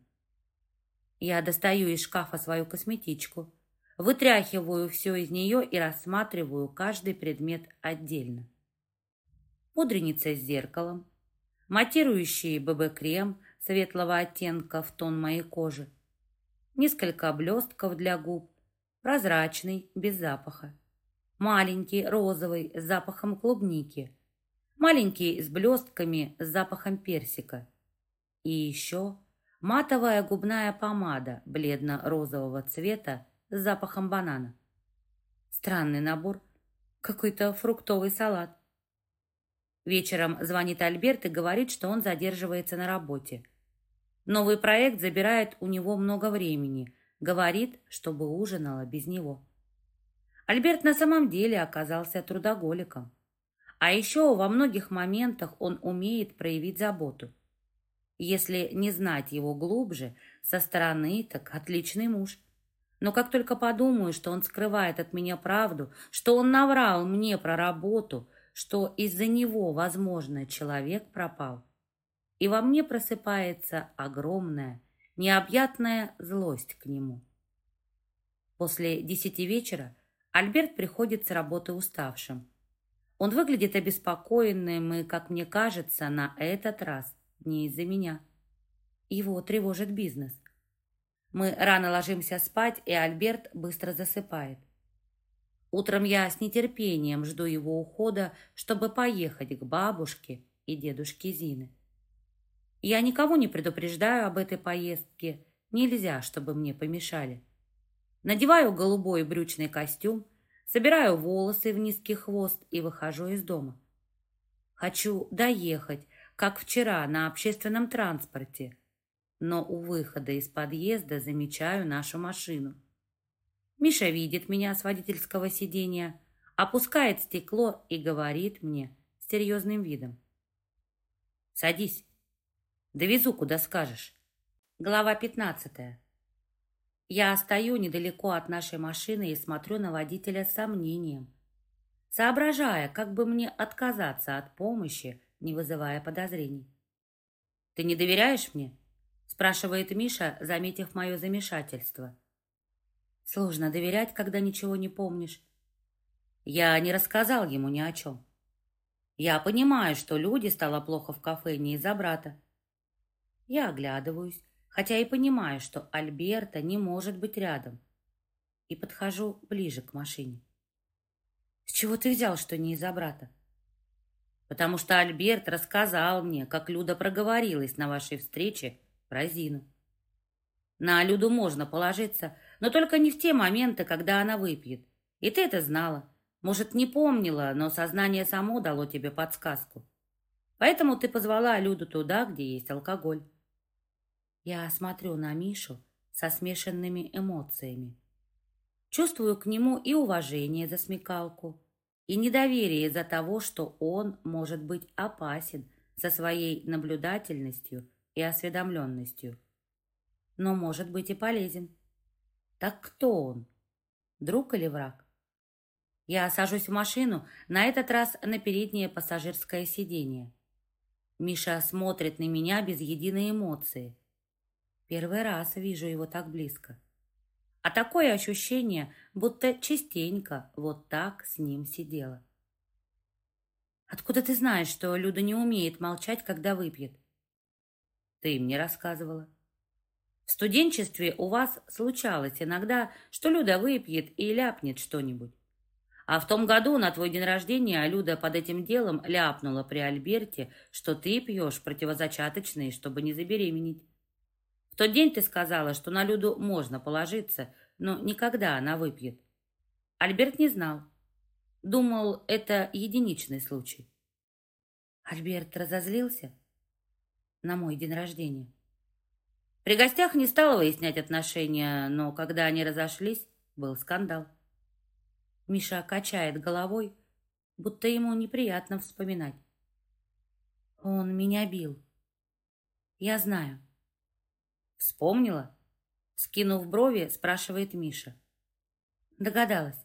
Я достаю из шкафа свою косметичку, вытряхиваю все из нее и рассматриваю каждый предмет отдельно. Пудреница с зеркалом, матирующий ББ-крем светлого оттенка в тон моей кожи, несколько блестков для губ, прозрачный, без запаха, маленький, розовый, с запахом клубники, маленький, с блестками, с запахом персика. И еще матовая губная помада бледно-розового цвета с запахом банана. Странный набор, какой-то фруктовый салат. Вечером звонит Альберт и говорит, что он задерживается на работе. Новый проект забирает у него много времени. Говорит, чтобы ужинала без него. Альберт на самом деле оказался трудоголиком. А еще во многих моментах он умеет проявить заботу. Если не знать его глубже, со стороны, так отличный муж. Но как только подумаю, что он скрывает от меня правду, что он наврал мне про работу, что из-за него, возможно, человек пропал, и во мне просыпается огромная, необъятная злость к нему. После 10 вечера Альберт приходит с работы уставшим. Он выглядит обеспокоенным и, как мне кажется, на этот раз не из-за меня. Его тревожит бизнес. Мы рано ложимся спать, и Альберт быстро засыпает. Утром я с нетерпением жду его ухода, чтобы поехать к бабушке и дедушке Зины. Я никого не предупреждаю об этой поездке. Нельзя, чтобы мне помешали. Надеваю голубой брючный костюм, собираю волосы в низкий хвост и выхожу из дома. Хочу доехать, как вчера, на общественном транспорте, но у выхода из подъезда замечаю нашу машину. Миша видит меня с водительского сиденья, опускает стекло и говорит мне с серьезным видом: «Садись, довезу, куда скажешь». Глава 15. Я стою недалеко от нашей машины и смотрю на водителя с сомнением, соображая, как бы мне отказаться от помощи, не вызывая подозрений. «Ты не доверяешь мне?» — спрашивает Миша, заметив мое замешательство. Сложно доверять, когда ничего не помнишь. Я не рассказал ему ни о чем. Я понимаю, что Люде стало плохо в кафе не из-за брата. Я оглядываюсь, хотя и понимаю, что Альберта не может быть рядом, и подхожу ближе к машине. «С чего ты взял, что не из-за брата?» «Потому что Альберт рассказал мне, как Люда проговорилась на вашей встрече про Зину. На Люду можно положиться, но только не в те моменты, когда она выпьет. И ты это знала. Может, не помнила, но сознание само дало тебе подсказку. Поэтому ты позвала Люду туда, где есть алкоголь». Я смотрю на Мишу со смешанными эмоциями. Чувствую к нему и уважение за смекалку, и недоверие из-за того, что он может быть опасен со своей наблюдательностью и осведомленностью, но может быть и полезен. Так кто он? Друг или враг? Я сажусь в машину, на этот раз на переднее пассажирское сиденье. Миша смотрит на меня без единой эмоции. Первый раз вижу его так близко. А такое ощущение, будто частенько вот так с ним сидела. «Откуда ты знаешь, что Люда не умеет молчать, когда выпьет?» «Ты мне рассказывала. В студенчестве у вас случалось иногда, что Люда выпьет и ляпнет что-нибудь. А в том году на твой день рождения Люда под этим делом ляпнула при Альберте, что ты пьешь противозачаточные, чтобы не забеременеть. В тот день ты сказала, что на Люду можно положиться, но никогда она выпьет. Альберт не знал. Думал, это единичный случай». Альберт разозлился на мой день рождения. При гостях не стала выяснять отношения, но когда они разошлись, был скандал. Миша качает головой, будто ему неприятно вспоминать. Он меня бил. Я знаю. Вспомнила? Скинув брови, спрашивает Миша. Догадалась.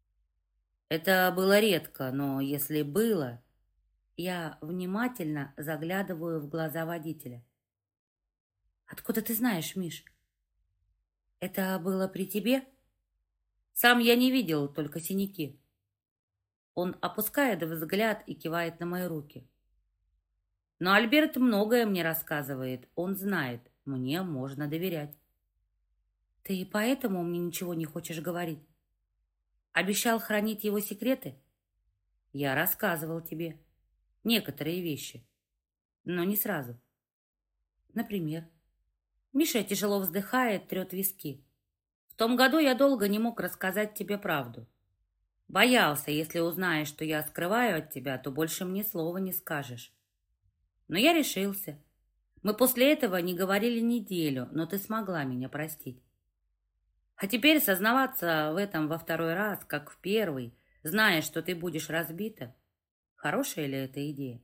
Это было редко, но если было... Я внимательно заглядываю в глаза водителя. Откуда ты знаешь, Миш? Это было при тебе? Сам я не видел, только синяки. Он опускает взгляд и кивает на мои руки. Но Альберт многое мне рассказывает. Он знает, мне можно доверять. Ты поэтому мне ничего не хочешь говорить? Обещал хранить его секреты? Я рассказывал тебе некоторые вещи, но не сразу. Например, Миша тяжело вздыхает, трет виски. В том году я долго не мог рассказать тебе правду. Боялся, если узнаешь, что я скрываю от тебя, то больше мне слова не скажешь. Но я решился. Мы после этого не говорили неделю, но ты смогла меня простить. А теперь сознаваться в этом во второй раз, как в первый, зная, что ты будешь разбита, хорошая ли это идея?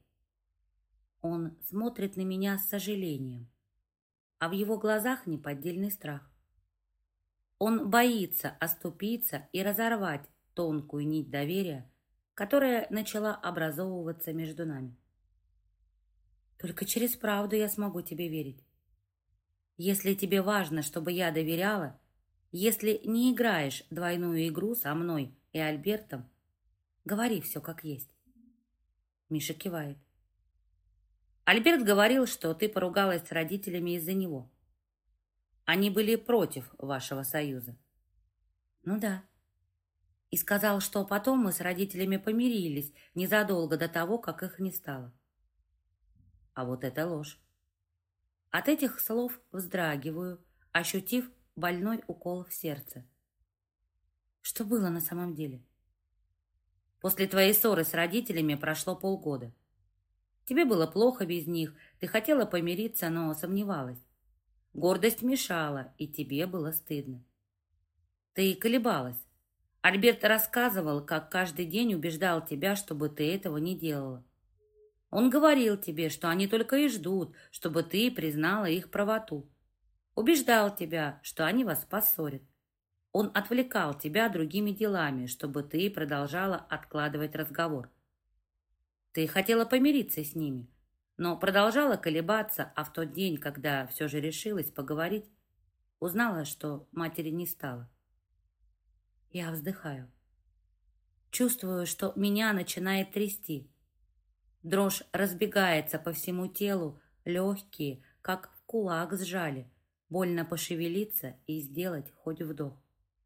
Он смотрит на меня с сожалением, а в его глазах неподдельный страх. Он боится оступиться и разорвать тонкую нить доверия, которая начала образовываться между нами. Только через правду я смогу тебе верить. Если тебе важно, чтобы я доверяла, если не играешь двойную игру со мной и Альбертом, говори все как есть. Миша кивает. Альберт говорил, что ты поругалась с родителями из-за него. Они были против вашего союза. Ну да. И сказал, что потом мы с родителями помирились незадолго до того, как их не стало. А вот это ложь. От этих слов вздрагиваю, ощутив больной укол в сердце. Что было на самом деле? После твоей ссоры с родителями прошло полгода. Тебе было плохо без них, ты хотела помириться, но сомневалась. Гордость мешала, и тебе было стыдно. Ты колебалась. Альберт рассказывал, как каждый день убеждал тебя, чтобы ты этого не делала. Он говорил тебе, что они только и ждут, чтобы ты признала их правоту. Убеждал тебя, что они вас поссорят. Он отвлекал тебя другими делами, чтобы ты продолжала откладывать разговор. Ты хотела помириться с ними, но продолжала колебаться, а в тот день, когда все же решилась поговорить, узнала, что матери не стало. Я вздыхаю. Чувствую, что меня начинает трясти. Дрожь разбегается по всему телу, легкие, как в кулак сжали. Больно пошевелиться и сделать хоть вдох.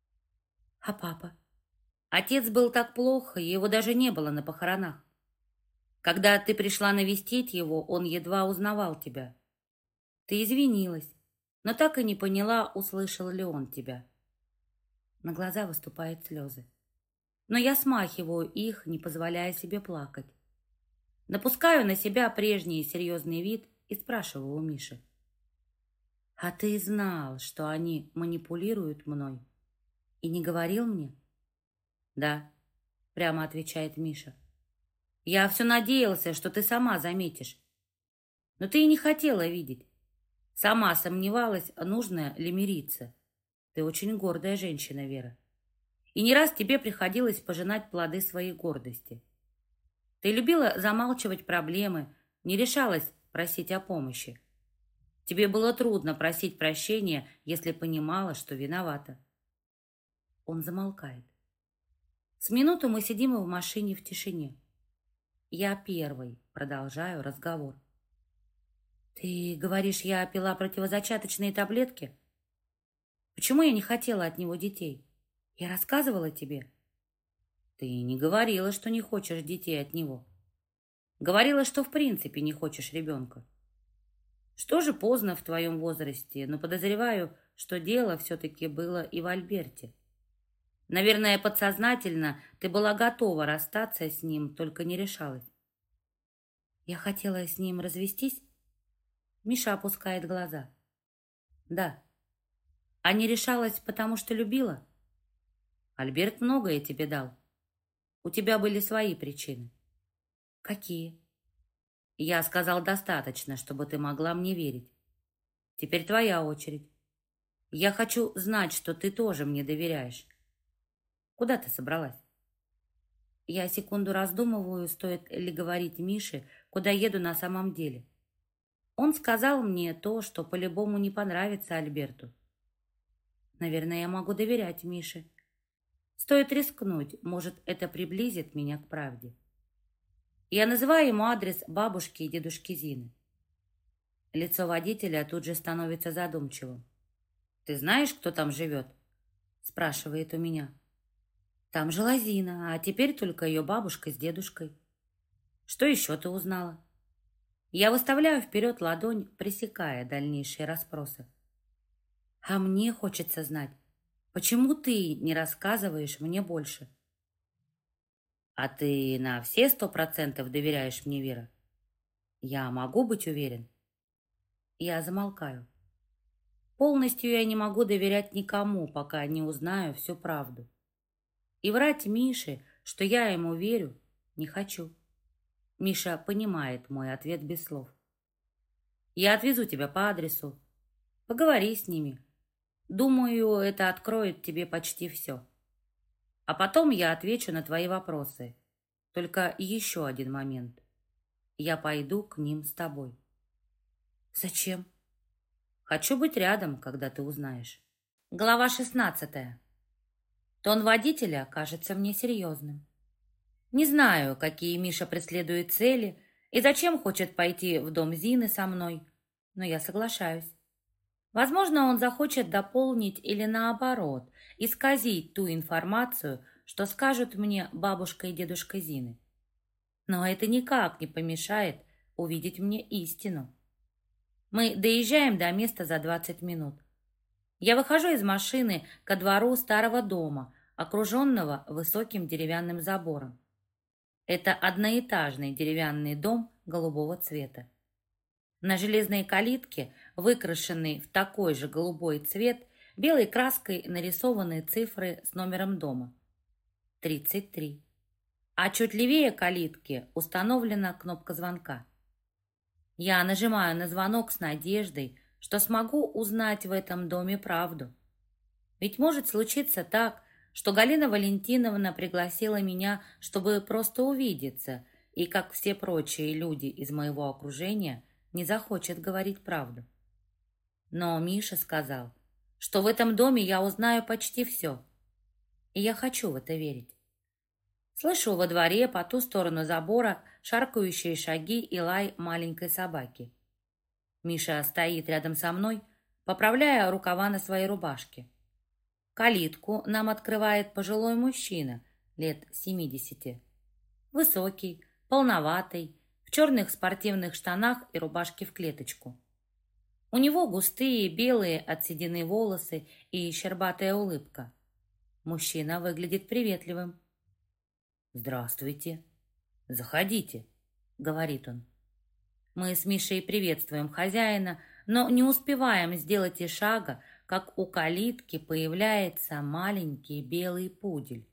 А папа? Отец был так плохо, его даже не было на похоронах. Когда ты пришла навестить его, он едва узнавал тебя. Ты извинилась, но так и не поняла, услышал ли он тебя. На глаза выступают слезы. Но я смахиваю их, не позволяя себе плакать. Напускаю на себя прежний серьезный вид и спрашиваю у Миши. «А ты знал, что они манипулируют мной? И не говорил мне?» «Да», — прямо отвечает Миша. «Я все надеялся, что ты сама заметишь. Но ты и не хотела видеть. Сама сомневалась, нужно ли мириться. Ты очень гордая женщина, Вера. И не раз тебе приходилось пожинать плоды своей гордости. Ты любила замалчивать проблемы, не решалась просить о помощи. Тебе было трудно просить прощения, если понимала, что виновата». Он замолкает. С минуту мы сидим в машине в тишине. Я первой продолжаю разговор. «Ты говоришь, я пила противозачаточные таблетки? Почему я не хотела от него детей? Я рассказывала тебе?» «Ты не говорила, что не хочешь детей от него. Говорила, что в принципе не хочешь ребенка. Что же поздно в твоем возрасте, но подозреваю, что дело все-таки было и в Альберте. Наверное, подсознательно ты была готова расстаться с ним, только не решалась». «Я хотела с ним развестись?» Миша опускает глаза. «Да. А не решалась, потому что любила? Альберт многое тебе дал. У тебя были свои причины». «Какие?» «Я сказал достаточно, чтобы ты могла мне верить. Теперь твоя очередь. Я хочу знать, что ты тоже мне доверяешь. Куда ты собралась?» Я секунду раздумываю, стоит ли говорить Мише, куда еду на самом деле. Он сказал мне то, что по-любому не понравится Альберту. Наверное, я могу доверять Мише. Стоит рискнуть, может, это приблизит меня к правде. Я называю ему адрес бабушки и дедушки Зины. Лицо водителя тут же становится задумчивым. «Ты знаешь, кто там живет?» Спрашивает у меня. «Там жила Зина, а теперь только ее бабушка с дедушкой». «Что еще ты узнала?» Я выставляю вперед ладонь, пресекая дальнейшие расспросы. «А мне хочется знать, почему ты не рассказываешь мне больше?» «А ты на все 100% доверяешь мне, Вера? Я могу быть уверен?» Я замолкаю. Полностью я не могу доверять никому, пока не узнаю всю правду. И врать Мише, что я ему верю, не хочу. Миша понимает мой ответ без слов. «Я отвезу тебя по адресу. Поговори с ними. Думаю, это откроет тебе почти все. А потом я отвечу на твои вопросы. Только еще один момент. Я пойду к ним с тобой». «Зачем?» «Хочу быть рядом, когда ты узнаешь». Глава 16. Тон водителя кажется мне серьезным. Не знаю, какие Миша преследует цели и зачем хочет пойти в дом Зины со мной, но я соглашаюсь. Возможно, он захочет дополнить или наоборот, исказить ту информацию, что скажут мне бабушка и дедушка Зины. Но это никак не помешает увидеть мне истину. Мы доезжаем до места за 20 минут. Я выхожу из машины ко двору старого дома, окруженного высоким деревянным забором. Это одноэтажный деревянный дом голубого цвета. На железной калитке, выкрашенной в такой же голубой цвет, белой краской нарисованы цифры с номером дома. 33. А чуть левее калитки установлена кнопка звонка. Я нажимаю на звонок с надеждой, что смогу узнать в этом доме правду. Ведь может случиться так, что Галина Валентиновна пригласила меня, чтобы просто увидеться, и, как все прочие люди из моего окружения, не захочет говорить правду. Но Миша сказал, что в этом доме я узнаю почти все, и я хочу в это верить. Слышу во дворе по ту сторону забора шаркающие шаги и лай маленькой собаки. Миша стоит рядом со мной, поправляя рукава на своей рубашке. Калитку нам открывает пожилой мужчина лет 70. Высокий, полноватый, в черных спортивных штанах и рубашке в клеточку. У него густые белые от седины волосы и щербатая улыбка. Мужчина выглядит приветливым. «Здравствуйте. Заходите», — говорит он. Мы с Мишей приветствуем хозяина, но не успеваем сделать и шага, как у калитки появляется маленький белый пудель.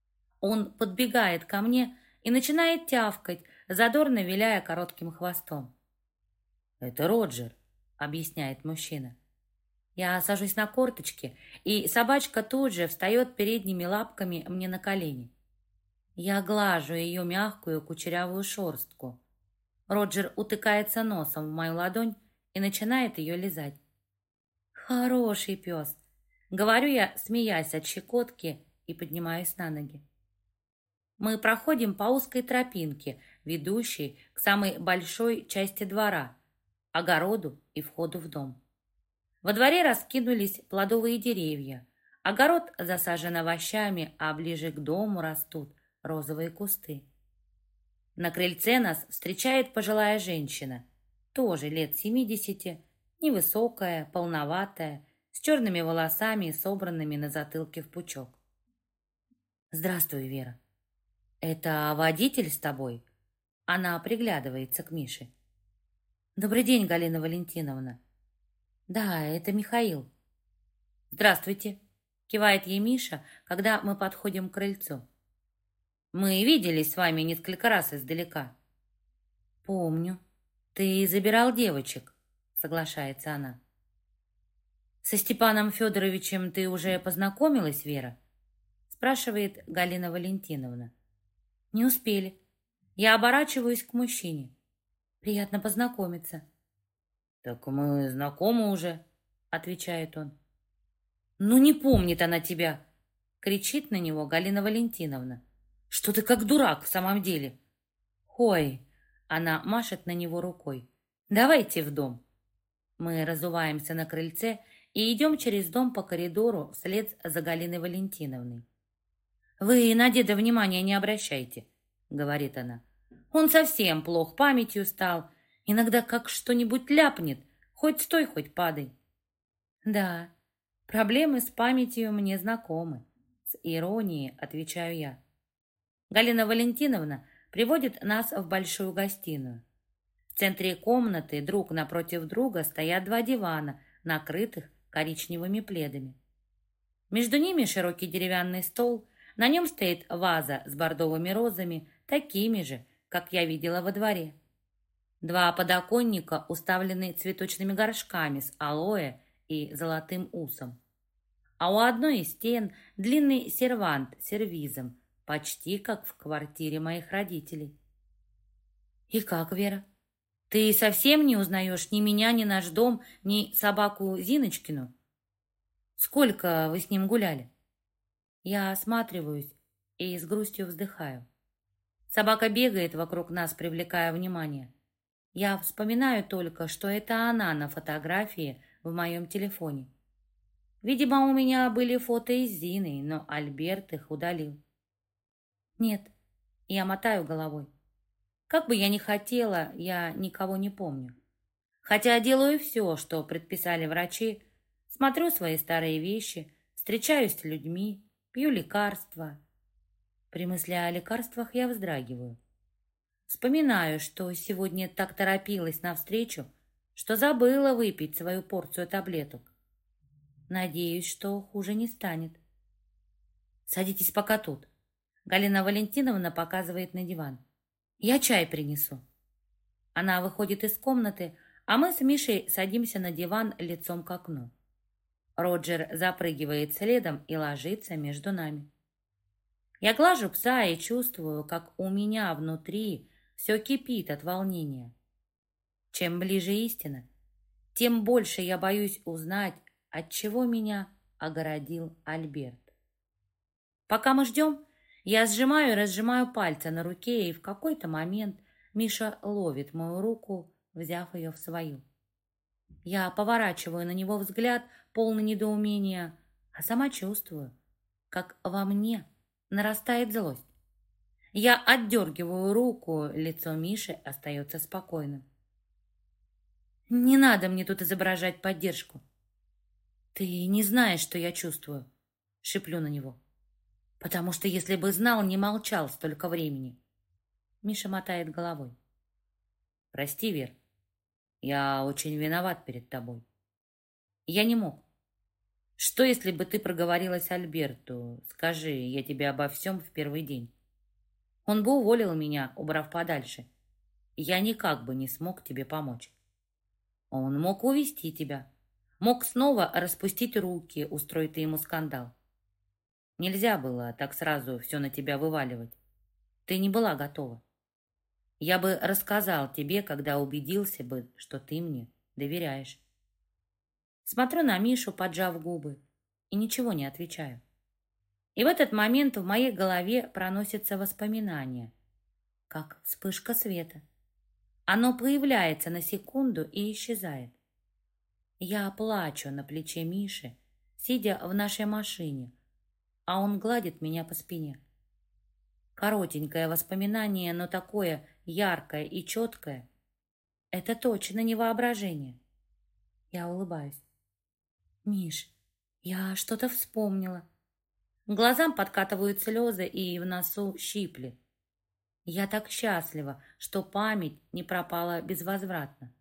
Он подбегает ко мне и начинает тявкать, задорно виляя коротким хвостом. «Это Роджер», — объясняет мужчина. Я сажусь на корточки, и собачка тут же встает передними лапками мне на колени. Я глажу ее мягкую кучерявую шерстку. Роджер утыкается носом в мою ладонь и начинает ее лизать. «Хороший пес», — говорю я, смеясь от щекотки, и поднимаюсь на ноги. Мы проходим по узкой тропинке, ведущей к самой большой части двора, огороду и входу в дом. Во дворе раскинулись плодовые деревья. Огород засажен овощами, а ближе к дому растут розовые кусты. На крыльце нас встречает пожилая женщина, тоже лет 70, невысокая, полноватая, с черными волосами, собранными на затылке в пучок. «Здравствуй, Вера. Это водитель с тобой?» Она приглядывается к Мише. «Добрый день, Галина Валентиновна». «Да, это Михаил». «Здравствуйте», — кивает ей Миша, когда мы подходим к крыльцу. «Мы виделись с вами несколько раз издалека». «Помню. Ты забирал девочек», — соглашается она. «Со Степаном Федоровичем ты уже познакомилась, Вера?» — спрашивает Галина Валентиновна. «Не успели. Я оборачиваюсь к мужчине. Приятно познакомиться». «Так мы знакомы уже», — отвечает он. «Ну не помнит она тебя», — кричит на него Галина Валентиновна. «Что ты как дурак в самом деле?» «Ой!» — она машет на него рукой. «Давайте в дом». Мы разуваемся на крыльце и идем через дом по коридору вслед за Галиной Валентиновной. «Вы на деда внимания не обращайте», — говорит она. «Он совсем плох памятью стал. Иногда как что-нибудь ляпнет, хоть стой, хоть падай». «Да, проблемы с памятью мне знакомы», — с иронией отвечаю я. Галина Валентиновна приводит нас в большую гостиную. В центре комнаты друг напротив друга стоят два дивана, накрытых коричневыми пледами. Между ними широкий деревянный стол, на нем стоит ваза с бордовыми розами, такими же, как я видела во дворе. Два подоконника уставлены цветочными горшками с алоэ и золотым усом. А у одной из стен длинный сервант с сервизом, почти как в квартире моих родителей. «И как, Вера? Ты совсем не узнаешь ни меня, ни наш дом, ни собаку Зиночкину? Сколько вы с ним гуляли?» Я осматриваюсь и с грустью вздыхаю. Собака бегает вокруг нас, привлекая внимание. Я вспоминаю только, что это она на фотографии в моем телефоне. Видимо, у меня были фото из Зины, но Альберт их удалил. Нет, я мотаю головой. Как бы я ни хотела, я никого не помню. Хотя делаю все, что предписали врачи, смотрю свои старые вещи, встречаюсь с людьми, пью лекарства. При мысли о лекарствах я вздрагиваю. Вспоминаю, что сегодня так торопилась навстречу, что забыла выпить свою порцию таблеток. Надеюсь, что хуже не станет. Садитесь пока тут. Галина Валентиновна показывает на диван. Я чай принесу. Она выходит из комнаты, а мы с Мишей садимся на диван лицом к окну. Роджер запрыгивает следом и ложится между нами. Я глажу пса и чувствую, как у меня внутри все кипит от волнения. Чем ближе истина, тем больше я боюсь узнать, от чего меня огородил Альберт. Пока мы ждем, я сжимаю и разжимаю пальцы на руке, и в какой-то момент Миша ловит мою руку, взяв ее в свою. Я поворачиваю на него взгляд, полный недоумения, а сама чувствую, как во мне нарастает злость. Я отдергиваю руку, лицо Миши остается спокойным. Не надо мне тут изображать поддержку. Ты не знаешь, что я чувствую, шиплю на него. Потому что если бы знал, не молчал столько времени. Миша мотает головой. Прости, Вер, я очень виноват перед тобой. Я не мог. Что, если бы ты проговорилась Альберту? Скажи, я тебе обо всем в первый день. Он бы уволил меня, убрав подальше. Я никак бы не смог тебе помочь. Он мог увести тебя. Мог снова распустить руки, устроить ему скандал. Нельзя было так сразу все на тебя вываливать. Ты не была готова. Я бы рассказал тебе, когда убедился бы, что ты мне доверяешь. Смотрю на Мишу, поджав губы, и ничего не отвечаю. И в этот момент в моей голове проносится воспоминание, как вспышка света. Оно появляется на секунду и исчезает. Я плачу на плече Миши, сидя в нашей машине, а он гладит меня по спине. Коротенькое воспоминание, но такое яркое и четкое. Это точно не воображение. Я улыбаюсь. Миш, я что-то вспомнила. К глазам подкатывают слезы и в носу щиплет. Я так счастлива, что память не пропала безвозвратно.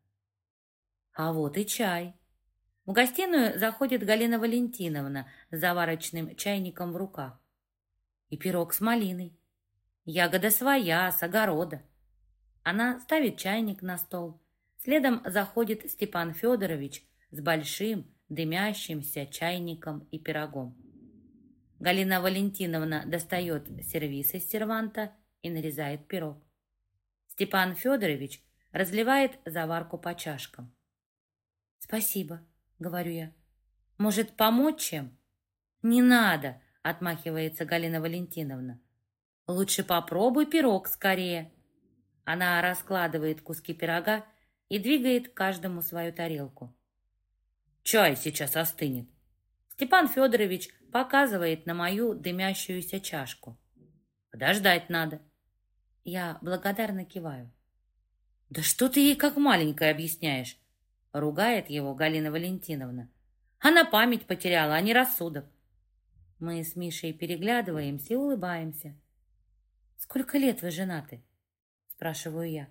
А вот и чай. В гостиную заходит Галина Валентиновна с заварочным чайником в руках. И пирог с малиной. Ягода своя, с огорода. Она ставит чайник на стол. Следом заходит Степан Федорович с большим дымящимся чайником и пирогом. Галина Валентиновна достает сервиз из серванта и нарезает пирог. Степан Федорович разливает заварку по чашкам. «Спасибо», — говорю я. «Может, помочь чем?» «Не надо», — отмахивается Галина Валентиновна. «Лучше попробуй пирог скорее». Она раскладывает куски пирога и двигает каждому свою тарелку. «Чай сейчас остынет». Степан Федорович показывает на мою дымящуюся чашку. «Подождать надо». Я благодарно киваю. «Да что ты ей как маленькая объясняешь?» Ругает его Галина Валентиновна. «Она память потеряла, а не рассудок». Мы с Мишей переглядываемся и улыбаемся. «Сколько лет вы женаты?» Спрашиваю я.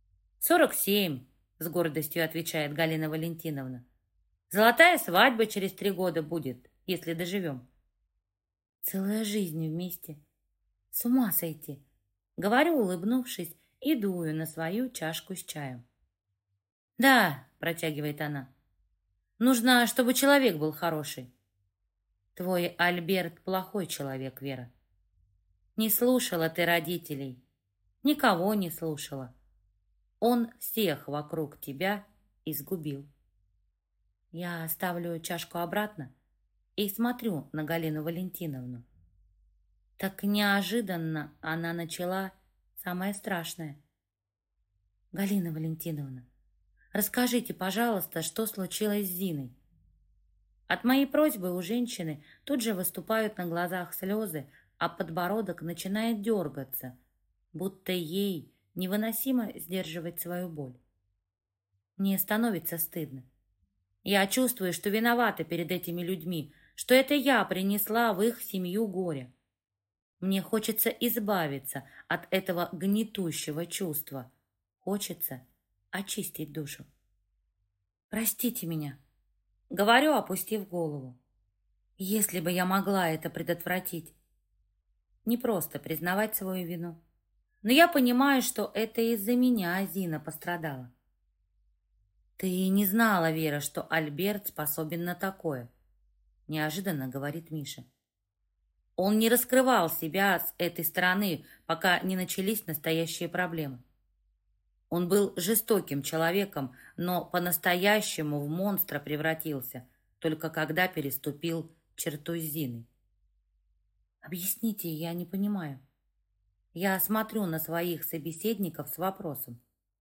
47, с гордостью отвечает Галина Валентиновна. Золотая свадьба через 3 года будет, если доживем. Целая жизнь вместе. С ума сойти. Говорю, улыбнувшись, и дую на свою чашку с чаем. Да, протягивает она. Нужно, чтобы человек был хороший. Твой Альберт плохой человек, Вера. Не слушала ты родителей. Никого не слушала. Он всех вокруг тебя изгубил. Я ставлю чашку обратно и смотрю на Галину Валентиновну. Так неожиданно она начала самое страшное. Галина Валентиновна, расскажите, пожалуйста, что случилось с Зиной? От моей просьбы у женщины тут же выступают на глазах слезы, а подбородок начинает дергаться, будто ей невыносимо сдерживать свою боль. Мне становится стыдно. Я чувствую, что виновата перед этими людьми, что это я принесла в их семью горе. Мне хочется избавиться от этого гнетущего чувства. Хочется очистить душу. Простите меня, говорю, опустив голову. Если бы я могла это предотвратить. Не просто признавать свою вину. Но я понимаю, что это из-за меня Зина пострадала. Ты не знала, Вера, что Альберт способен на такое, неожиданно говорит Миша. Он не раскрывал себя с этой стороны, пока не начались настоящие проблемы. Он был жестоким человеком, но по-настоящему в монстра превратился, только когда переступил черту с Зиной. Объясните, я не понимаю. Я смотрю на своих собеседников с вопросом.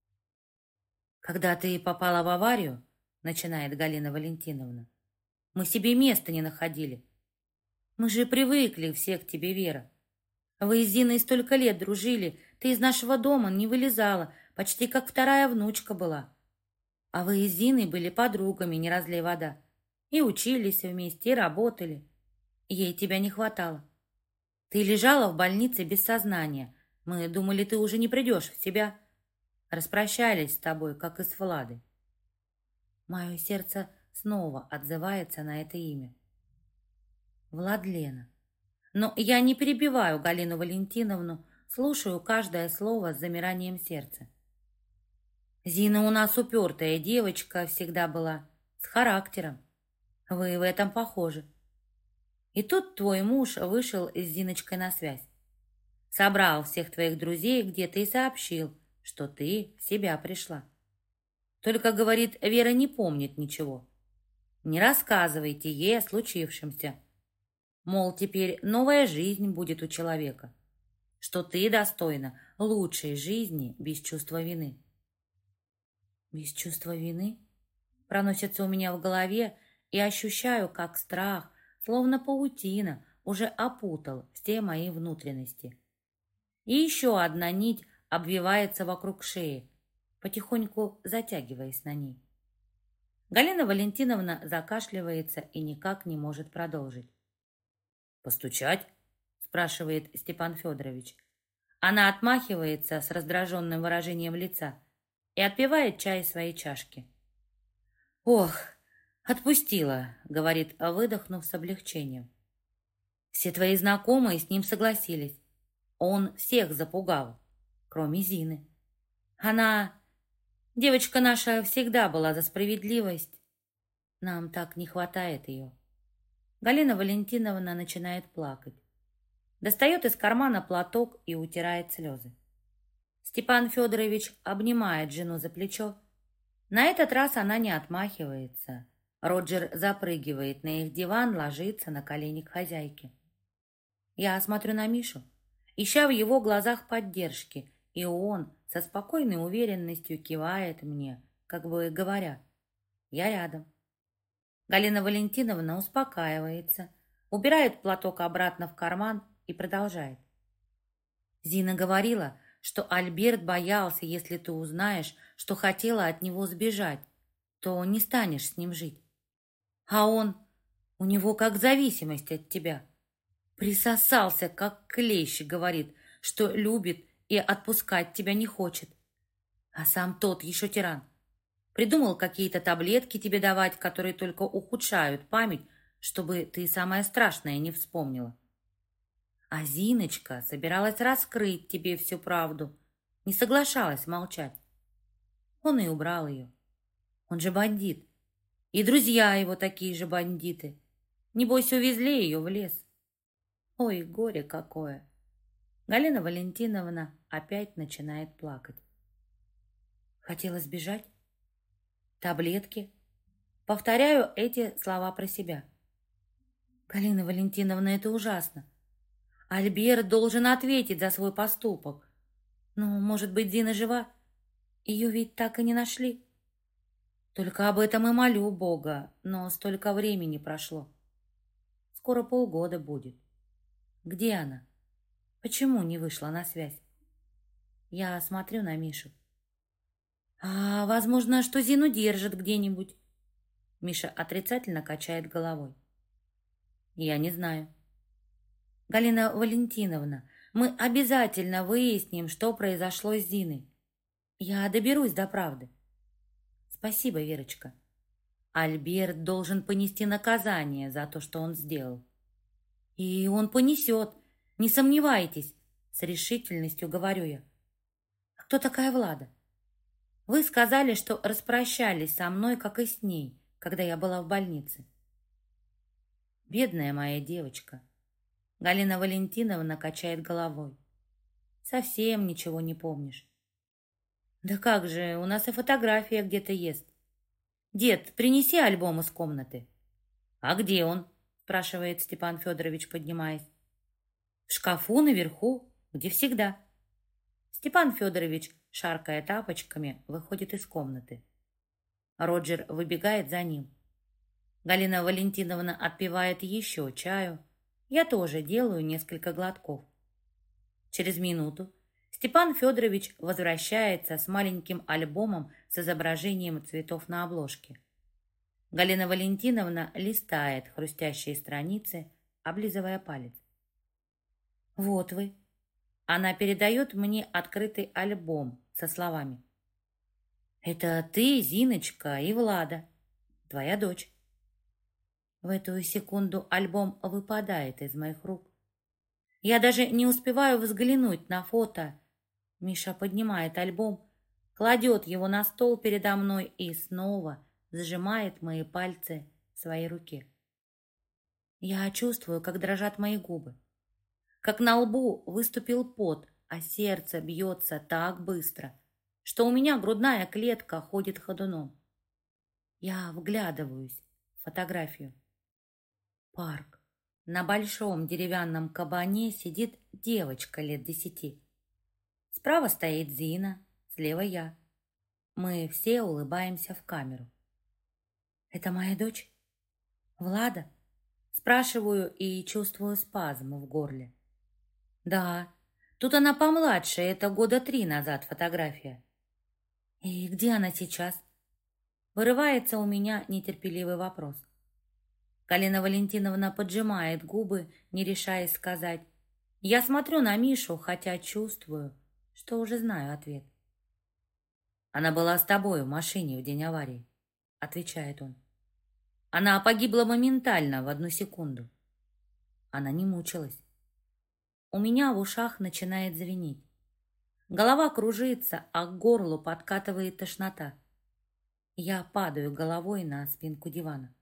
Когда ты попала в аварию, начинает Галина Валентиновна, мы себе места не находили. Мы же привыкли все к тебе, Вера. Вы с Зиной столько лет дружили, ты из нашего дома не вылезала, почти как вторая внучка была. А вы с Зиной были подругами, не разлей вода. И учились вместе, и работали. Ей тебя не хватало. Ты лежала в больнице без сознания. Мы думали, ты уже не придешь в себя. Распрощались с тобой, как и с Владой. Мое сердце снова отзывается на это имя. Владлена. Но я не перебиваю Галину Валентиновну, слушаю каждое слово с замиранием сердца. Зина у нас упертая девочка всегда была, с характером. Вы в этом похожи. И тут твой муж вышел с Зиночкой на связь. Собрал всех твоих друзей где-то и сообщил, что ты в себя пришла. Только, говорит, Вера не помнит ничего. Не рассказывайте ей о случившемся. Мол, теперь новая жизнь будет у человека. Что ты достойна лучшей жизни без чувства вины. Без чувства вины? Проносится у меня в голове, и ощущаю, как страх, словно паутина, уже опутал все мои внутренности. И еще одна нить обвивается вокруг шеи, потихоньку затягиваясь на ней. Галина Валентиновна закашливается и никак не может продолжить. «Постучать?» – спрашивает Степан Федорович. Она отмахивается с раздраженным выражением лица и отпивает чай из своей чашки. «Ох, отпустила», — говорит, выдохнув с облегчением. «Все твои знакомые с ним согласились. Он всех запугал, кроме Зины. Она, девочка наша, всегда была за справедливость. Нам так не хватает ее». Галина Валентиновна начинает плакать. Достает из кармана платок и утирает слезы. Степан Федорович обнимает жену за плечо. На этот раз она не отмахивается. Роджер запрыгивает на их диван, ложится на колени к хозяйке. Я смотрю на Мишу, ища в его глазах поддержки, и он со спокойной уверенностью кивает мне, как бы говоря: «Я рядом». Галина Валентиновна успокаивается, убирает платок обратно в карман и продолжает. Зина говорила, что Альберт боялся, если ты узнаешь, что хотела от него сбежать, то не станешь с ним жить. А он, у него как зависимость от тебя. Присосался, как клещ, говорит, что любит и отпускать тебя не хочет. А сам тот еще тиран. Придумал какие-то таблетки тебе давать, которые только ухудшают память, чтобы ты самое страшное не вспомнила. А Зиночка собиралась раскрыть тебе всю правду, не соглашалась молчать. Он и убрал ее. Он же бандит. И друзья его такие же бандиты. Небось, увезли ее в лес. Ой, горе какое! Галина Валентиновна опять начинает плакать. Хотела сбежать? Таблетки? Повторяю эти слова про себя. Галина Валентиновна, это ужасно. Альберт должен ответить за свой поступок. Ну, может быть, Дина жива? Ее ведь так и не нашли. Только об этом и молю Бога, но столько времени прошло. Скоро полгода будет. Где она? Почему не вышла на связь? Я смотрю на Мишу. А, возможно, что Зину держат где-нибудь. Миша отрицательно качает головой. Я не знаю. Галина Валентиновна, мы обязательно выясним, что произошло с Зиной. Я доберусь до правды. Спасибо, Верочка. Альберт должен понести наказание за то, что он сделал. И он понесет, не сомневайтесь, с решительностью говорю я. А кто такая Влада? Вы сказали, что распрощались со мной, как и с ней, когда я была в больнице. Бедная моя девочка. Галина Валентиновна качает головой. Совсем ничего не помнишь. Да как же, у нас и фотография где-то есть. Дед, принеси альбом из комнаты. А где он? Спрашивает Степан Федорович, поднимаясь. В шкафу наверху, где всегда. Степан Федорович, шаркая тапочками, выходит из комнаты. Роджер выбегает за ним. Галина Валентиновна отпивает еще чаю. Я тоже делаю несколько глотков. Через минуту Степан Федорович возвращается с маленьким альбомом с изображением цветов на обложке. Галина Валентиновна листает хрустящие страницы, облизывая палец. «Вот вы». Она передает мне открытый альбом со словами. «Это ты, Зиночка и Влада, твоя дочь». В эту секунду альбом выпадает из моих рук. Я даже не успеваю взглянуть на фото. Миша поднимает альбом, кладет его на стол передо мной и снова сжимает мои пальцы в своей руке. Я чувствую, как дрожат мои губы, как на лбу выступил пот, а сердце бьется так быстро, что у меня грудная клетка ходит ходуном. Я вглядываюсь в фотографию. Парк. На большом деревянном кабане сидит девочка лет 10. Справа стоит Зина, слева я. Мы все улыбаемся в камеру. «Это моя дочь? Влада?» Спрашиваю и чувствую спазм в горле. «Да, тут она помладше, это года 3 назад фотография». «И где она сейчас?» Вырывается у меня нетерпеливый вопрос. Галина Валентиновна поджимает губы, не решаясь сказать. Я смотрю на Мишу, хотя чувствую, что уже знаю ответ. «Она была с тобой в машине в день аварии», — отвечает он. «Она погибла моментально, в 1 секунду. Она не мучилась». У меня в ушах начинает звенеть. Голова кружится, а к горлу подкатывает тошнота. Я падаю головой на спинку дивана.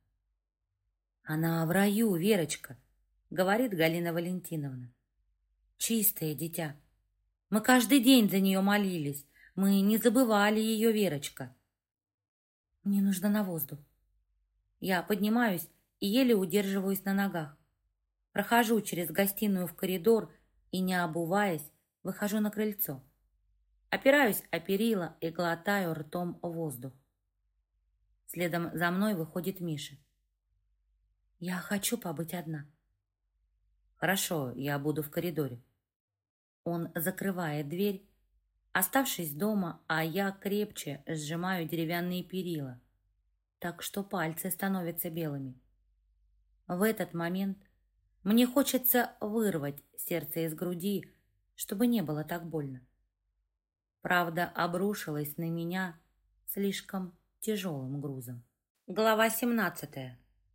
«Она в раю, Верочка», — говорит Галина Валентиновна. «Чистое дитя. Мы каждый день за нее молились. Мы не забывали ее, Верочка». Мне нужно на воздух. Я поднимаюсь и еле удерживаюсь на ногах. Прохожу через гостиную в коридор и, не обуваясь, выхожу на крыльцо. Опираюсь о перила и глотаю ртом воздух. Следом за мной выходит Миша. Я хочу побыть одна. Хорошо, я буду в коридоре. Он закрывает дверь, оставшись дома, а я крепче сжимаю деревянные перила, так что пальцы становятся белыми. В этот момент мне хочется вырвать сердце из груди, чтобы не было так больно. Правда обрушилась на меня слишком тяжелым грузом. Глава 17.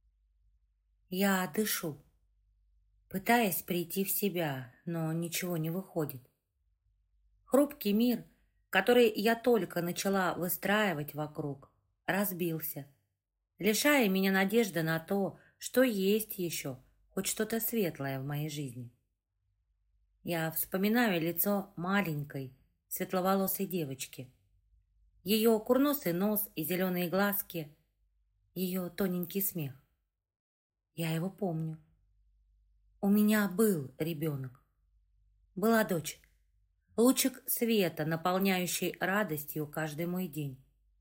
Я дышу, пытаясь прийти в себя, но ничего не выходит. Хрупкий мир, который я только начала выстраивать вокруг, разбился, лишая меня надежды на то, что есть еще хоть что-то светлое в моей жизни. Я вспоминаю лицо маленькой, светловолосой девочки, ее курносый нос и зеленые глазки, ее тоненький смех. Я его помню. У меня был ребенок, была дочь. лучик света, наполняющий радостью каждый мой день.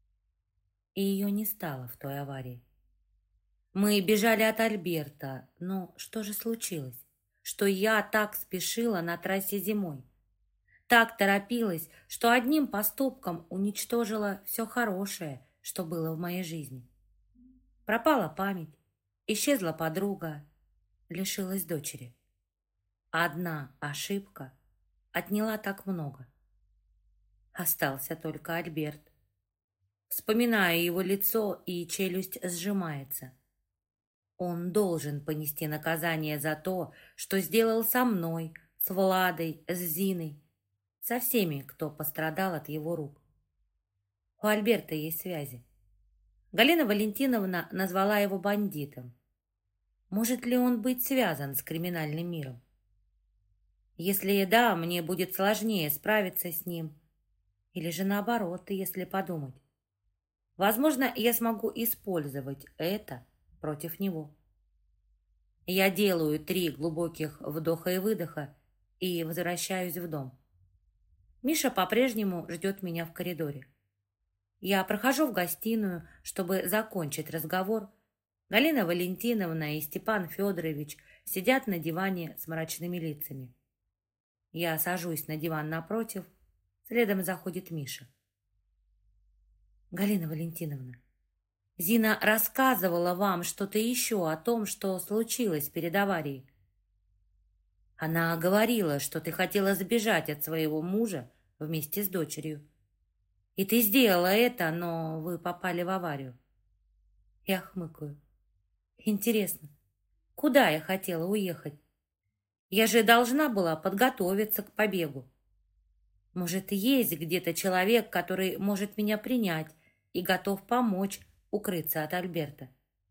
И ее не стало в той аварии. Мы бежали от Альберта, но что же случилось? Что я так спешила на трассе зимой? Так торопилась, что одним поступком уничтожила все хорошее, что было в моей жизни. Пропала память, исчезла подруга, лишилась дочери. Одна ошибка отняла так много. Остался только Альберт. Вспоминаю его лицо, и челюсть сжимается. Он должен понести наказание за то, что сделал со мной, с Владой, с Зиной, со всеми, кто пострадал от его рук. У Альберта есть связи. Галина Валентиновна назвала его бандитом. Может ли он быть связан с криминальным миром? Если да, мне будет сложнее справиться с ним. Или же наоборот, если подумать. Возможно, я смогу использовать это против него. Я делаю 3 глубоких вдоха и выдоха и возвращаюсь в дом. Миша по-прежнему ждет меня в коридоре. Я прохожу в гостиную, чтобы закончить разговор. Галина Валентиновна и Степан Федорович сидят на диване с мрачными лицами. Я сажусь на диван напротив, следом заходит Миша. Галина Валентиновна, Зина рассказывала вам что-то еще о том, что случилось перед аварией. Она говорила, что ты хотела сбежать от своего мужа вместе с дочерью. И ты сделала это, но вы попали в аварию. Я хмыкаю. Интересно, куда я хотела уехать? Я же должна была подготовиться к побегу. Может, есть где-то человек, который может меня принять и готов помочь укрыться от Альберта.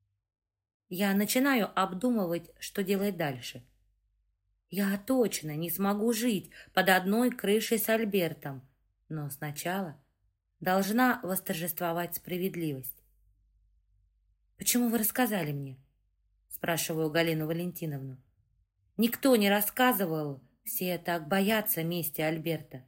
Я начинаю обдумывать, что делать дальше. Я точно не смогу жить под одной крышей с Альбертом, но сначала должна восторжествовать справедливость. «Почему вы рассказали мне?» спрашиваю Галину Валентиновну. Никто не рассказывал, все так боятся мести Альберта.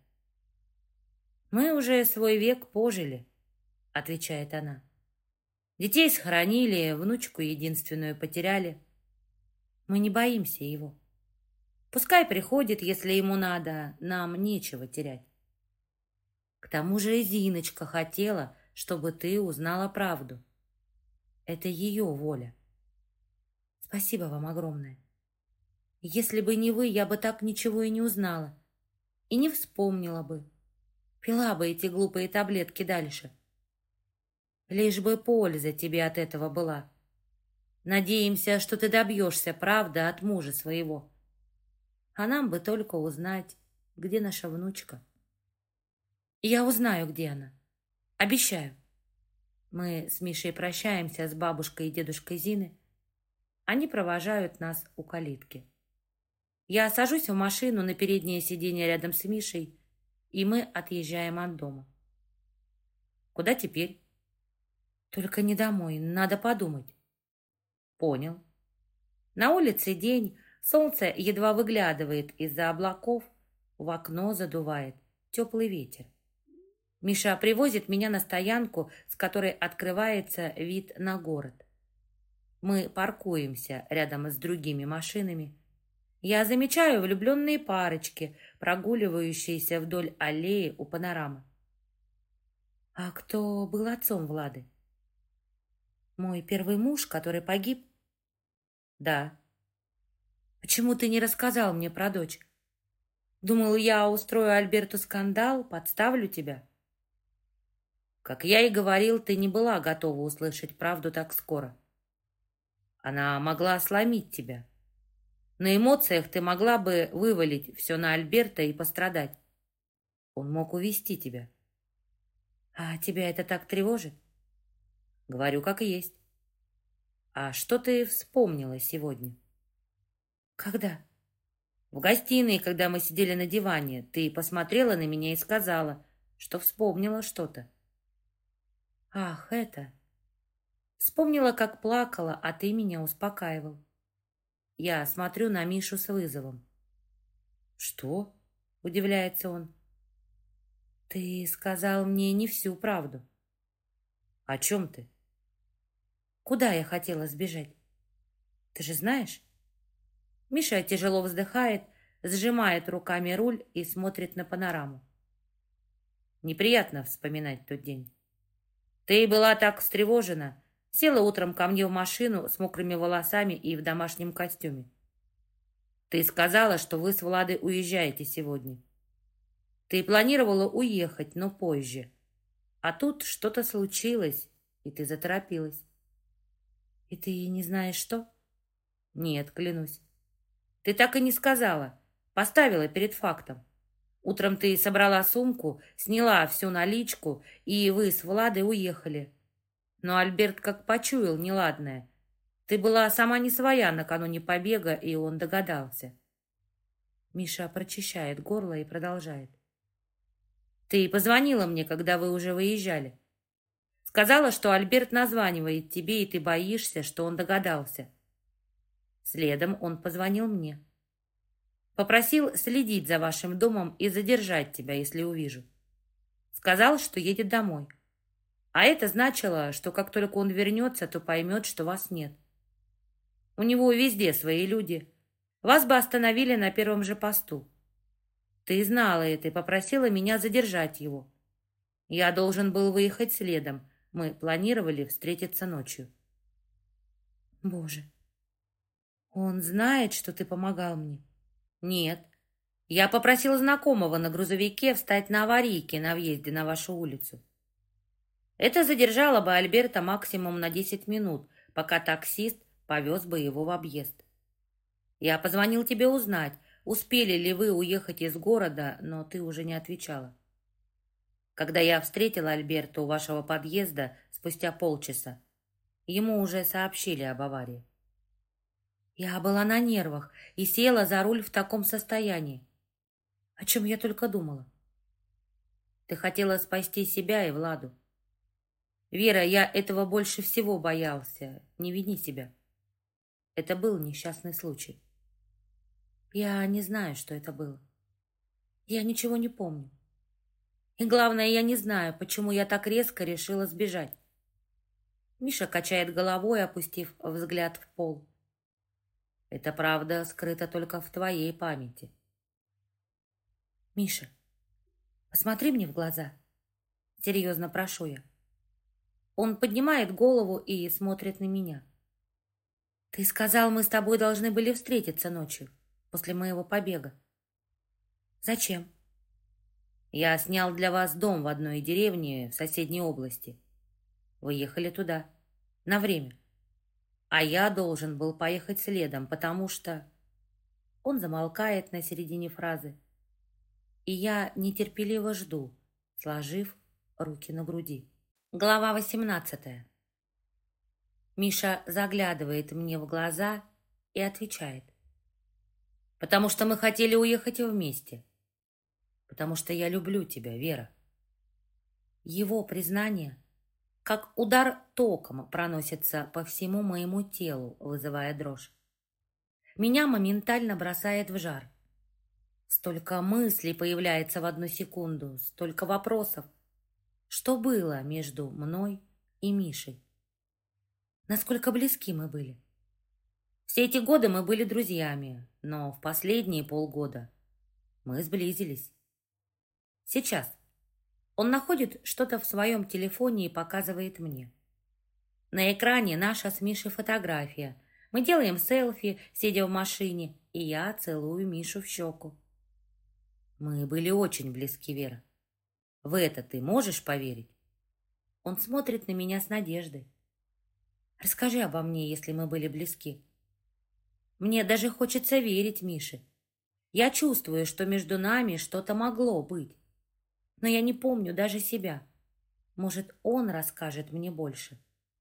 «Мы уже свой век пожили», — отвечает она. «Детей схоронили, внучку единственную потеряли. Мы не боимся его. Пускай приходит, если ему надо, нам нечего терять. К тому же Зиночка хотела, чтобы ты узнала правду. Это ее воля. Спасибо вам огромное. Если бы не вы, я бы так ничего и не узнала. И не вспомнила бы. Пила бы эти глупые таблетки дальше. Лишь бы польза тебе от этого была. Надеемся, что ты добьешься правды от мужа своего. А нам бы только узнать, где наша внучка. Я узнаю, где она. Обещаю. Мы с Мишей прощаемся с бабушкой и дедушкой Зины. Они провожают нас у калитки. Я сажусь в машину на переднее сиденье рядом с Мишей, и мы отъезжаем от дома. Куда теперь? Только не домой, надо подумать. Понял. На улице день, солнце едва выглядывает из-за облаков, в окно задувает теплый ветер. Миша привозит меня на стоянку, с которой открывается вид на город. Мы паркуемся рядом с другими машинами. Я замечаю влюбленные парочки, прогуливающиеся вдоль аллеи у панорамы. А кто был отцом Влады? Мой первый муж, который погиб? Да. Почему ты не рассказал мне про дочь? Думал, я устрою Альберту скандал, подставлю тебя? Как я и говорил, ты не была готова услышать правду так скоро. Она могла сломить тебя. На эмоциях ты могла бы вывалить все на Альберта и пострадать. Он мог увести тебя. А тебя это так тревожит? Говорю, как есть. А что ты вспомнила сегодня? Когда? В гостиной, когда мы сидели на диване, ты посмотрела на меня и сказала, что вспомнила что-то. Ах, это... Вспомнила, как плакала, а ты меня успокаивал. Я смотрю на Мишу с вызовом. «Что?» — удивляется он. Ты сказал мне не всю правду. О чем ты? Куда я хотела сбежать? Ты же знаешь? Миша тяжело вздыхает, сжимает руками руль и смотрит на панораму. Неприятно вспоминать тот день. Ты была так встревожена, села утром ко мне в машину с мокрыми волосами и в домашнем костюме. Ты сказала, что вы с Владой уезжаете сегодня. Ты планировала уехать, но позже. А тут что-то случилось, и ты заторопилась. И ты не знаешь что? Нет, клянусь. Ты так и не сказала. Поставила перед фактом. Утром ты собрала сумку, сняла всю наличку, и вы с Владой уехали. Но Альберт как почуял неладное. Ты была сама не своя накануне побега, и он догадался. Миша прочищает горло и продолжает. Ты позвонила мне, когда вы уже выезжали. Сказала, что Альберт названивает тебе, и ты боишься, что он догадался. Следом он позвонил мне. Попросил следить за вашим домом и задержать тебя, если увижу. Сказал, что едет домой. А это значило, что как только он вернется, то поймет, что вас нет. У него везде свои люди. Вас бы остановили на первом же посту. Ты знала это и попросила меня задержать его. Я должен был выехать следом. Мы планировали встретиться ночью. Боже, он знает, что ты помогал мне? Нет. Я попросил знакомого на грузовике встать на аварийке на въезде на вашу улицу. Это задержало бы Альберта максимум на 10 минут, пока таксист повез бы его в объезд. Я позвонил тебе узнать, успели ли вы уехать из города, но ты уже не отвечала. Когда я встретила Альберта у вашего подъезда спустя полчаса, ему уже сообщили об аварии. Я была на нервах и села за руль в таком состоянии. О чем я только думала. Ты хотела спасти себя и Владу. Вера, я этого больше всего боялся. Не вини себя. Это был несчастный случай. Я не знаю, что это было. Я ничего не помню. И главное, я не знаю, почему я так резко решила сбежать. Миша качает головой, опустив взгляд в пол. Это правда скрыто только в твоей памяти. Миша, посмотри мне в глаза. Серьезно прошу я. Он поднимает голову и смотрит на меня. Ты сказал, мы с тобой должны были встретиться ночью, после моего побега. Зачем? Я снял для вас дом в одной деревне в соседней области. Вы ехали туда. На время. А я должен был поехать следом, потому что... Он замолкает на середине фразы. И я нетерпеливо жду, сложив руки на груди. Глава 18. Миша заглядывает мне в глаза и отвечает. Потому что мы хотели уехать вместе. Потому что я люблю тебя, Вера. Его признание, как удар током, проносится по всему моему телу, вызывая дрожь. Меня моментально бросает в жар. Столько мыслей появляется в одну секунду, столько вопросов. Что было между мной и Мишей? Насколько близки мы были? Все эти годы мы были друзьями, но в последние полгода мы сблизились. Сейчас он находит что-то в своем телефоне и показывает мне. На экране наша с Мишей фотография. Мы делаем селфи, сидя в машине, и я целую Мишу в щеку. Мы были очень близки, Вера. В это ты можешь поверить? Он смотрит на меня с надеждой. Расскажи обо мне, если мы были близки. Мне даже хочется верить Мише. Я чувствую, что между нами что-то могло быть. Но я не помню даже себя. Может, он расскажет мне больше.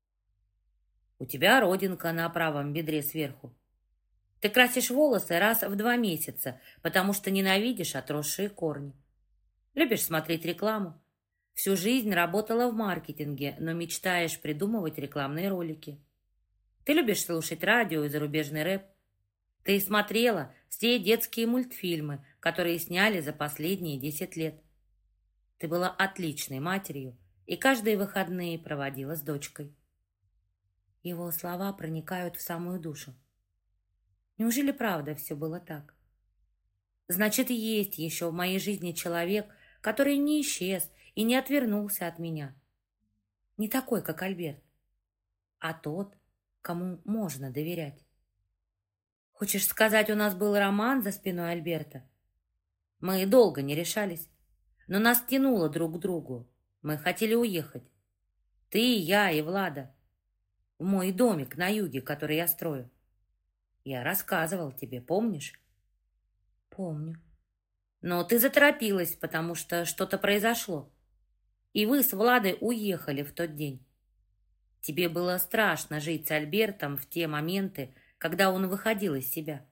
У тебя родинка на правом бедре сверху. Ты красишь волосы раз в 2 месяца, потому что ненавидишь отросшие корни. Любишь смотреть рекламу. Всю жизнь работала в маркетинге, но мечтаешь придумывать рекламные ролики. Ты любишь слушать радио и зарубежный рэп. Ты смотрела все детские мультфильмы, которые сняли за последние 10 лет. Ты была отличной матерью и каждые выходные проводила с дочкой. Его слова проникают в самую душу. Неужели правда все было так? Значит, есть еще в моей жизни человек, который не исчез и не отвернулся от меня. Не такой, как Альберт, а тот, кому можно доверять. Хочешь сказать, у нас был роман за спиной Альберта? Мы долго не решались, но нас тянуло друг к другу. Мы хотели уехать. Ты, я и Влада. В мой домик на юге, который я строю. Я рассказывал тебе, помнишь? Помню. Но ты заторопилась, потому что что-то произошло. И вы с Владой уехали в тот день. Тебе было страшно жить с Альбертом в те моменты, когда он выходил из себя.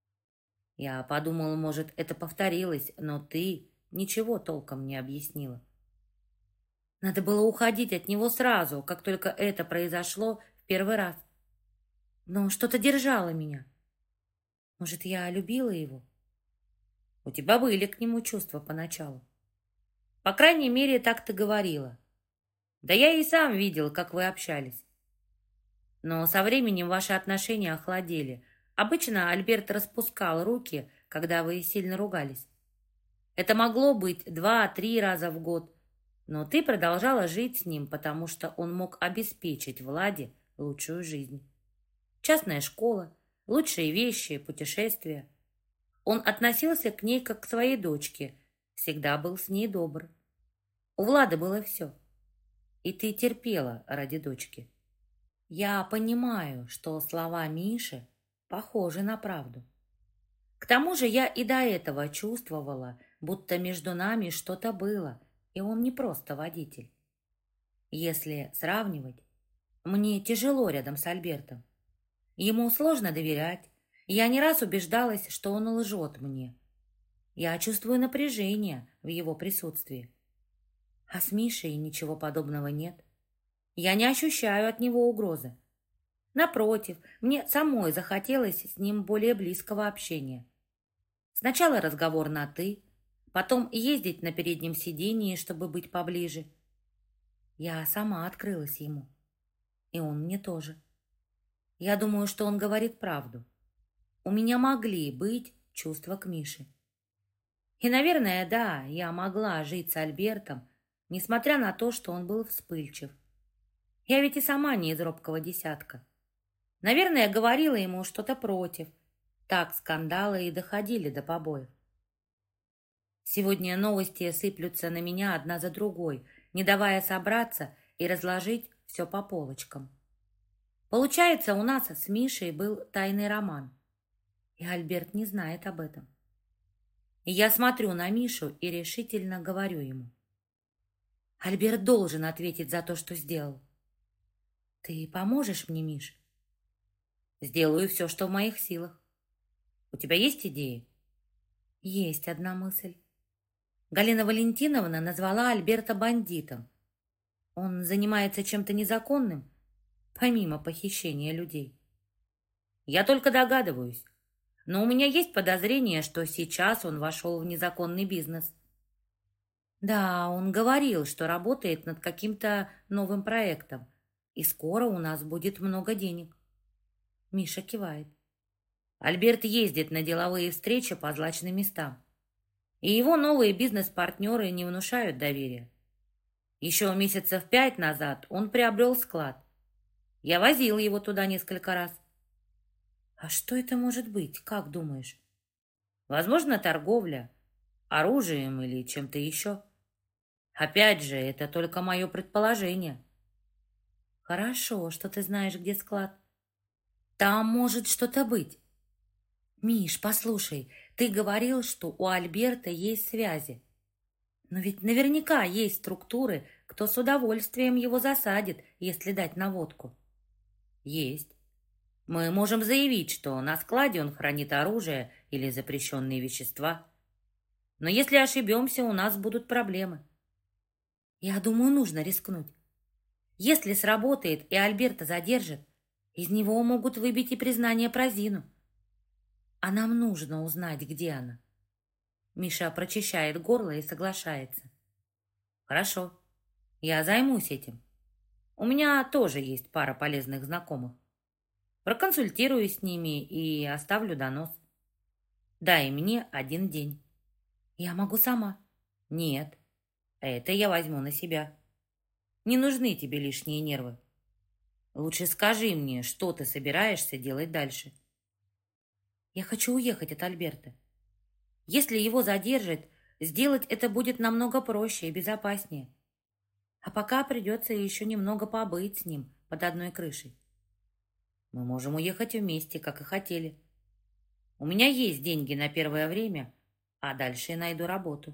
Я подумал, может, это повторилось, но ты ничего толком не объяснила. Надо было уходить от него сразу, как только это произошло в первый раз. Но что-то держало меня. Может, я любила его? У тебя были к нему чувства поначалу. По крайней мере, так ты говорила. Да я и сам видел, как вы общались. Но со временем ваши отношения охладели. Обычно Альберт распускал руки, когда вы сильно ругались. Это могло быть 2-3 раза в год, но ты продолжала жить с ним, потому что он мог обеспечить Владе лучшую жизнь. Частная школа, лучшие вещи, путешествия. Он относился к ней как к своей дочке, всегда был с ней добр. У Влады было все, и ты терпела ради дочки. Я понимаю, что слова Миши похожи на правду. К тому же я и до этого чувствовала, будто между нами что-то было, и он не просто водитель. Если сравнивать, мне тяжело рядом с Альбертом. Ему сложно доверять. Я не раз убеждалась, что он лжет мне. Я чувствую напряжение в его присутствии. А с Мишей ничего подобного нет. Я не ощущаю от него угрозы. Напротив, мне самой захотелось с ним более близкого общения. Сначала разговор на «ты», потом ездить на переднем сидении, чтобы быть поближе. Я сама открылась ему, и он мне тоже. Я думаю, что он говорит правду. У меня могли быть чувства к Мише. И, наверное, да, я могла жить с Альбертом, несмотря на то, что он был вспыльчив. Я ведь и сама не из робкого десятка. Наверное, говорила ему что-то против. Так скандалы и доходили до побоев. Сегодня новости сыплются на меня одна за другой, не давая собраться и разложить все по полочкам. Получается, у нас с Мишей был тайный роман. И Альберт не знает об этом. И я смотрю на Мишу и решительно говорю ему. Альберт должен ответить за то, что сделал. Ты поможешь мне, Миш? Сделаю все, что в моих силах. У тебя есть идеи? Есть одна мысль. Галина Валентиновна назвала Альберта бандитом. Он занимается чем-то незаконным, помимо похищения людей. Я только догадываюсь. Но у меня есть подозрение, что сейчас он вошел в незаконный бизнес. Да, он говорил, что работает над каким-то новым проектом, и скоро у нас будет много денег. Миша кивает. Альберт ездит на деловые встречи по злачным местам, и его новые бизнес-партнеры не внушают доверия. Еще месяцев 5 назад он приобрел склад. Я возил его туда несколько раз. А что это может быть, как думаешь? Возможно, торговля оружием или чем-то еще. Опять же, это только мое предположение. Хорошо, что ты знаешь, где склад. Там может что-то быть. Миш, послушай, ты говорил, что у Альберта есть связи. Но ведь наверняка есть структуры, кто с удовольствием его засадит, если дать наводку. Есть. Мы можем заявить, что на складе он хранит оружие или запрещенные вещества. Но если ошибемся, у нас будут проблемы. Я думаю, нужно рискнуть. Если сработает и Альберта задержат, из него могут выбить и признание про Зину. А нам нужно узнать, где она. Миша прочищает горло и соглашается. Хорошо, я займусь этим. У меня тоже есть пара полезных знакомых. Проконсультируюсь с ними и оставлю донос. Дай мне 1 день. Я могу сама. Нет, это я возьму на себя. Не нужны тебе лишние нервы. Лучше скажи мне, что ты собираешься делать дальше. Я хочу уехать от Альберта. Если его задержат, сделать это будет намного проще и безопаснее. А пока придется еще немного побыть с ним под одной крышей. Мы можем уехать вместе, как и хотели. У меня есть деньги на первое время, а дальше я найду работу.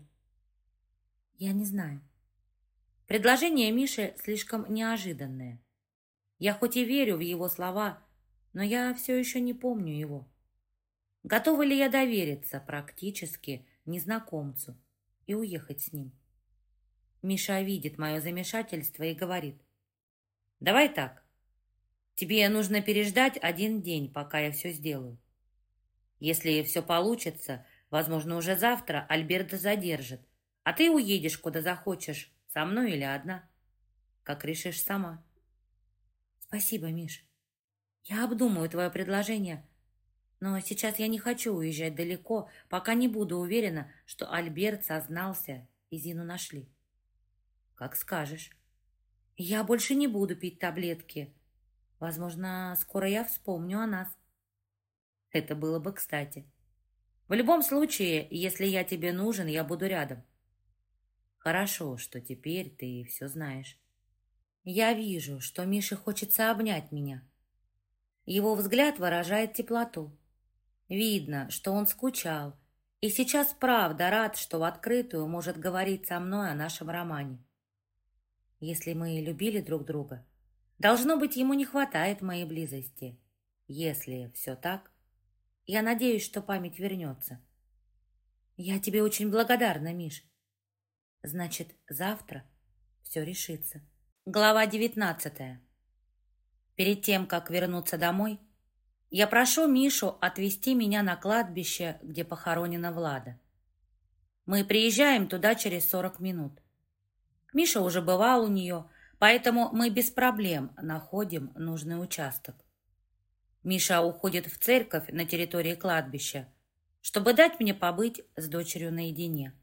Я не знаю. Предложение Миши слишком неожиданное. Я хоть и верю в его слова, но я все еще не помню его. Готова ли я довериться практически незнакомцу и уехать с ним? Миша видит мое замешательство и говорит: Давай так. Тебе нужно переждать 1 день, пока я все сделаю. Если все получится, возможно, уже завтра Альберта задержит, а ты уедешь куда захочешь, со мной или одна. Как решишь сама. Спасибо, Миш. Я обдумаю твое предложение, но сейчас я не хочу уезжать далеко, пока не буду уверена, что Альберт сознался и Зину нашли. Как скажешь. Я больше не буду пить таблетки. Возможно, скоро я вспомню о нас. Это было бы кстати. В любом случае, если я тебе нужен, я буду рядом. Хорошо, что теперь ты все знаешь. Я вижу, что Мише хочется обнять меня. Его взгляд выражает теплоту. Видно, что он скучал, и сейчас правда рад, что в открытую может говорить со мной о нашем романе. Если мы любили друг друга, должно быть, ему не хватает моей близости. Если все так, я надеюсь, что память вернется. Я тебе очень благодарна, Миш. Значит, завтра все решится. Глава 19. Перед тем, как вернуться домой, я прошу Мишу отвезти меня на кладбище, где похоронена Влада. Мы приезжаем туда через 40 минут. Миша уже бывал у нее, поэтому мы без проблем находим нужный участок. Миша уходит в церковь на территории кладбища, чтобы дать мне побыть с дочерью наедине.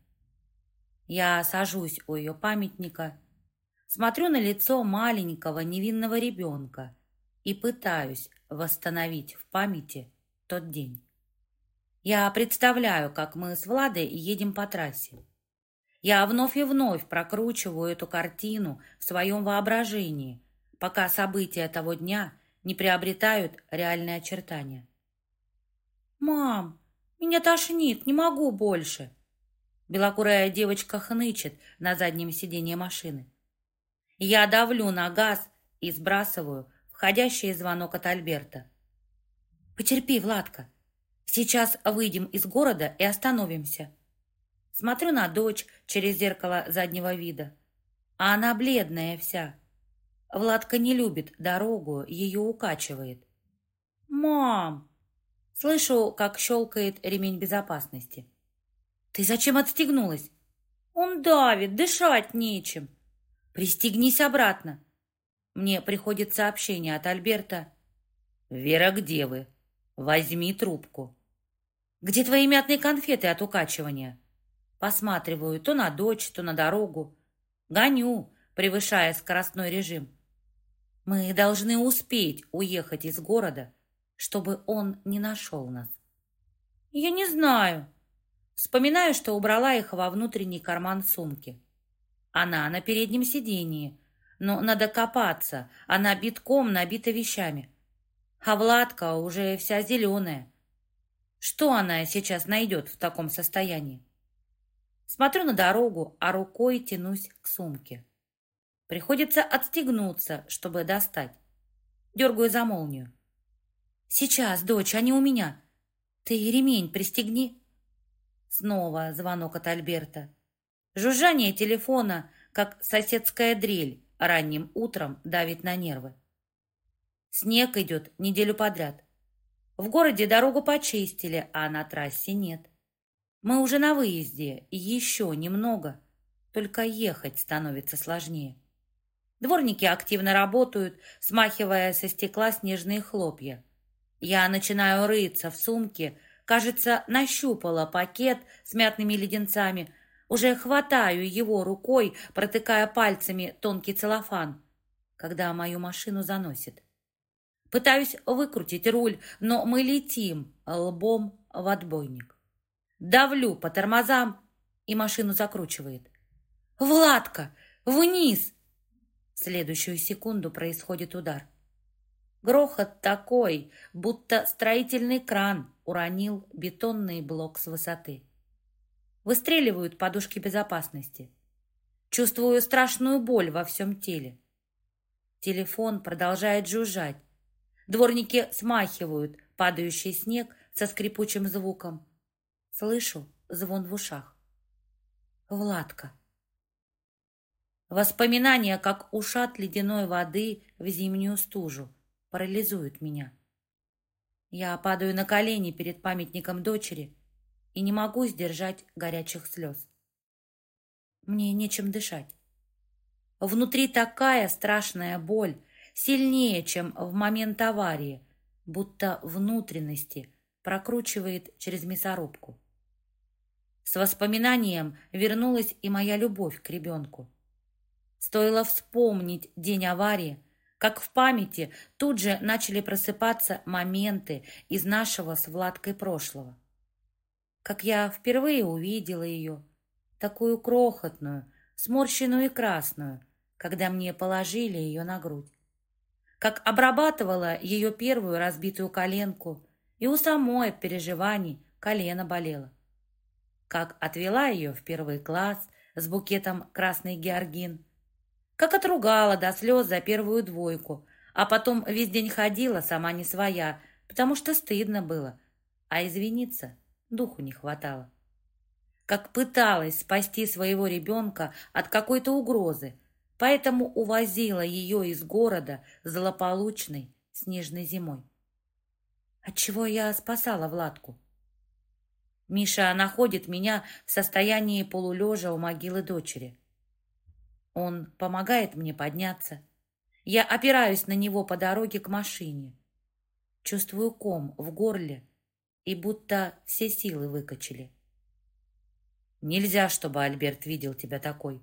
Я сажусь у ее памятника, смотрю на лицо маленького невинного ребенка и пытаюсь восстановить в памяти тот день. Я представляю, как мы с Владой едем по трассе. Я вновь и вновь прокручиваю эту картину в своем воображении, пока события того дня не приобретают реальные очертания. «Мам, меня тошнит, не могу больше!» Белокурая девочка хнычет на заднем сиденье машины. Я давлю на газ и сбрасываю входящий звонок от Альберта. «Потерпи, Владка. Сейчас выйдем из города и остановимся». Смотрю на дочь через зеркало заднего вида, а она бледная вся. Владка не любит дорогу, ее укачивает. «Мам!» Слышу, как щелкает ремень безопасности. «Ты зачем отстегнулась?» «Он давит, дышать нечем». «Пристегнись обратно». Мне приходит сообщение от Альберта. «Вера, где вы? Возьми трубку». «Где твои мятные конфеты от укачивания?» Посматриваю то на дочь, то на дорогу. Гоню, превышая скоростной режим. Мы должны успеть уехать из города, чтобы он не нашел нас. Я не знаю. Вспоминаю, что убрала их во внутренний карман сумки. Она на переднем сидении, но надо копаться, она битком набита вещами. А Владка уже вся зеленая. Что она сейчас найдет в таком состоянии? Смотрю на дорогу, а рукой тянусь к сумке. Приходится отстегнуться, чтобы достать. Дергаю за молнию. «Сейчас, дочь, они у меня. Ты ремень пристегни». Снова звонок от Альберта. Жужжание телефона, как соседская дрель, ранним утром давит на нервы. Снег идет неделю подряд. В городе дорогу почистили, а на трассе нет. Мы уже на выезде, и еще немного. только ехать становится сложнее. Дворники активно работают, смахивая со стекла снежные хлопья. Я начинаю рыться в сумке, кажется, нащупала пакет с мятными леденцами, уже хватаю его рукой, протыкая пальцами тонкий целлофан, когда мою машину заносит. Пытаюсь выкрутить руль, но мы летим лбом в отбойник. Давлю по тормозам, и машину закручивает. «Владка, вниз!» В следующую секунду происходит удар. Грохот такой, будто строительный кран уронил бетонный блок с высоты. Выстреливают подушки безопасности. Чувствую страшную боль во всем теле. Телефон продолжает жужжать. Дворники смахивают падающий снег со скрипучим звуком. Слышу звон в ушах. Владка. Воспоминания, как ушат ледяной воды в зимнюю стужу, парализуют меня. Я падаю на колени перед памятником дочери и не могу сдержать горячих слез. Мне нечем дышать. Внутри такая страшная боль, сильнее, чем в момент аварии, будто внутренности прокручивает через мясорубку. С воспоминанием вернулась и моя любовь к ребенку. Стоило вспомнить день аварии, как в памяти тут же начали просыпаться моменты из нашего с Владкой прошлого. Как я впервые увидела ее, такую крохотную, сморщенную и красную, когда мне положили ее на грудь. Как обрабатывала ее первую разбитую коленку, и у самой от переживаний колено болело. Как отвела ее в первый класс с букетом красный георгин, как отругала до слез за первую двойку, а потом весь день ходила сама не своя, потому что стыдно было, а извиниться духу не хватало. Как пыталась спасти своего ребенка от какой-то угрозы, поэтому увозила ее из города злополучной снежной зимой. Отчего я спасала Владку? Миша находит меня в состоянии полулежа у могилы дочери. Он помогает мне подняться. Я опираюсь на него по дороге к машине. Чувствую ком в горле и будто все силы выкачали. Нельзя, чтобы Альберт видел тебя такой.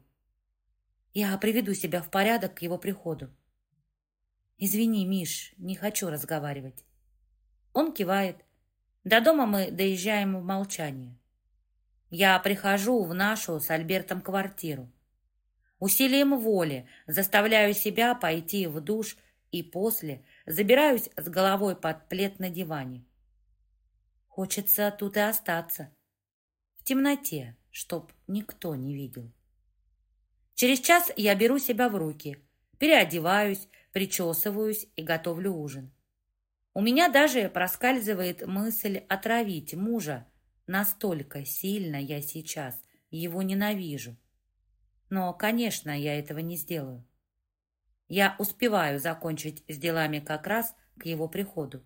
Я приведу себя в порядок к его приходу. Извини, Миш, не хочу разговаривать. Он кивает. До дома мы доезжаем в молчании. Я прихожу в нашу с Альбертом квартиру. Усилием воли заставляю себя пойти в душ и после забираюсь с головой под плед на диване. Хочется тут и остаться. В темноте, чтоб никто не видел. Через час я беру себя в руки, переодеваюсь, причесываюсь и готовлю ужин. У меня даже проскальзывает мысль отравить мужа. Настолько сильно я сейчас его ненавижу. Но, конечно, я этого не сделаю. Я успеваю закончить с делами как раз к его приходу.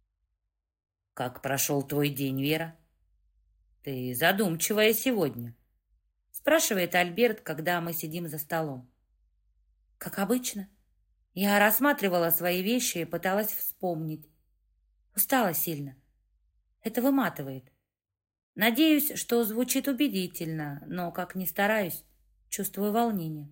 «Как прошел твой день, Вера? Ты задумчивая сегодня», спрашивает Альберт, когда мы сидим за столом. Как обычно. Я рассматривала свои вещи и пыталась вспомнить. Устала сильно. Это выматывает. Надеюсь, что звучит убедительно, но, как ни стараюсь, чувствую волнение.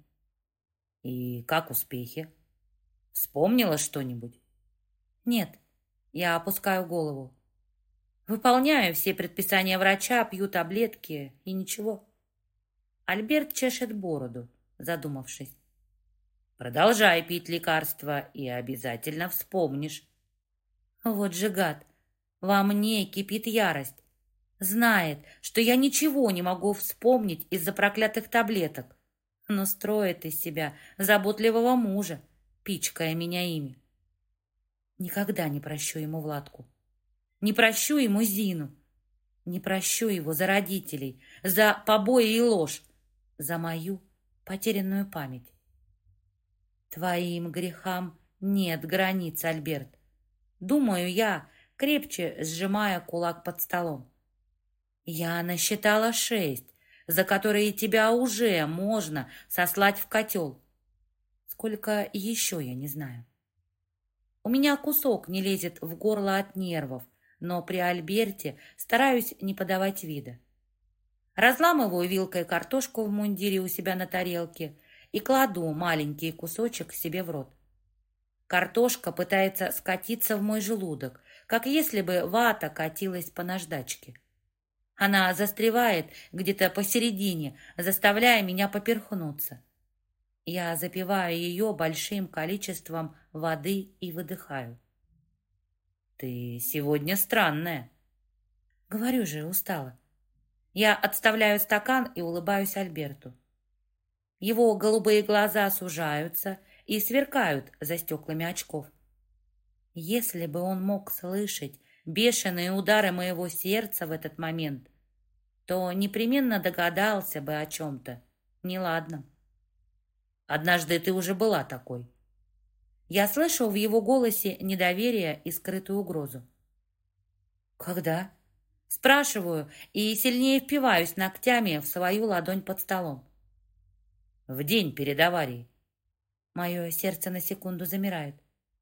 И как успехи? Вспомнила что-нибудь? Нет, я опускаю голову. Выполняю все предписания врача, пью таблетки и ничего. Альберт чешет бороду, задумавшись. Продолжай пить лекарства и обязательно вспомнишь. Вот же гад, во мне кипит ярость. Знает, что я ничего не могу вспомнить из-за проклятых таблеток, но строит из себя заботливого мужа, пичкая меня ими. Никогда не прощу ему Владку. Не прощу ему Зину. Не прощу его за родителей, за побои и ложь, за мою потерянную память. Твоим грехам нет границ, Альберт. Думаю я, крепче сжимая кулак под столом. Я насчитала 6. за которые тебя уже можно сослать в котел. Сколько еще, я не знаю. У меня кусок не лезет в горло от нервов, но при Альберте стараюсь не подавать вида. Разламываю вилкой картошку в мундире у себя на тарелке и кладу маленький кусочек себе в рот. Картошка пытается скатиться в мой желудок, как если бы вата катилась по наждачке. Она застревает где-то посередине, заставляя меня поперхнуться. Я запиваю ее большим количеством воды и выдыхаю. «Ты сегодня странная». «Говорю же, устала». Я отставляю стакан и улыбаюсь Альберту. Его голубые глаза сужаются и сверкают за стеклами очков. Если бы он мог слышать бешеные удары моего сердца в этот момент, то непременно догадался бы о чем-то неладном. Однажды ты уже была такой. Я слышу в его голосе недоверие и скрытую угрозу. Когда? Спрашиваю и сильнее впиваюсь ногтями в свою ладонь под столом. В день перед аварией. Мое сердце на секунду замирает.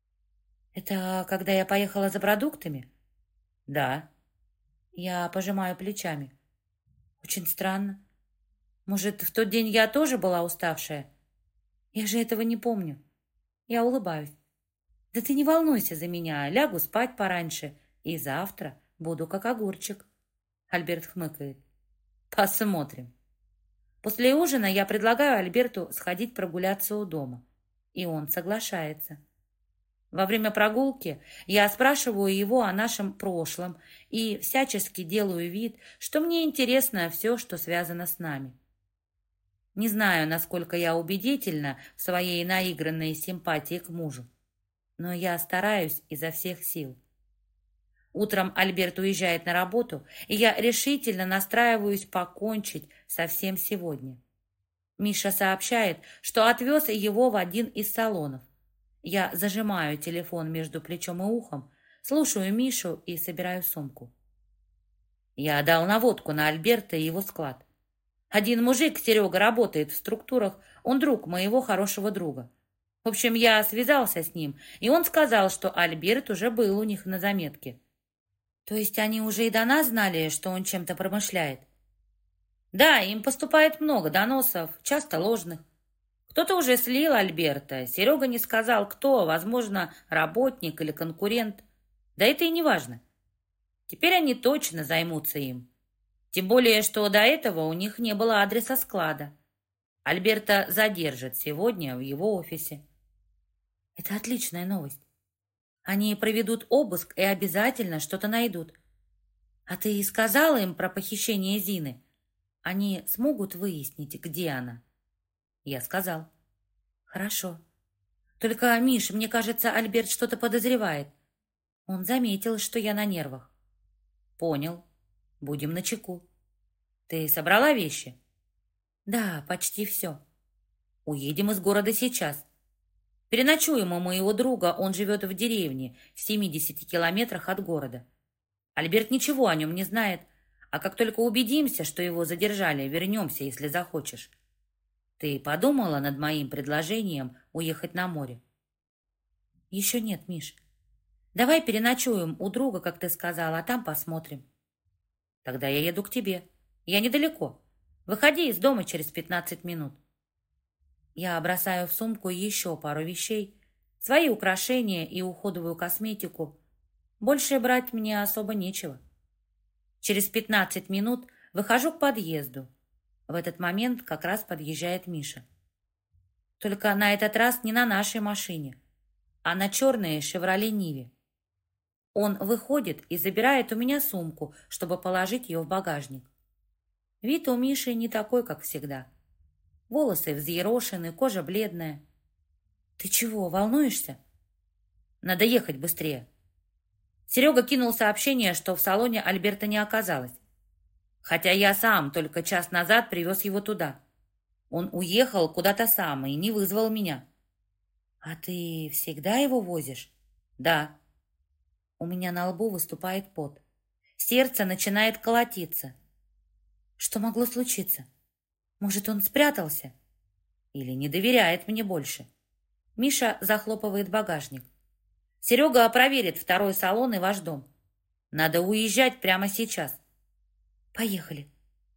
Это когда я поехала за продуктами? Да. Я пожимаю плечами. Очень странно. Может, в тот день я тоже была уставшая? Я же этого не помню. Я улыбаюсь. Да ты не волнуйся за меня, лягу спать пораньше, и завтра буду как огурчик. Альберт хмыкает. Посмотрим. После ужина я предлагаю Альберту сходить прогуляться у дома, и он соглашается. Во время прогулки я спрашиваю его о нашем прошлом и всячески делаю вид, что мне интересно все, что связано с нами. Не знаю, насколько я убедительна в своей наигранной симпатии к мужу, но я стараюсь изо всех сил. Утром Альберт уезжает на работу, и я решительно настраиваюсь покончить со всем сегодня. Миша сообщает, что отвез его в один из салонов. Я зажимаю телефон между плечом и ухом, слушаю Мишу и собираю сумку. Я дал наводку на Альберта и его склад. Один мужик, Серега, работает в структурах, он друг моего хорошего друга. В общем, я связался с ним, и он сказал, что Альберт уже был у них на заметке. То есть они уже и до нас знали, что он чем-то промышляет? Да, им поступает много доносов, часто ложных. Кто-то уже слил Альберта, Серега не сказал, кто, возможно, работник или конкурент. Да это и не важно. Теперь они точно займутся им. Тем более, что до этого у них не было адреса склада. Альберта задержат сегодня в его офисе. Это отличная новость. Они проведут обыск и обязательно что-то найдут. А ты сказала им про похищение Зины? Они смогут выяснить, где она? Я сказал. Хорошо. Только, Миш, мне кажется, Альберт что-то подозревает. Он заметил, что я на нервах. Понял. Будем начеку. Ты собрала вещи? Да, почти все. Уедем из города сейчас. Переночуем у моего друга, он живет в деревне, в 70 километрах от города. Альберт ничего о нем не знает, а как только убедимся, что его задержали, вернемся, если захочешь. Ты подумала над моим предложением уехать на море? Еще нет, Миш. Давай переночуем у друга, как ты сказала, а там посмотрим. Тогда я еду к тебе. Я недалеко. Выходи из дома через 15 минут. Я бросаю в сумку еще пару вещей, свои украшения и уходовую косметику. Больше брать мне особо нечего. Через 15 минут выхожу к подъезду. В этот момент как раз подъезжает Миша. Только на этот раз не на нашей машине, а на черной «Шевроле Ниве». Он выходит и забирает у меня сумку, чтобы положить ее в багажник. Вид у Миши не такой, как всегда. Волосы взъерошены, кожа бледная. Ты чего, волнуешься? Надо ехать быстрее. Серега кинул сообщение, что в салоне Альберта не оказалось. Хотя я сам только час назад привез его туда. Он уехал куда-то сам и не вызвал меня. А ты всегда его возишь? Да. У меня на лбу выступает пот. Сердце начинает колотиться. Что могло случиться? Может, он спрятался? Или не доверяет мне больше? Миша захлопывает багажник. Серега проверит второй салон и ваш дом. Надо уезжать прямо сейчас. Поехали.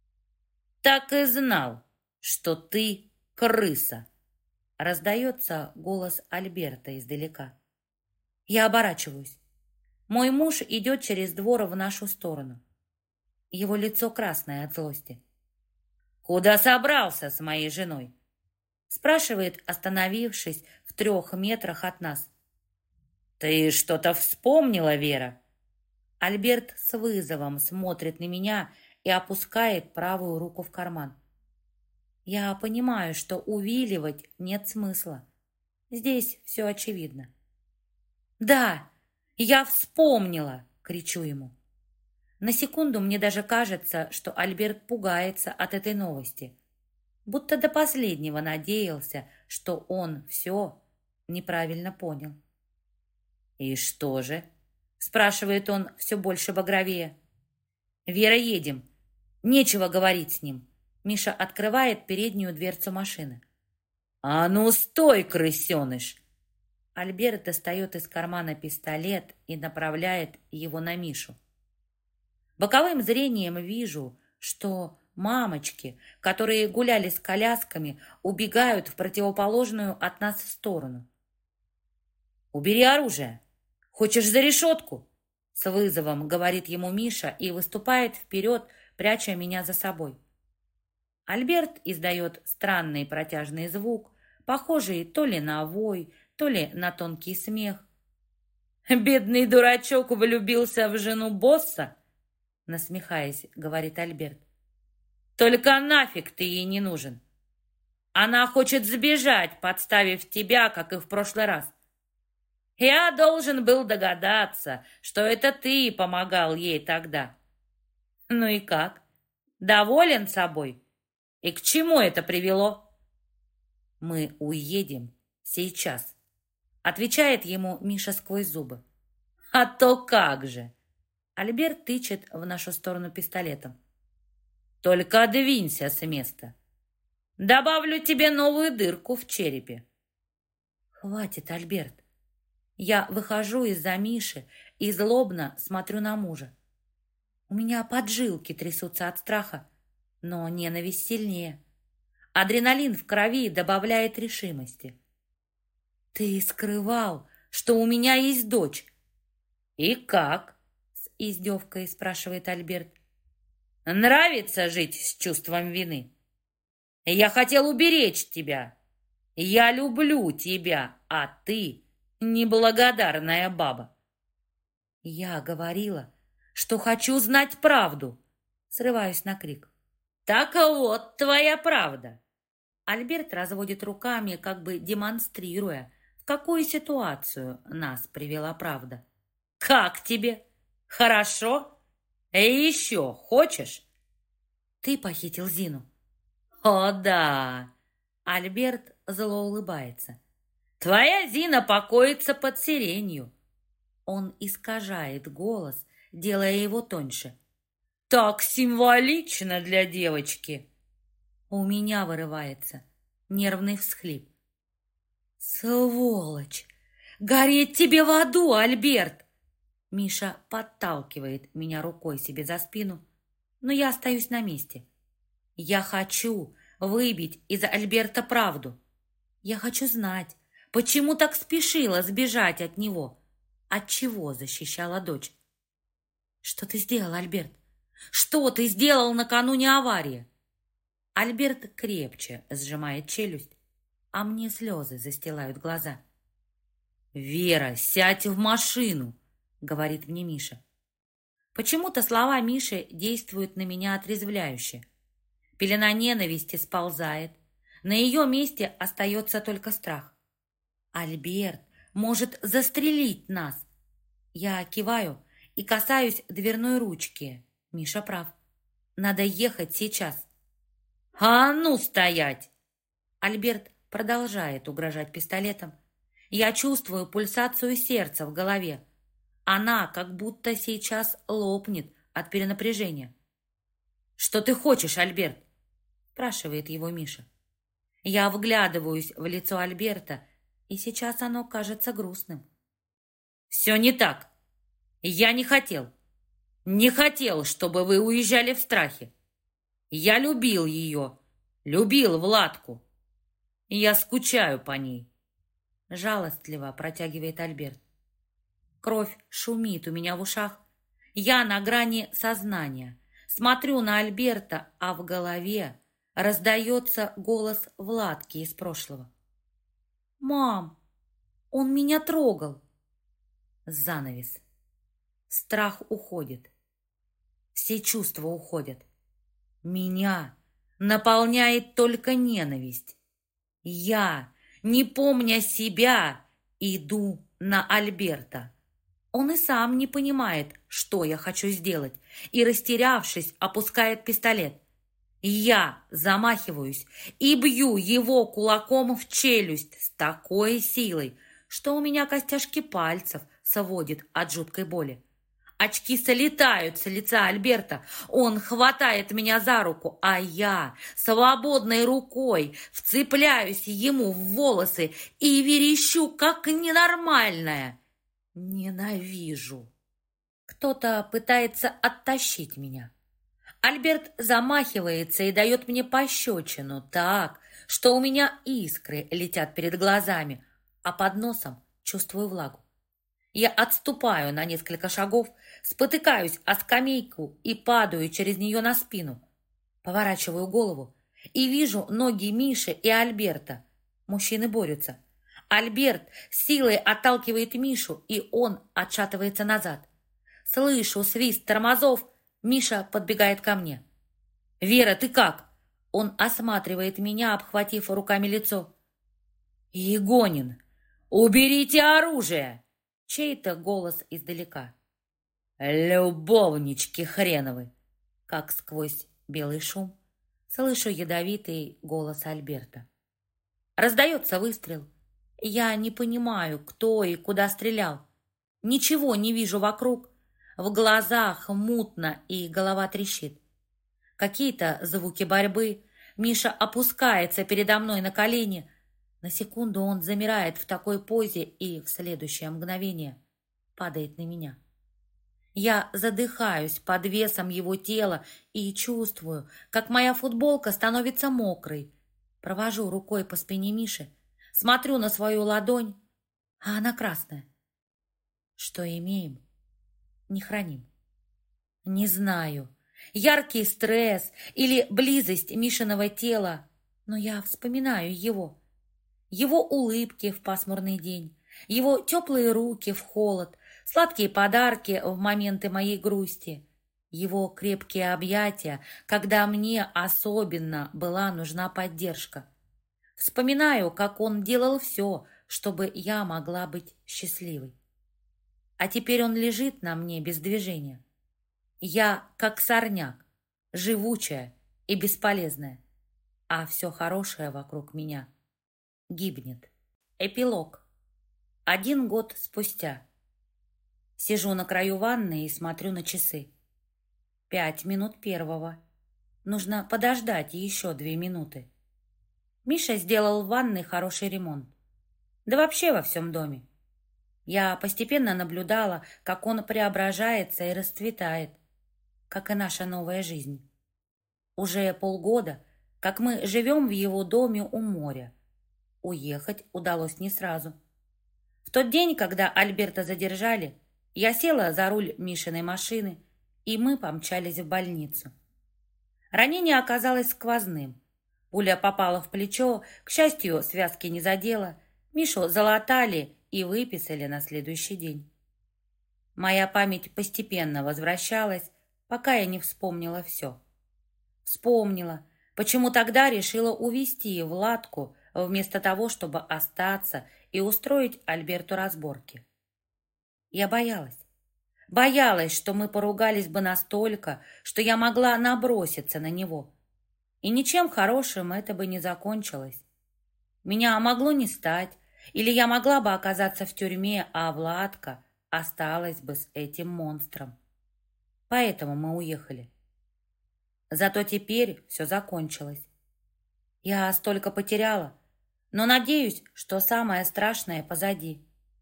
Так и знал, что ты крыса. Раздается голос Альберта издалека. Я оборачиваюсь. Мой муж идет через двор в нашу сторону. Его лицо красное от злости. «Куда собрался с моей женой?» Спрашивает, остановившись в 3 метрах от нас. «Ты что-то вспомнила, Вера?» Альберт с вызовом смотрит на меня и опускает правую руку в карман. Я понимаю, что увиливать нет смысла. Здесь все очевидно. «Да, я вспомнила!» — кричу ему. На секунду мне даже кажется, что Альберт пугается от этой новости. Будто до последнего надеялся, что он все неправильно понял. «И что же?» — спрашивает он все больше багровее. «Вера, едем. Нечего говорить с ним». Миша открывает переднюю дверцу машины. «А ну стой, крысеныш!» Альберт достает из кармана пистолет и направляет его на Мишу. Боковым зрением вижу, что мамочки, которые гуляли с колясками, убегают в противоположную от нас сторону. «Убери оружие! Хочешь за решетку?» С вызовом говорит ему Миша и выступает вперед, пряча меня за собой. Альберт издает странный протяжный звук, похожий то ли на вой, то ли на тонкий смех. «Бедный дурачок влюбился в жену босса?» Насмехаясь, говорит Альберт. «Только нафиг ты ей не нужен. Она хочет сбежать, подставив тебя, как и в прошлый раз. Я должен был догадаться, что это ты помогал ей тогда. Ну и как? Доволен собой? И к чему это привело?» «Мы уедем сейчас», — отвечает ему Миша сквозь зубы. «А то как же!» Альберт тычет в нашу сторону пистолетом. «Только двинься с места. Добавлю тебе новую дырку в черепе». «Хватит, Альберт». Я выхожу из-за Миши и злобно смотрю на мужа. У меня поджилки трясутся от страха, но ненависть сильнее. Адреналин в крови добавляет решимости. «Ты скрывал, что у меня есть дочь». «И как?» — с издевкой спрашивает Альберт. «Нравится жить с чувством вины? Я хотел уберечь тебя. Я люблю тебя, а ты неблагодарная баба». «Я говорила, что хочу знать правду», — срываюсь на крик. «Так вот твоя правда». Альберт разводит руками, как бы демонстрируя, в какую ситуацию нас привела правда. «Как тебе? Хорошо? И еще хочешь?» «Ты похитил Зину». «О, да!» Альберт зло улыбается. «Твоя Зина покоится под сиренью». Он искажает голос, делая его тоньше. «Так символично для девочки!» У меня вырывается нервный всхлип. «Сволочь! Гореть тебе в аду, Альберт!» Миша подталкивает меня рукой себе за спину, но я остаюсь на месте. Я хочу выбить из Альберта правду. Я хочу знать, почему так спешила сбежать от него, от чего защищала дочь. «Что ты сделал, Альберт? Что ты сделал накануне аварии?» Альберт крепче сжимает челюсть, а мне слезы застилают глаза. «Вера, сядь в машину!» — говорит мне Миша. Почему-то слова Миши действуют на меня отрезвляюще. Пелена ненависти сползает. На ее месте остается только страх. Альберт может застрелить нас. Я киваю и касаюсь дверной ручки. Миша прав. Надо ехать сейчас. «А ну, стоять!» Альберт продолжает угрожать пистолетом. Я чувствую пульсацию сердца в голове. Она как будто сейчас лопнет от перенапряжения. «Что ты хочешь, Альберт?» спрашивает его Миша. Я вглядываюсь в лицо Альберта, и сейчас оно кажется грустным. Все не так. Я не хотел. Не хотел, чтобы вы уезжали в страхе. Я любил ее, любил Владку. Я скучаю по ней. Жалостливо протягивает Альберт. Кровь шумит у меня в ушах. Я на грани сознания. Смотрю на Альберта, а в голове раздается голос Владки из прошлого. «Мам, он меня трогал!» Занавес. Страх уходит. Все чувства уходят. Меня наполняет только ненависть. Я, не помня себя, иду на Альберта. Он и сам не понимает, что я хочу сделать, и, растерявшись, опускает пистолет. Я замахиваюсь и бью его кулаком в челюсть с такой силой, что у меня костяшки пальцев сводит от жуткой боли. Очки слетают с лица Альберта. Он хватает меня за руку, а я свободной рукой вцепляюсь ему в волосы и верещу, как ненормальная. Ненавижу. Кто-то пытается оттащить меня. Альберт замахивается и дает мне пощечину так, что у меня искры летят перед глазами, а под носом чувствую влагу. Я отступаю на несколько шагов, спотыкаюсь о скамейку и падаю через нее на спину. Поворачиваю голову и вижу ноги Миши и Альберта. Мужчины борются. Альберт силой отталкивает Мишу, и он отшатывается назад. Слышу свист тормозов. Миша подбегает ко мне. «Вера, ты как?» Он осматривает меня, обхватив руками лицо. «Игонин, уберите оружие!» Чей-то голос издалека. «Любовнички хреновы!» Как сквозь белый шум слышу ядовитый голос Альберта. Раздается выстрел. Я не понимаю, кто и куда стрелял. Ничего не вижу вокруг. В глазах мутно и голова трещит. Какие-то звуки борьбы. Миша опускается передо мной на колени. На секунду он замирает в такой позе и в следующее мгновение падает на меня. Я задыхаюсь под весом его тела и чувствую, как моя футболка становится мокрой. Провожу рукой по спине Миши, смотрю на свою ладонь, а она красная. Что имеем, не храним. Не знаю, яркий стресс или близость Мишиного тела, но я вспоминаю его. Его улыбки в пасмурный день, его теплые руки в холод, сладкие подарки в моменты моей грусти, его крепкие объятия, когда мне особенно была нужна поддержка. Вспоминаю, как он делал все, чтобы я могла быть счастливой. А теперь он лежит на мне без движения. Я как сорняк, живучая и бесполезная, а все хорошее вокруг меня гибнет. Эпилог. 1 год спустя. Сижу на краю ванны и смотрю на часы. 5 минут первого. Нужно подождать еще 2 минуты. Миша сделал в ванной хороший ремонт. Да вообще во всем доме. Я постепенно наблюдала, как он преображается и расцветает, как и наша новая жизнь. Уже полгода, как мы живем в его доме у моря. Уехать удалось не сразу. В тот день, когда Альберта задержали, я села за руль Мишиной машины, и мы помчались в больницу. Ранение оказалось сквозным. Пуля попала в плечо, к счастью, связки не задела. Мишу залатали и выписали на следующий день. Моя память постепенно возвращалась, пока я не вспомнила все. Вспомнила, почему тогда решила увезти Владку, вместо того, чтобы остаться и устроить Альберту разборки. Я боялась. Боялась, что мы поругались бы настолько, что я могла наброситься на него. И ничем хорошим это бы не закончилось. Меня могло не стать, или я могла бы оказаться в тюрьме, а Владка осталась бы с этим монстром. Поэтому мы уехали. Зато теперь все закончилось. Я столько потеряла, но надеюсь, что самое страшное позади.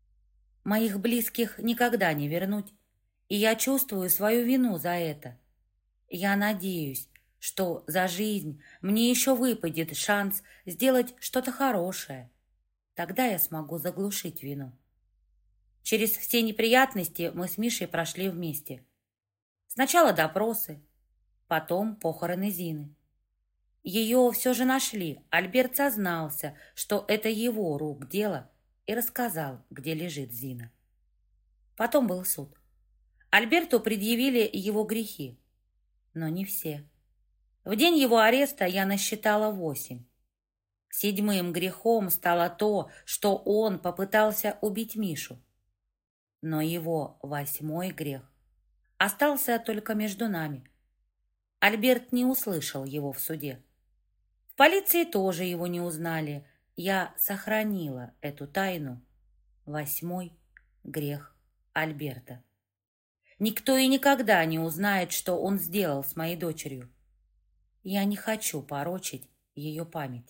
Моих близких никогда не вернуть, и я чувствую свою вину за это. Я надеюсь, что за жизнь мне еще выпадет шанс сделать что-то хорошее. Тогда я смогу заглушить вину. Через все неприятности мы с Мишей прошли вместе. Сначала допросы, потом похороны Зины. Ее все же нашли. Альберт сознался, что это его рук дело, и рассказал, где лежит Зина. Потом был суд. Альберту предъявили его грехи, но не все. В день его ареста я насчитала 8. 7-м грехом стало то, что он попытался убить Мишу. Но его 8-й грех остался только между нами. Альберт не услышал его в суде. В полиции тоже его не узнали. Я сохранила эту тайну. 8-й грех Альберта. Никто и никогда не узнает, что он сделал с моей дочерью. Я не хочу порочить ее память.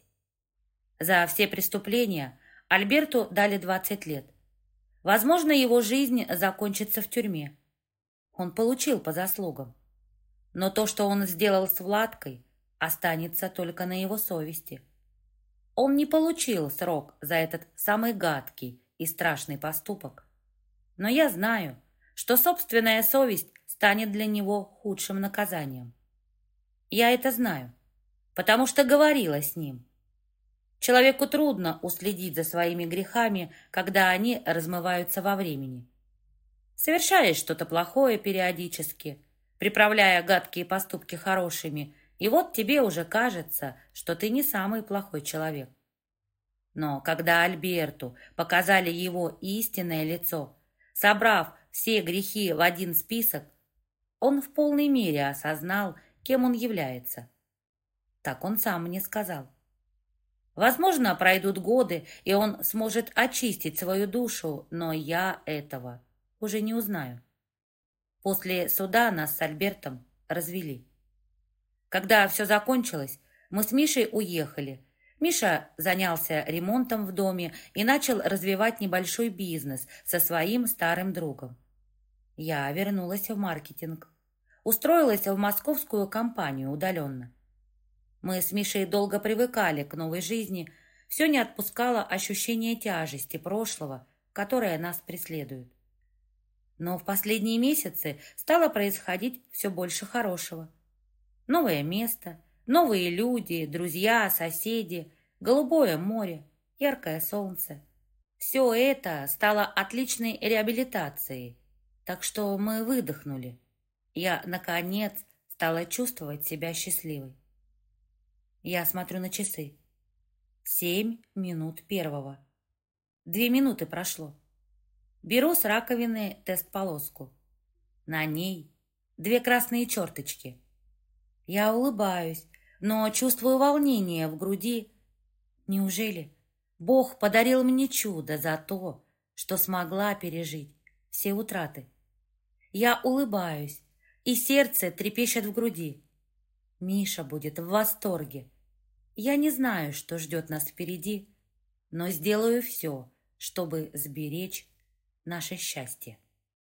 За все преступления Альберту дали 20 лет. Возможно, его жизнь закончится в тюрьме. Он получил по заслугам. Но то, что он сделал с Владкой, останется только на его совести. Он не получил срок за этот самый гадкий и страшный поступок. Но я знаю, что собственная совесть станет для него худшим наказанием. Я это знаю, потому что говорила с ним. Человеку трудно уследить за своими грехами, когда они размываются во времени. Совершаешь что-то плохое периодически, приправляя гадкие поступки хорошими, и вот тебе уже кажется, что ты не самый плохой человек. Но когда Альберту показали его истинное лицо, собрав все грехи в один список, он в полной мере осознал, кем он является. Так он сам мне сказал. Возможно, пройдут годы, и он сможет очистить свою душу, но я этого уже не узнаю. После суда нас с Альбертом развели. Когда все закончилось, мы с Мишей уехали. Миша занялся ремонтом в доме и начал развивать небольшой бизнес со своим старым другом. Я вернулась в маркетинг. Устроилась в московскую компанию удаленно. Мы с Мишей долго привыкали к новой жизни. Все не отпускало ощущение тяжести прошлого, которое нас преследует. Но в последние месяцы стало происходить все больше хорошего. Новое место, новые люди, друзья, соседи, голубое море, яркое солнце. Все это стало отличной реабилитацией, так что мы выдохнули. Я, наконец, стала чувствовать себя счастливой. Я смотрю на часы. 7 минут первого. 2 минуты прошло. Беру с раковины тест-полоску. На ней 2 красные черточки. Я улыбаюсь, но чувствую волнение в груди. Неужели Бог подарил мне чудо за то, что смогла пережить все утраты? Я улыбаюсь, и сердце трепещет в груди. Миша будет в восторге. Я не знаю, что ждет нас впереди, но сделаю все, чтобы сберечь наше счастье.